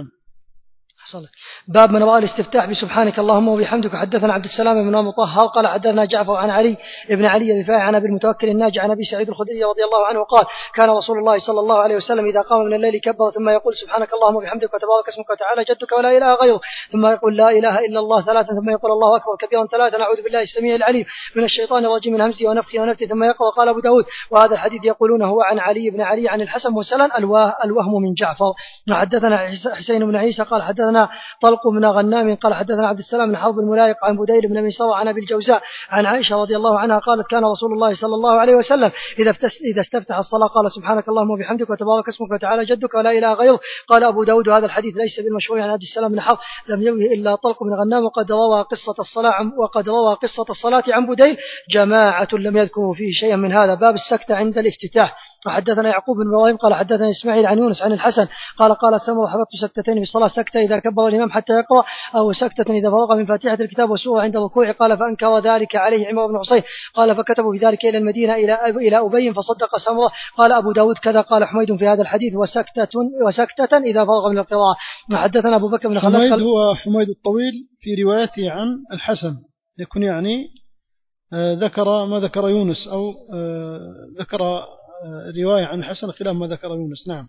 باب من رأى الاستفتاح بسبحانك اللهم وبحمدك. حدثنا عبد السلام بن مطهر قال حدثنا جعفر عن علي ابن علي الرفاعي عن ابي المتوكل الناجي عن ابي سعيد الخدري رضي الله عنه قال كان رسول الله صلى الله عليه وسلم اذا قام من الليل كبر ثم يقول سبحانك اللهم وبحمدك وتبارك اسمك وتعالى جدك ولا اله غيرك ثم يقول لا اله الا الله ثلاثا ثم يقول الله اكبر كبيرا ثلاثا اعوذ بالله السميع العليم من الشيطان الرجيم من همزه ونفخه ونفثه ثم يقرأ. قال ابو داود وهذا الحديث يقولون هو عن علي بن علي عن الحسن مرسلا الوهم من جعفر. حدثنا حسين بن عيسى قال حدثنا طلق بن غنام قال حدثنا عبد السلام بن حرب الملايق عن بديل بن ميسر عن ابي الجوزاء عن عائشه رضي الله عنها قالت كان رسول الله صلى الله عليه وسلم اذا اذا استفتح الصلاه قال سبحانك اللهم وبحمدك وتبارك اسمك وتعالى جدك ولا اله غيرك. قال ابو داود هذا الحديث ليس بالمشهور عن عبد السلام بن حرب لم يروه الا طلق بن غنام وقد روى قصه الصلاه وقد روى قصه الصلاه عن بديل جماعه لم يذكروا فيه شيئا من هذا. باب السكتة عند الافتتاح. وحدثنا يعقوب بن ابراهيم قال حدثنا اسماعيل عن يونس عن الحسن قال قال سمع حفظت سكتتين في الصلاه سكته اذا كبر الامام حتى يقرا او سكته اذا فرغ من فاتحه الكتاب وسوره عند الركوع. قال فانكر ذلك عليه عمرو بن حصين قال فكتبوا في ذلك الى المدينه الى الى ابي فصدق سمره. قال ابو داود كذا قال حميد في هذا الحديث وسكته وسكته اذا فرغ من القراءه. وحدثنا ابو بكر بن خلاد حميد هو حميد الطويل في روايته عن الحسن يكون يعني آه ذكر ما ذكر يونس او آه ذكر رواية عن الحسن خلاف ما ذكر يونس. نعم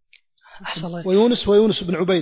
ويونس ويونس بن عبيد.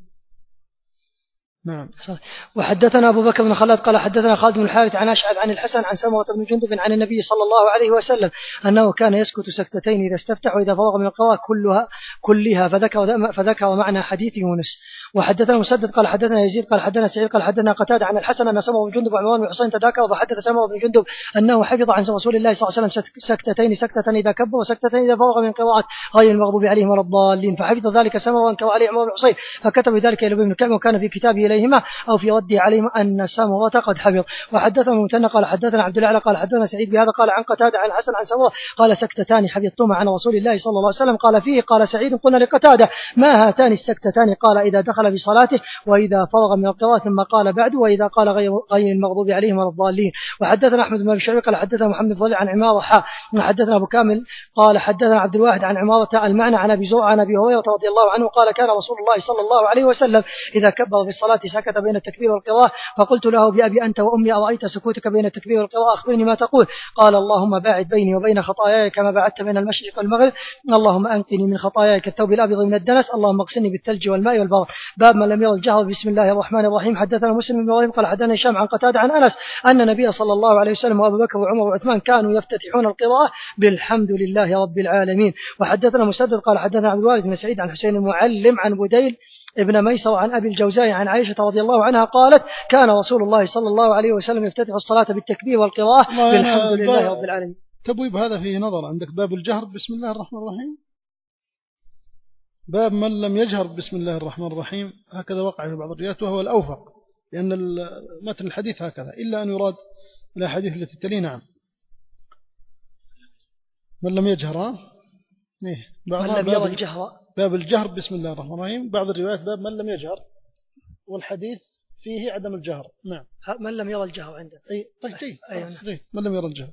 نعم. وحدثنا أبو بكر بن خلاد قال حدثنا خالد بن الحارث عن أشعث عن الحسن عن سمرة بن جندب عن النبي صلى الله عليه وسلم أنه كان يسكت سكتتين إذا استفتح وإذا فرغ من القراءة كلها كلها فذكر فذكر معنى حديث يونس. وحدثنا مسدد قال حدثنا يزيد قال حدثنا سعيد قال حدثنا قتادة عن الحسن أن سمرة بن جندب وعمران بن حصين تذاكر فحدث سمرة بن جندب أنه حفظ عن رسول الله صلى الله عليه وسلم سكتتين سكتة إذا كبر وسكتتين إذا فرغ من قراءة غير المغضوب عليهم ولا الضالين فحفظ ذلك سمرة وانكر عليه عمران بن حصين فكتب ذلك إلى ابن كعب وكان في كتابه إليهما أو في رده عليهم أن سمرة قد حفظ. وحدثنا المثنى قال حدثنا عبد الأعلى قال حدثنا سعيد بهذا قال عن قتادة عن الحسن عن سمرة قال سكتتان حفظتهما عن رسول الله صلى الله عليه وسلم. قال فيه قال سعيد قلنا لقتادة ما هاتان السكتتان قال إذا دخل بصلاته وإذا فرغ من القراءة ثم قال بعد وإذا قال غير, غير المغضوب عليهم ولا الضالين. وحدثنا أحمد بن بشير قال حدثنا محمد بن عن عمارة حا وحدثنا أبو كامل قال حدثنا عبد الواحد عن عمارة المعنى عن أبي زرعة عن أبي هريرة رضي الله عنه قال كان رسول الله صلى الله عليه وسلم إذا كبر في الصلاة سكت بين التكبير والقراءة فقلت له بأبي أنت وأمي أرأيت سكوتك بين التكبير والقراءة أخبرني ما تقول. قال اللهم باعد بيني وبين خطاياي كما بعدت بين المشرق والمغرب اللهم أنقني من خطاياي كالثوب الأبيض من الدنس اللهم اغسلني بالثلج والماء والبرد. باب من لم يرى الجهر بسم الله الرحمن الرحيم. حدثنا مسلم بن ابراهيم قال حدثنا هشام عن قتادة عن أنس أن النبي صلى الله عليه وسلم وأبو بكر وعمر وعثمان كانوا يفتتحون القراءة بالحمد لله رب العالمين. وحدثنا مسدد قال حدثنا عبد الوارث بن سعيد عن حسين المعلم عن بديل ابن ميسر عن أبي الجوزاء عن عائشة رضي الله عنها قالت كان رسول الله صلى الله عليه وسلم يفتتح الصلاة بالتكبير والقراءة بالحمد لله رب العالمين. تبويب هذا فيه نظر. عندك باب الجهر بسم الله الرحمن الرحيم، باب من لم يجهر بسم الله الرحمن الرحيم، هكذا وقع في بعض الروايات وهو الأوفق، لأن متن الحديث هكذا إلا أن يراد الأحاديث التي تلي. نعم من لم يجهر إيه من لم يرى الجهر باب الجهر بسم الله الرحمن الرحيم. بعض الروايات باب من لم يجهر والحديث فيه عدم الجهر. نعم من لم يرى الجهر عندك أي طيب أي من لم يرى الجهر.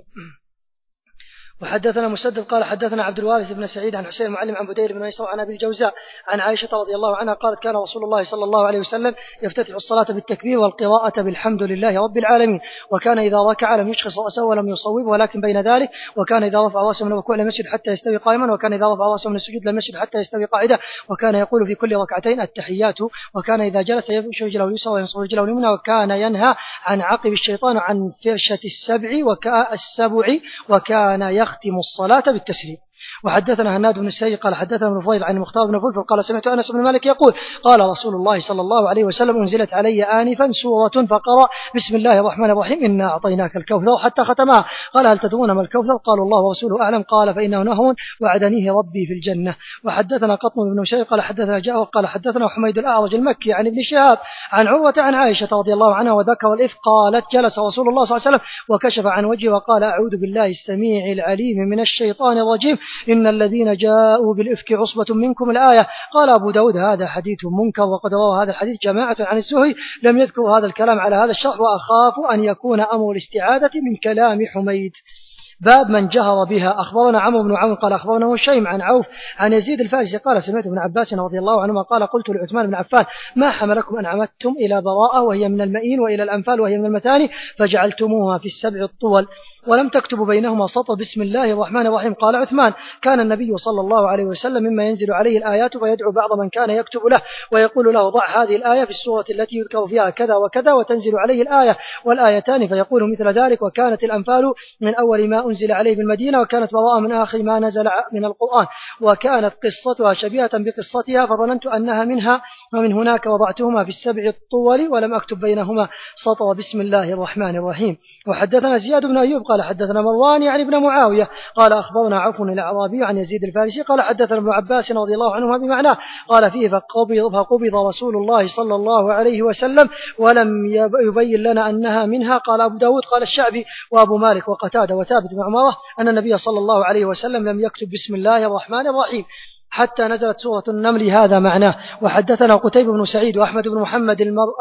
وحدثنا مسدد قال حدثنا عبد الوارث بن سعيد عن حسين المعلم عن بديل بن ميسر عن أبي الجوزاء عن عائشة رضي الله عنها قالت كان رسول الله صلى الله عليه وسلم يفتتح الصلاة بالتكبير والقراءة بالحمد لله رب العالمين، وكان إذا ركع لم يشخص رأسه ولم يصوب ولكن بين ذلك، وكان إذا رفع رأسه من الركوع لم يسجد حتى يستوي قائما، وكان إذا رفع رأسه من السجود لم يسجد حتى يستوي قاعدا، وكان يقول في كل ركعتين التحيات، وكان إذا جلس يفرش رجله اليسرى وينصب رجله اليمنى، وكان ينهى عن عقب الشيطان عن فرشة السبع والسبع، وكان يختم الصلاة بالتسليم. وحدثنا هناد بن السيد قال حدثنا ابن فضيل عن المختار بن فلفل قال سمعت أنس بن مالك يقول قال رسول الله صلى الله عليه وسلم أنزلت علي آنفا سورة فقرأ بسم الله الرحمن الرحيم إنا أعطيناك الكوثر حتى ختمها. قال هل تدرون ما الكوثر؟ قالوا الله ورسوله أعلم. قال فإنه نهر وعدنيه ربي في الجنة. وحدثنا قطن بن شيء قال حدثنا جاء قال حدثنا حميد الأعرج المكي عن ابن شهاب عن عروة عن عائشة رضي الله عنها وذكر الإفك قالت جلس رسول الله صلى الله عليه وسلم وكشف عن وجهه وقال أعوذ بالله السميع العليم من الشيطان الرجيم إن الذين جاءوا بالإفك عصبة منكم الآية. قال أبو داود هذا حديث منكر وقد روى هذا الحديث جماعة عن الزهري لم يذكر هذا الكلام على هذا الشرح وأخاف أن يكون أمر الاستعادة من كلام حميد. باب من جهر بها. أخبرنا عمرو بن عون قال أخبرنا هشيم عن عوف عن يزيد الفارسي قال سمعت ابن عباس رضي الله عنهما قال قلت لعثمان بن عفان ما حملكم أن عمدتم إلى براءة وهي من المئين وإلى الأنفال وهي من المثاني فجعلتموها في السبع الطول ولم تكتبوا بينهما سطر بسم الله الرحمن الرحيم. قال عثمان كان النبي صلى الله عليه وسلم مما ينزل عليه الآيات فيدعو بعض من كان يكتب له ويقول له ضع هذه الآية في السورة التي يذكر فيها كذا وكذا وتنزل عليه الآية والآيتان فيقول مثل ذلك. وكانت الأنفال من أول ما أنزل عليه بالمدينة وكانت براءة من آخر ما نزل من القرآن وكانت قصتها شبيهة بقصتها فظننت أنها منها ومن هناك وضعتهما في السبع الطول ولم أكتب بينهما سطر بسم الله الرحمن الرحيم. وحدثنا زياد بن أيوب قال حدثنا مروان يعني ابن معاوية قال أخبرنا عوف الأعرابي عن يزيد الفارسي قال حدثنا ابن عباس رضي الله عنهما بمعناه قال فيه فقبض, فقبض رسول الله صلى الله عليه وسلم ولم يبين لنا أنها منها. قال أبو داود قال الشعبي وأبو مالك وقتادة وثابت بن عمارة أن النبي صلى الله عليه وسلم لم يكتب بسم الله الرحمن الرحيم حتى نزلت سورة النمل هذا معناه. وحدثنا قتيبة بن سعيد وأحمد بن محمد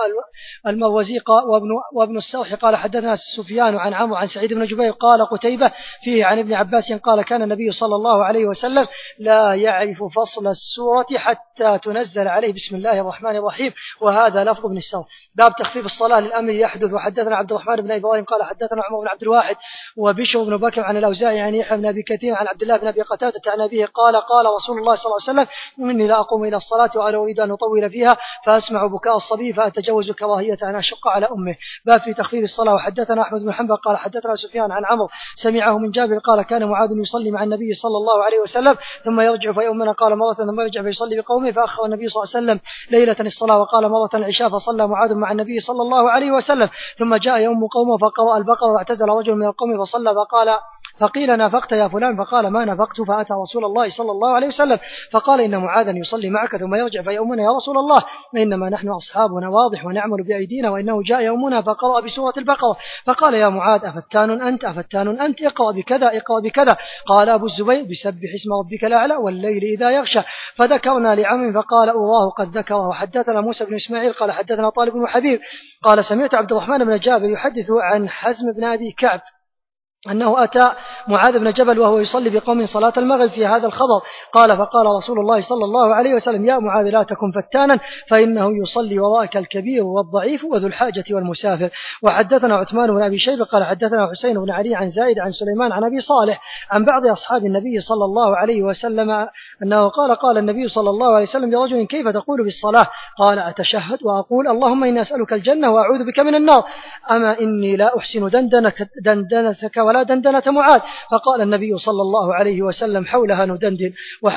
المروزي وابن, وابن السوح قال حدثنا سفيان عن عمرو عن سعيد بن جبير قال قتيبة فيه عن ابن عباس قال كان النبي صلى الله عليه وسلم لا يعرف فصل السورة حتى تنزل عليه بسم الله الرحمن الرحيم وهذا لفظ ابن السوح. باب تخفيف الصلاة للأمر يحدث. وحدثنا عبد الرحمن بن إبراهيم قال حدثنا عمر بن عبد الواحد وبشر بن بكر عن الأوزاعي عن يحيى بن أبي كثير عن عبد الله بن أبي قتادة عن أبيه قال قال رسول الله صلى الله عليه وسلم إني لا أقوم إلى الصلاة وأنا أريد أن أطول فيها فأسمع بكاء الصبي فأتجوز كراهية أن أشق على أمه. باب في تخفيف الصلاة. وحدثنا أحمد بن حنبل قال حدثنا سفيان عن عمرو سمعه من جابر قال كان معاذ يصلي مع النبي صلى الله عليه وسلم ثم يرجع فيؤمنا قال مرة ثم يرجع فيصلي بقومه فأخر النبي صلى الله عليه وسلم ليلة الصلاة وقال مرة العشاء فصلى معاذ مع النبي صلى الله عليه وسلم ثم جاء يوم قومه فقرأ البقرة واعتزل رجل من القوم فصلى فقال فقيل نافقت يا فلان فقال ما نافقت فأتى رسول الله صلى الله عليه وسلم فقال إن معاذا يصلي معك ثم يرجع فيؤمنا يا رسول الله إنما نحن أصحابنا واضح ونعمل بأيدينا وإنه جاء يومنا فقرأ بسورة البقرة فقال يا معاذ أفتان أنت أفتان أنت اقرأ بكذا اقرأ بكذا. قال أبو الزبير بسبح اسم ربك الأعلى والليل إذا يغشى فذكرنا لعم فقال أراه قد ذكره. وحدثنا موسى بن إسماعيل قال حدثنا طالب بن حبيب قال سمعت عبد الرحمن بن جابر يحدث عن حزم بن أبي كعب أنه أتى معاذ بن جبل وهو يصلي بقوم صلاة المغرب في هذا الخبر. قال فقال رسول الله صلى الله عليه وسلم يا معاذ لا تكن فتانا فإنه يصلي وراءك الكبير والضعيف وذو الحاجة والمسافر. وحدثنا عثمان بن أبي شيبة قال حدثنا حسين بن علي عن زائد عن سليمان عن أبي صالح عن بعض أصحاب النبي صلى الله عليه وسلم أنه قال قال النبي صلى الله عليه وسلم لرجل كيف تقول بالصلاة؟ قال أتشهد وأقول اللهم إني أسألك الجنة وأعوذ بك من النار أما إني لا أحسن دندنك دندنتك ولا دندنة معاذ. فقال النبي صلى الله عليه وسلم حولها ندندن.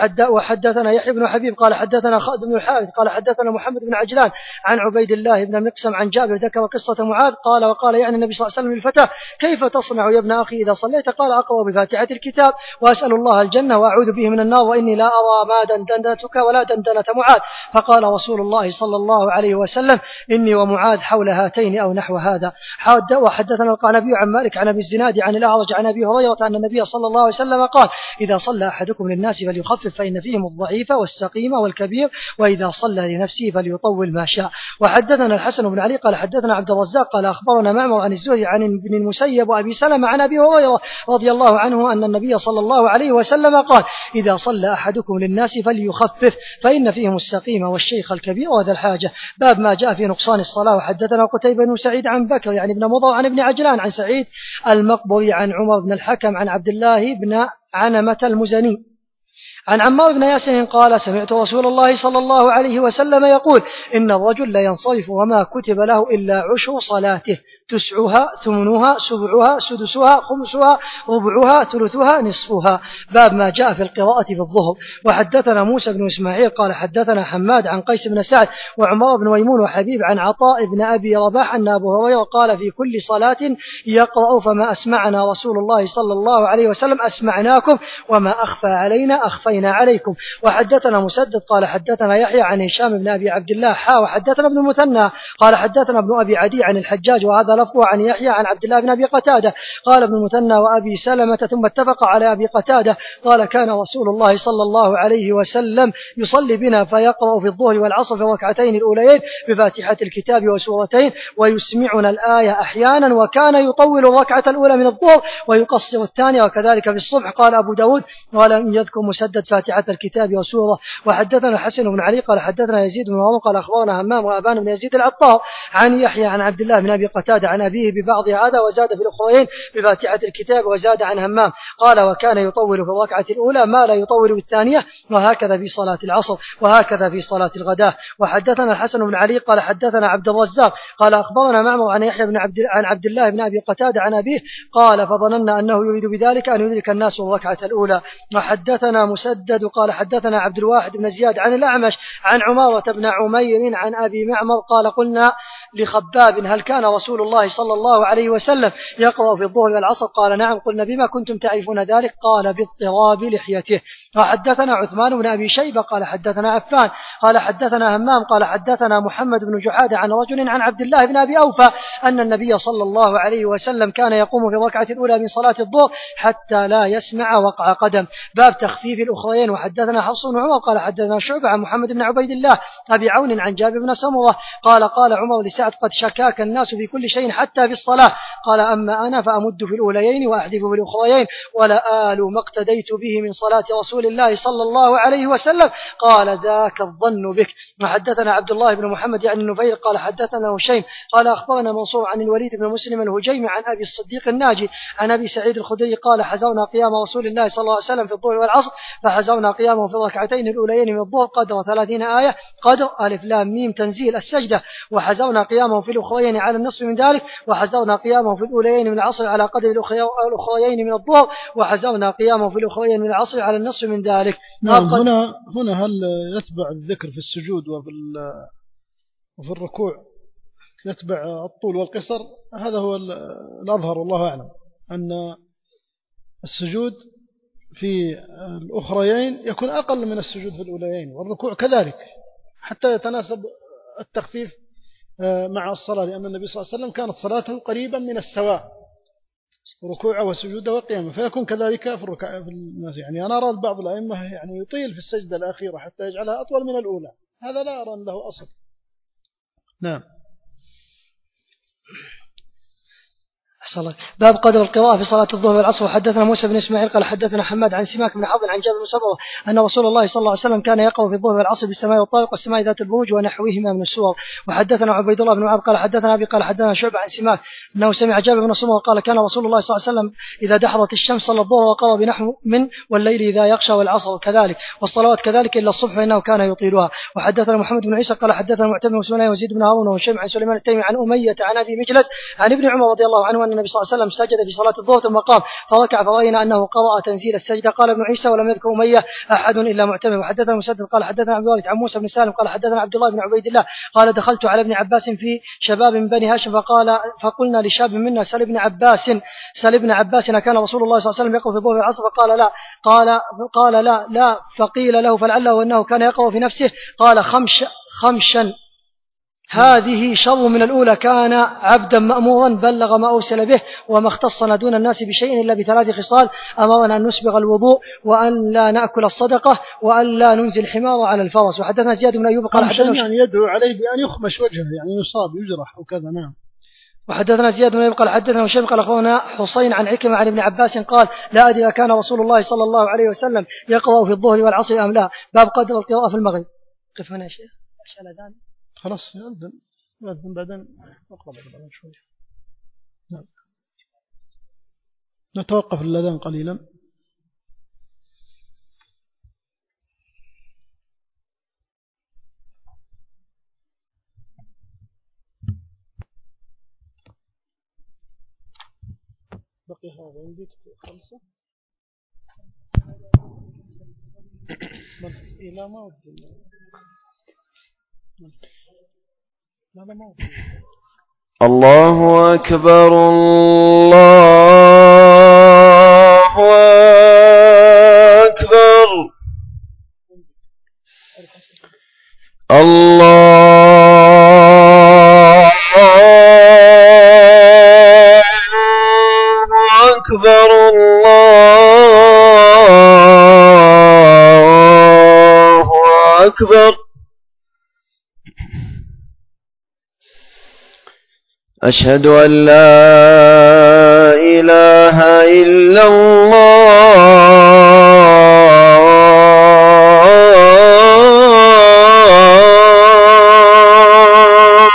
وحدثنا يحيى بن حبيب قال حدثنا خالد بن الحارث قال حدثنا محمد بن عجلان عن عبيد الله بن مقسم عن جابر ذكر قصة معاذ قال وقال يعني النبي صلى الله عليه وسلم للفتى كيف تصنع يا ابن أخي إذا صليت؟ قال أقرأ بفاتحة الكتاب وأسأل الله الجنة وأعوذ به من النار وإني لا أرى ما دندنتك ولا دندنة معاذ. فقال رسول الله صلى الله عليه وسلم إني ومعاذ حول هاتين أو نحو هذا. وحدثنا القعنبي عن مالك عن أبي الزناد عن الأعرج عن أبي هريرة أن النبي صلى الله عليه وسلم قال إذا صلى أحدكم للناس فليخفف فإن فيهم الضعيف والسقيم والكبير وإذا صلى لنفسه فليطول ما شاء. وحدثنا الحسن بن علي قال حدثنا عبد الرزاق قال أخبرنا معمر عن الزهري عن ابن المسيب وأبي سلمة عن أبي هريرة رضي الله عنه أن النبي صلى الله عليه وسلم قال إذا صلى أحدكم للناس فليخفف فإن فيهم السقيم والشيخ الكبير وذا الحاجة. باب ما جاء في نقصان الصلاة. وحدثنا قتيبة بن سعيد عن بكر يعني ابن مضر عن ابن عجلان عن سعيد المقبري عن عمر بن الحكم عن عبد الله بن عنمة المزني عن عمار بن ياسر قال سمعت رسول الله صلى الله عليه وسلم يقول إن الرجل لا ينصرف وما كتب له إلا عشر صلاته تسعها ثمنها سبعها سدسها خمسها ربعها ثلثها نصفها. باب ما جاء في القراءة في الظهر. وحدثنا موسى بن إسماعيل قال حدثنا حماد عن قيس بن سعد وعمار بن ميمون وحبيب عن عطاء بن أبي رباح أن أبو هريرة قال في كل صلاة يقرأ فما أسمعنا رسول الله صلى الله عليه وسلم أسمعناكم وما أخفى علينا أخفينا عليكم. وحدثنا مسدد قال حدثنا يحيى عن هشام بن أبي عبد الله حا وحدثنا ابن المثنى قال حدثنا ابن أبي عدي عن الحجاج وهذا لفظه عن يحيى عن عبد الله بن أبي قتادة قال ابن المثنى وأبي سلمة ثم اتفق على أبي قتادة قال كان رسول الله صلى الله عليه وسلم يصلي بنا فيقرأ في الظهر والعصر في الركعتين الأوليين بفاتحة الكتاب وسورتين ويسمعنا الآية أحيانا وكان يطول الركعة الأولى من الظهر ويقصر الثانية وكذلك في الصبح. قال أبو داود ولم يذكر مسدد فاتحة الكتاب وسورة. وحدثنا حسن بن علي قال حدثنا يزيد بن هارون قال أخبرنا همام وأبان بن يزيد العطار عن يحيى عن عبد الله بن أبي قتادة عن أبيه ببعض هذا وزاد في الأخرين بفاتحة الكتاب وزاد عن همام قال وكان يطول في الركعة الأولى ما لا يطول بالثانية وهكذا في صلاة العصر وهكذا في صلاة الغداة. وحدثنا الحسن بن علي قال حدثنا عبد الرزاق قال أخبرنا معمر عن يحيى بن عبد عن عبد الله بن أبي قتادة عن أبيه قال فظننا أنه يريد بذلك أن يدرك الناس الركعة الأولى. وحدثنا مسدد قال حدثنا عبد الواحد بن زياد عن الأعمش عن عمارة بن عمير عن أبي معمر قال قلنا لخباب هل كان رسول الله صلى الله عليه وسلم يقرأ في الظهر والعصر؟ قال نعم. قلنا بما كنتم تعرفون ذلك؟ قال باضطراب لحيته. وحدثنا عثمان بن أبي شيبة قال حدثنا عفان قال حدثنا همام قال حدثنا محمد بن جحادة عن رجل عن عبد الله بن أبي أوفى أن النبي صلى الله عليه وسلم كان يقوم في الركعة الأولى من صلاة الظهر حتى لا يسمع وقع قدم. باب تخفيف الأخرين. وحدثنا حفص بن عمر قال حدثنا شعبة عن محمد بن عبيد الله أبي عون عن جابر بن سمرة قال قال عمر لسعد قد شكاك الناس في كل شيء حتى في الصلاة قال أما أنا فأمد في الأوليين وأحذف في الأخرين ولا آل ما اقتديت به من صلاة رسول الله صلى الله عليه وسلم قال ذاك الظن بك. وحدثنا عبد الله بن محمد يعني النفيل قال حدثنا هشيم قال أخبرنا منصور عن الوليد بن مسلم الهجيمي عن أبي الصديق الناجي عن أبي سعيد الخدري قال حزونا قيام رسول الله صلى الله عليه وسلم في الظهر والعصر فحزونا قيامه في الركعتين الأوليين من الظهر قدر ثلاثين آية قدر ألف لام ميم تنزيل السجدة وحزونا قيامه في الأخرين على النصف من ذلك وحزونا قيامه في الأوليين من العصر على قدر الأخرين من الظهر وحزونا قيامه في الأخرين من العصر على النصف من ذلك. نعم. هنا هنا هل يتبع الذكر في السجود وفي وفي الركوع يتبع الطول والقصر؟ هذا هو الأظهر والله أعلم أن السجود في الأخرين يكون أقل من السجود في الأوليين والركوع كذلك حتى يتناسب التخفيف مع الصلاة لأن النبي صلى الله عليه وسلم كانت صلاته قريبا من السواء ركوعه وسجوده وقيامه فيكون كذلك في الركوع في الناس. يعني أنا أرى بعض الأئمة يعني يطيل في السجدة الأخيرة حتى يجعلها أطول من الأولى هذا لا أرى أن له أصل. نعم. باب قدر القراءة في صلاة الظهر والعصر. وحدثنا موسى بن إسماعيل قال حدثنا حماد عن سماك بن حرب عن جابر بن سمرة أن رسول الله صلى الله عليه وسلم كان يقرأ في الظهر والعصر بالسماء والطارق والسماء ذات البروج ونحوهما من السور. وحدثنا عبيد الله بن معاذ قال حدثنا أبي قال حدثنا شعبة عن سماك أنه سمع جابر بن سمرة قال كان رسول الله صلى الله عليه وسلم إذا دحضت الشمس صلى الظهر وقرأ بنحو من والليل إذا يغشى والعصر كذلك والصلوات كذلك إلا الصبح فإنه كان يطيلها. وحدثنا محمد بن عيسى قال حدثنا معتمر وسليمان وزيد بن هارون وهشام عن سليمان التيمي عن أمية عن أبي مجلس عن ابن عمر رضي الله عنه أن النبي صلى الله عليه وسلم سجد في صلاة الظهر ثم قام فركع فرأينا أنه قرأ تنزيل السجدة. قال ابن عيسى ولم يذكر أمية أحد إلا معتمر. وحدثنا مسدد قال حدثنا عبد الوارث عن موسى بن سالم قال حدثنا عبد الله بن عبيد الله قال دخلت على ابن عباس في شباب من بني هاشم فقال فقلنا لشاب منا سل ابن عباس سل ابن عباس كان رسول الله صلى الله عليه وسلم يقرأ في الظهر والعصر فقال لا قال قال لا لا فقيل له فلعله أنه كان يقرأ في نفسه قال خمش خمشا هذه شر من الأولى كان عبدا مأمورا بلغ ما أرسل به وما اختصنا دون الناس بشيء إلا بثلاث خصال أمرنا أن نسبغ الوضوء وأن لا نأكل الصدقة وأن لا ننزل الحمار على الفرس. وحدثنا زياد بن أيوب قال حدثنا يعني يدعو عليه بأن يخمش وجهه يعني يصاب يجرح وكذا. نعم. وحدثنا زياد بن أيوب قال حدثنا هشام قال أخونا حسين عن عكرمة عن ابن عباس قال لا أدري كان رسول الله صلى الله عليه وسلم يقرأ في الظهر والعصر أم لا. باب قدر القراءة في المغرب. قف هنا يا شيخ عشان الأذان خلاص يأذن يأذن بعدين نقرأ بعدين شوي. نعم. نتوقف الأذان قليلا. بقي هذا عندك خمسة لا ما ودي لا لا ما ودي. الله أكبر الله أكبر الله أكبر الله أكبر. أشهد أن لا إله إلا الله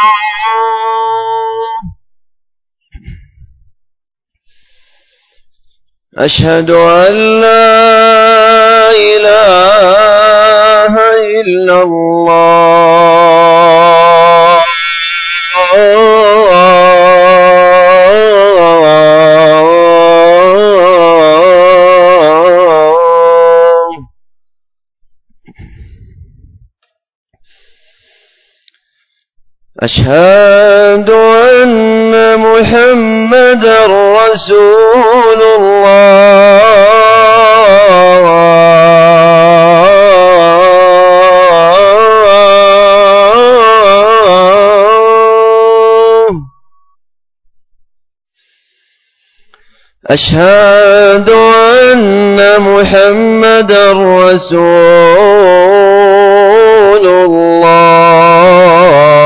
أشهد أن لا إله إلا الله أشهد أن محمدا رسول الله أشهد أن محمدا رسول الله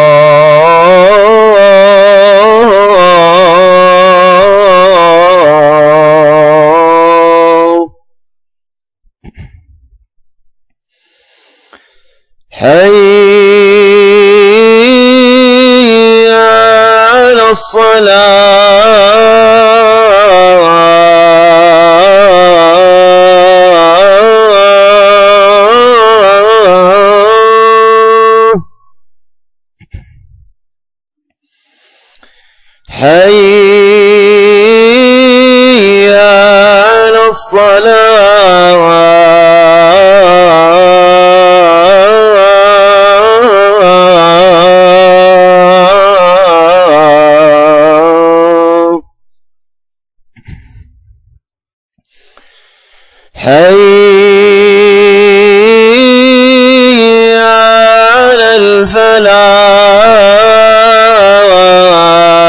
حي على الصلاة حي على الصلاة حي على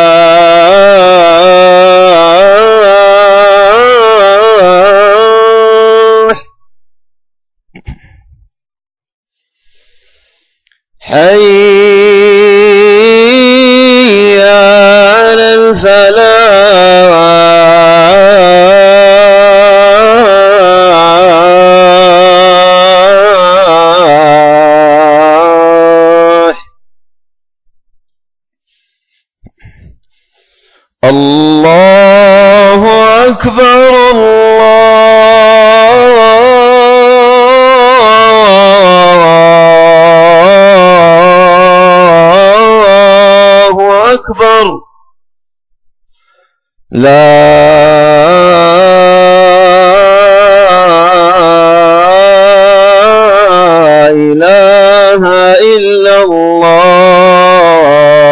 الفلاح الله أكبر الله أكبر لا إله إلا الله.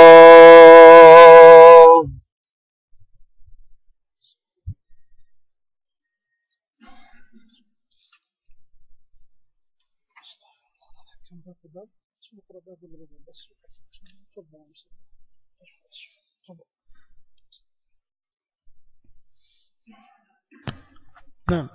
نعم.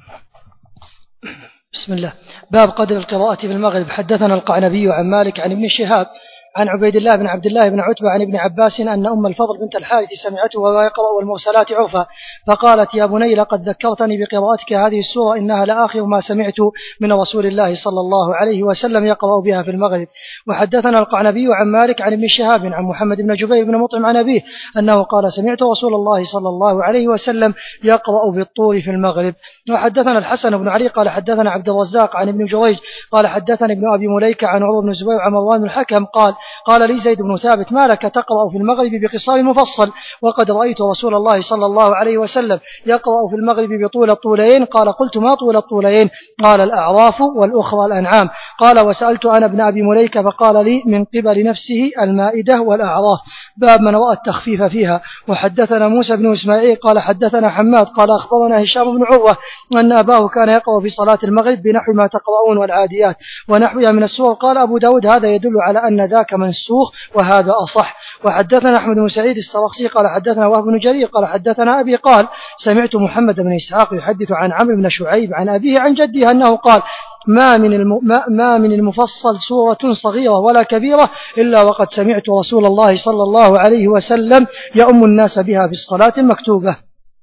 بسم الله. باب قدر القراءة في المغرب. حدثنا القعنبي عن مالك عن ابن شهاب عن عبيد الله بن عبد الله بن عتبة عن ابن عباس أن أم الفضل بنت الحارث سمعته وهو يقرأ والمرسلات عرفا فقالت يا بني لقد ذكرتني بقراءتك هذه السورة إنها لآخر ما سمعت من رسول الله صلى الله عليه وسلم يقرأ بها في المغرب. وحدثنا القعنبي عن مالك عن ابن شهاب عن محمد بن جبير بن مطعم عن أبيه أنه قال سمعت رسول الله صلى الله عليه وسلم يقرأ بالطور في المغرب. وحدثنا الحسن بن علي قال حدثنا عبد الرزاق عن ابن جريج قال حدثني ابن أبي مليكة عن عروة بن الزبير عن مروان الحكم قال قال لي زيد بن ثابت ما لك تقرأ في المغرب بقصار مفصل وقد رأيت رسول الله صلى الله عليه وسلم يقرأ في المغرب بطول الطولين. قال قلت ما طول الطولين؟ قال الأعراف والأخرى الأنعام. قال وسألت أنا ابن أبي مليكة فقال لي من قبل نفسه المائدة والأعراف. باب من رأى التخفيف فيها. وحدثنا موسى بن إسماعيل قال حدثنا حماد قال أخبرنا هشام بن عروة أن أباه كان يقرأ في صلاة المغرب بنحو ما تقرؤون والعاديات ونحوها من السور. قال أبو داود هذا يدل على أن ذاك منسوخ وهذا أصح. وحدثنا أحمد بن سعيد السرخسي قال حدثنا وهب بن جرير قال حدثنا أبي قال سمعت محمد بن إسحاق يحدث عن عمرو بن شعيب عن أبيه عن جده أنه قال ما من الم... ما من المفصل سورة صغيرة ولا كبيرة إلا وقد سمعت رسول الله صلى الله عليه وسلم يؤم الناس بها في الصلاة المكتوبة.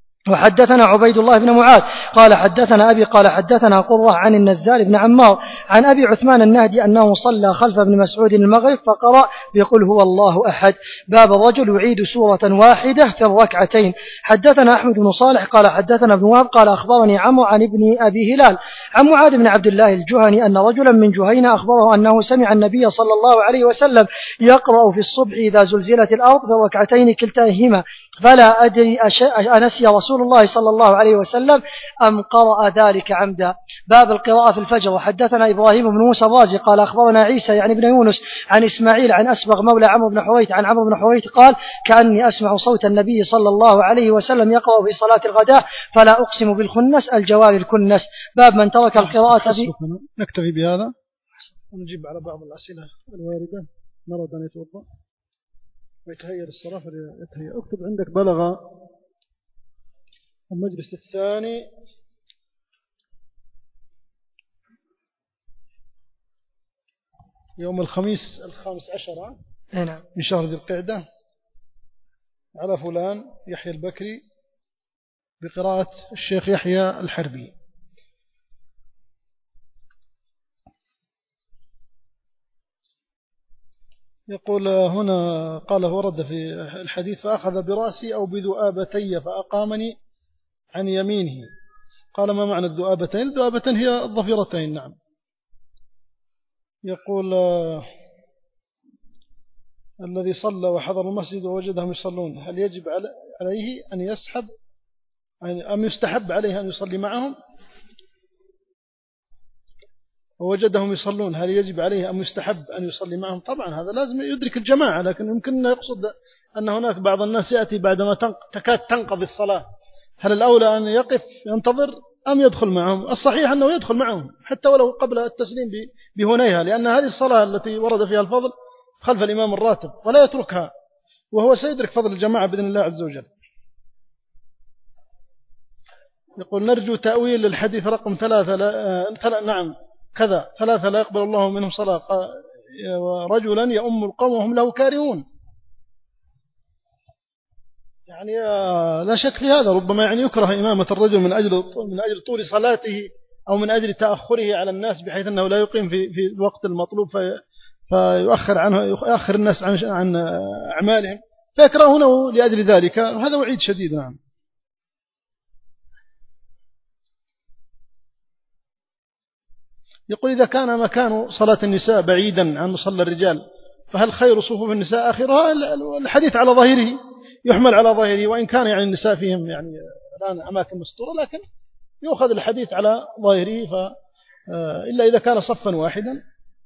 وحدثنا عبيد الله بن معاذ قال حدثنا أبي قال حدثنا قرة عن النزال بن عمار عن أبي عثمان النهدي أنه صلى خلف ابن مسعود المغرب فقرأ بقل هو الله أحد. باب الرجل يعيد سورة واحدة في الركعتين. حدثنا أحمد بن صالح قال حدثنا ابن وهب قال أخبرني عمرو عن ابن أبي هلال عن معاذ بن عبد الله الجهني أن رجلا من جهينة أخبره أنه سمع النبي صلى الله عليه وسلم يقرأ في الصبح إذا زلزلت الأرض في الركعتين كلتاهما فلا أدري أنسي رسول الله صلى الله عليه وسلم أم قرأ ذلك عمدا. باب القراءة في الفجر. وحدثنا إبراهيم بن موسى الرازي قال أخبرنا عيسى يعني بن يونس عن إسماعيل عن أسبغ مولى عمرو بن حويت عن عمرو بن حويت قال كأني أسمع صوت النبي صلى الله عليه وسلم يقرأ في صلاة الغداء فلا أقسم بالخنس الجوار الكنس. باب من ترك القراءة في. نكتفي بهذا ونجيب على بعض الأسئلة الواردة. نرى أن يتوضأ ويتهيأ للصلاة فليتهيأ. اكتب عندك بلغ المجلس الثاني يوم الخميس الخامس عشر من شهر ذي القعدة على فلان يحيى البكري بقراءة الشيخ يحيى الحربي. يقول هنا قال ورد في الحديث فأخذ برأسي أو بذؤابتي فأقامني عن يمينه. قال ما معنى الذؤابتين؟ الذؤابتين هي الظفيرتين. نعم. يقول الذي صلى وحضر المسجد ووجدهم يصلون هل يجب عليه أن يسحب أم يستحب عليه أن يصلي معهم؟ ووجدهم يصلون هل يجب عليه أم يستحب أن يصلي معهم؟ طبعا هذا لازم يدرك الجماعة، لكن يمكن يقصد أن هناك بعض الناس يأتي بعدما تكاد تنقضي الصلاة هل الأولى أن يقف ينتظر أم يدخل معهم؟ الصحيح أنه يدخل معهم حتى ولو قبل التسليم بهنيها، لأن هذه الصلاة التي ورد فيها الفضل خلف الإمام الراتب ولا يتركها وهو سيدرك فضل الجماعة بإذن الله عز وجل. يقول نرجو تأويل الحديث رقم ثلاثة لا... نعم كذا ثلاثة لا يقبل الله منهم صلاة ورجلا يؤم القوم وهم له كارهون. يعني لا شك في هذا، ربما يعني يكره إمامة الرجل من أجل من أجل طول صلاته أو من أجل تأخره على الناس بحيث أنه لا يقيم في في الوقت المطلوب في فيؤخر عنه يؤخر الناس عن عن أعمالهم. فيكرهونه لأجل ذلك. هذا وعيد شديد. نعم. يقول إذا كان مكان صلاة النساء بعيدا عن مصلى الرجال فهل خير صفوف النساء آخرها؟ الحديث على ظاهره يحمل على ظاهره، وإن كان يعني النساء فيهم يعني الآن أماكن مستورة، لكن يؤخذ الحديث على ظاهره، ف إلا إذا كان صفا واحدا.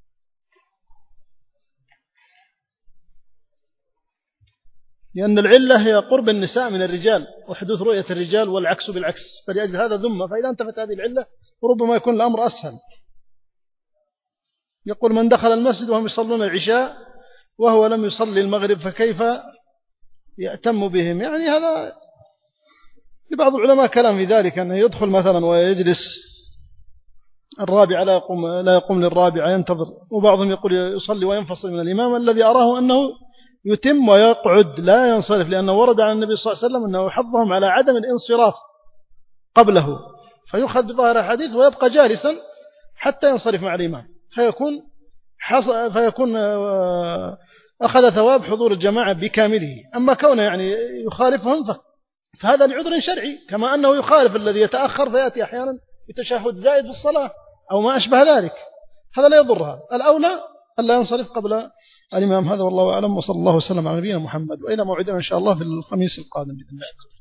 لأن العلة هي قرب النساء من الرجال وحدوث رؤية الرجال، والعكس بالعكس، فلأجل هذا ذمة، فإذا انتفت هذه العلة ربما يكون الأمر أسهل. يقول من دخل المسجد وهم يصلون العشاء وهو لم يصلي المغرب فكيف يأتم بهم؟ يعني هذا لبعض العلماء كلام في ذلك، أنه يدخل مثلا ويجلس الرابع لا يقوم, لا يقوم للرابع ينتظر، وبعضهم يقول يصلي وينفصل من الإمام. الذي أراه أنه يتم ويقعد لا ينصرف، لأنه ورد عن النبي صلى الله عليه وسلم أنه حضهم على عدم الانصراف قبله، فيؤخذ بظاهر الحديث ويبقى جالسا حتى ينصرف مع الإمام، فيكون فيكون أخذ ثواب حضور الجماعة بكامله. أما كونه يعني يخالفهم فهذا لعذر شرعي، كما أنه يخالف الذي يتأخر فيأتي أحيانا بتشهد زائد في الصلاة أو ما أشبه ذلك، هذا لا يضرها. الأولى ألا ينصرف قبل الإمام. هذا والله أعلم، وصلى الله وسلم على نبينا محمد، وإلى موعدنا إن شاء الله في الخميس القادم بإذن الله.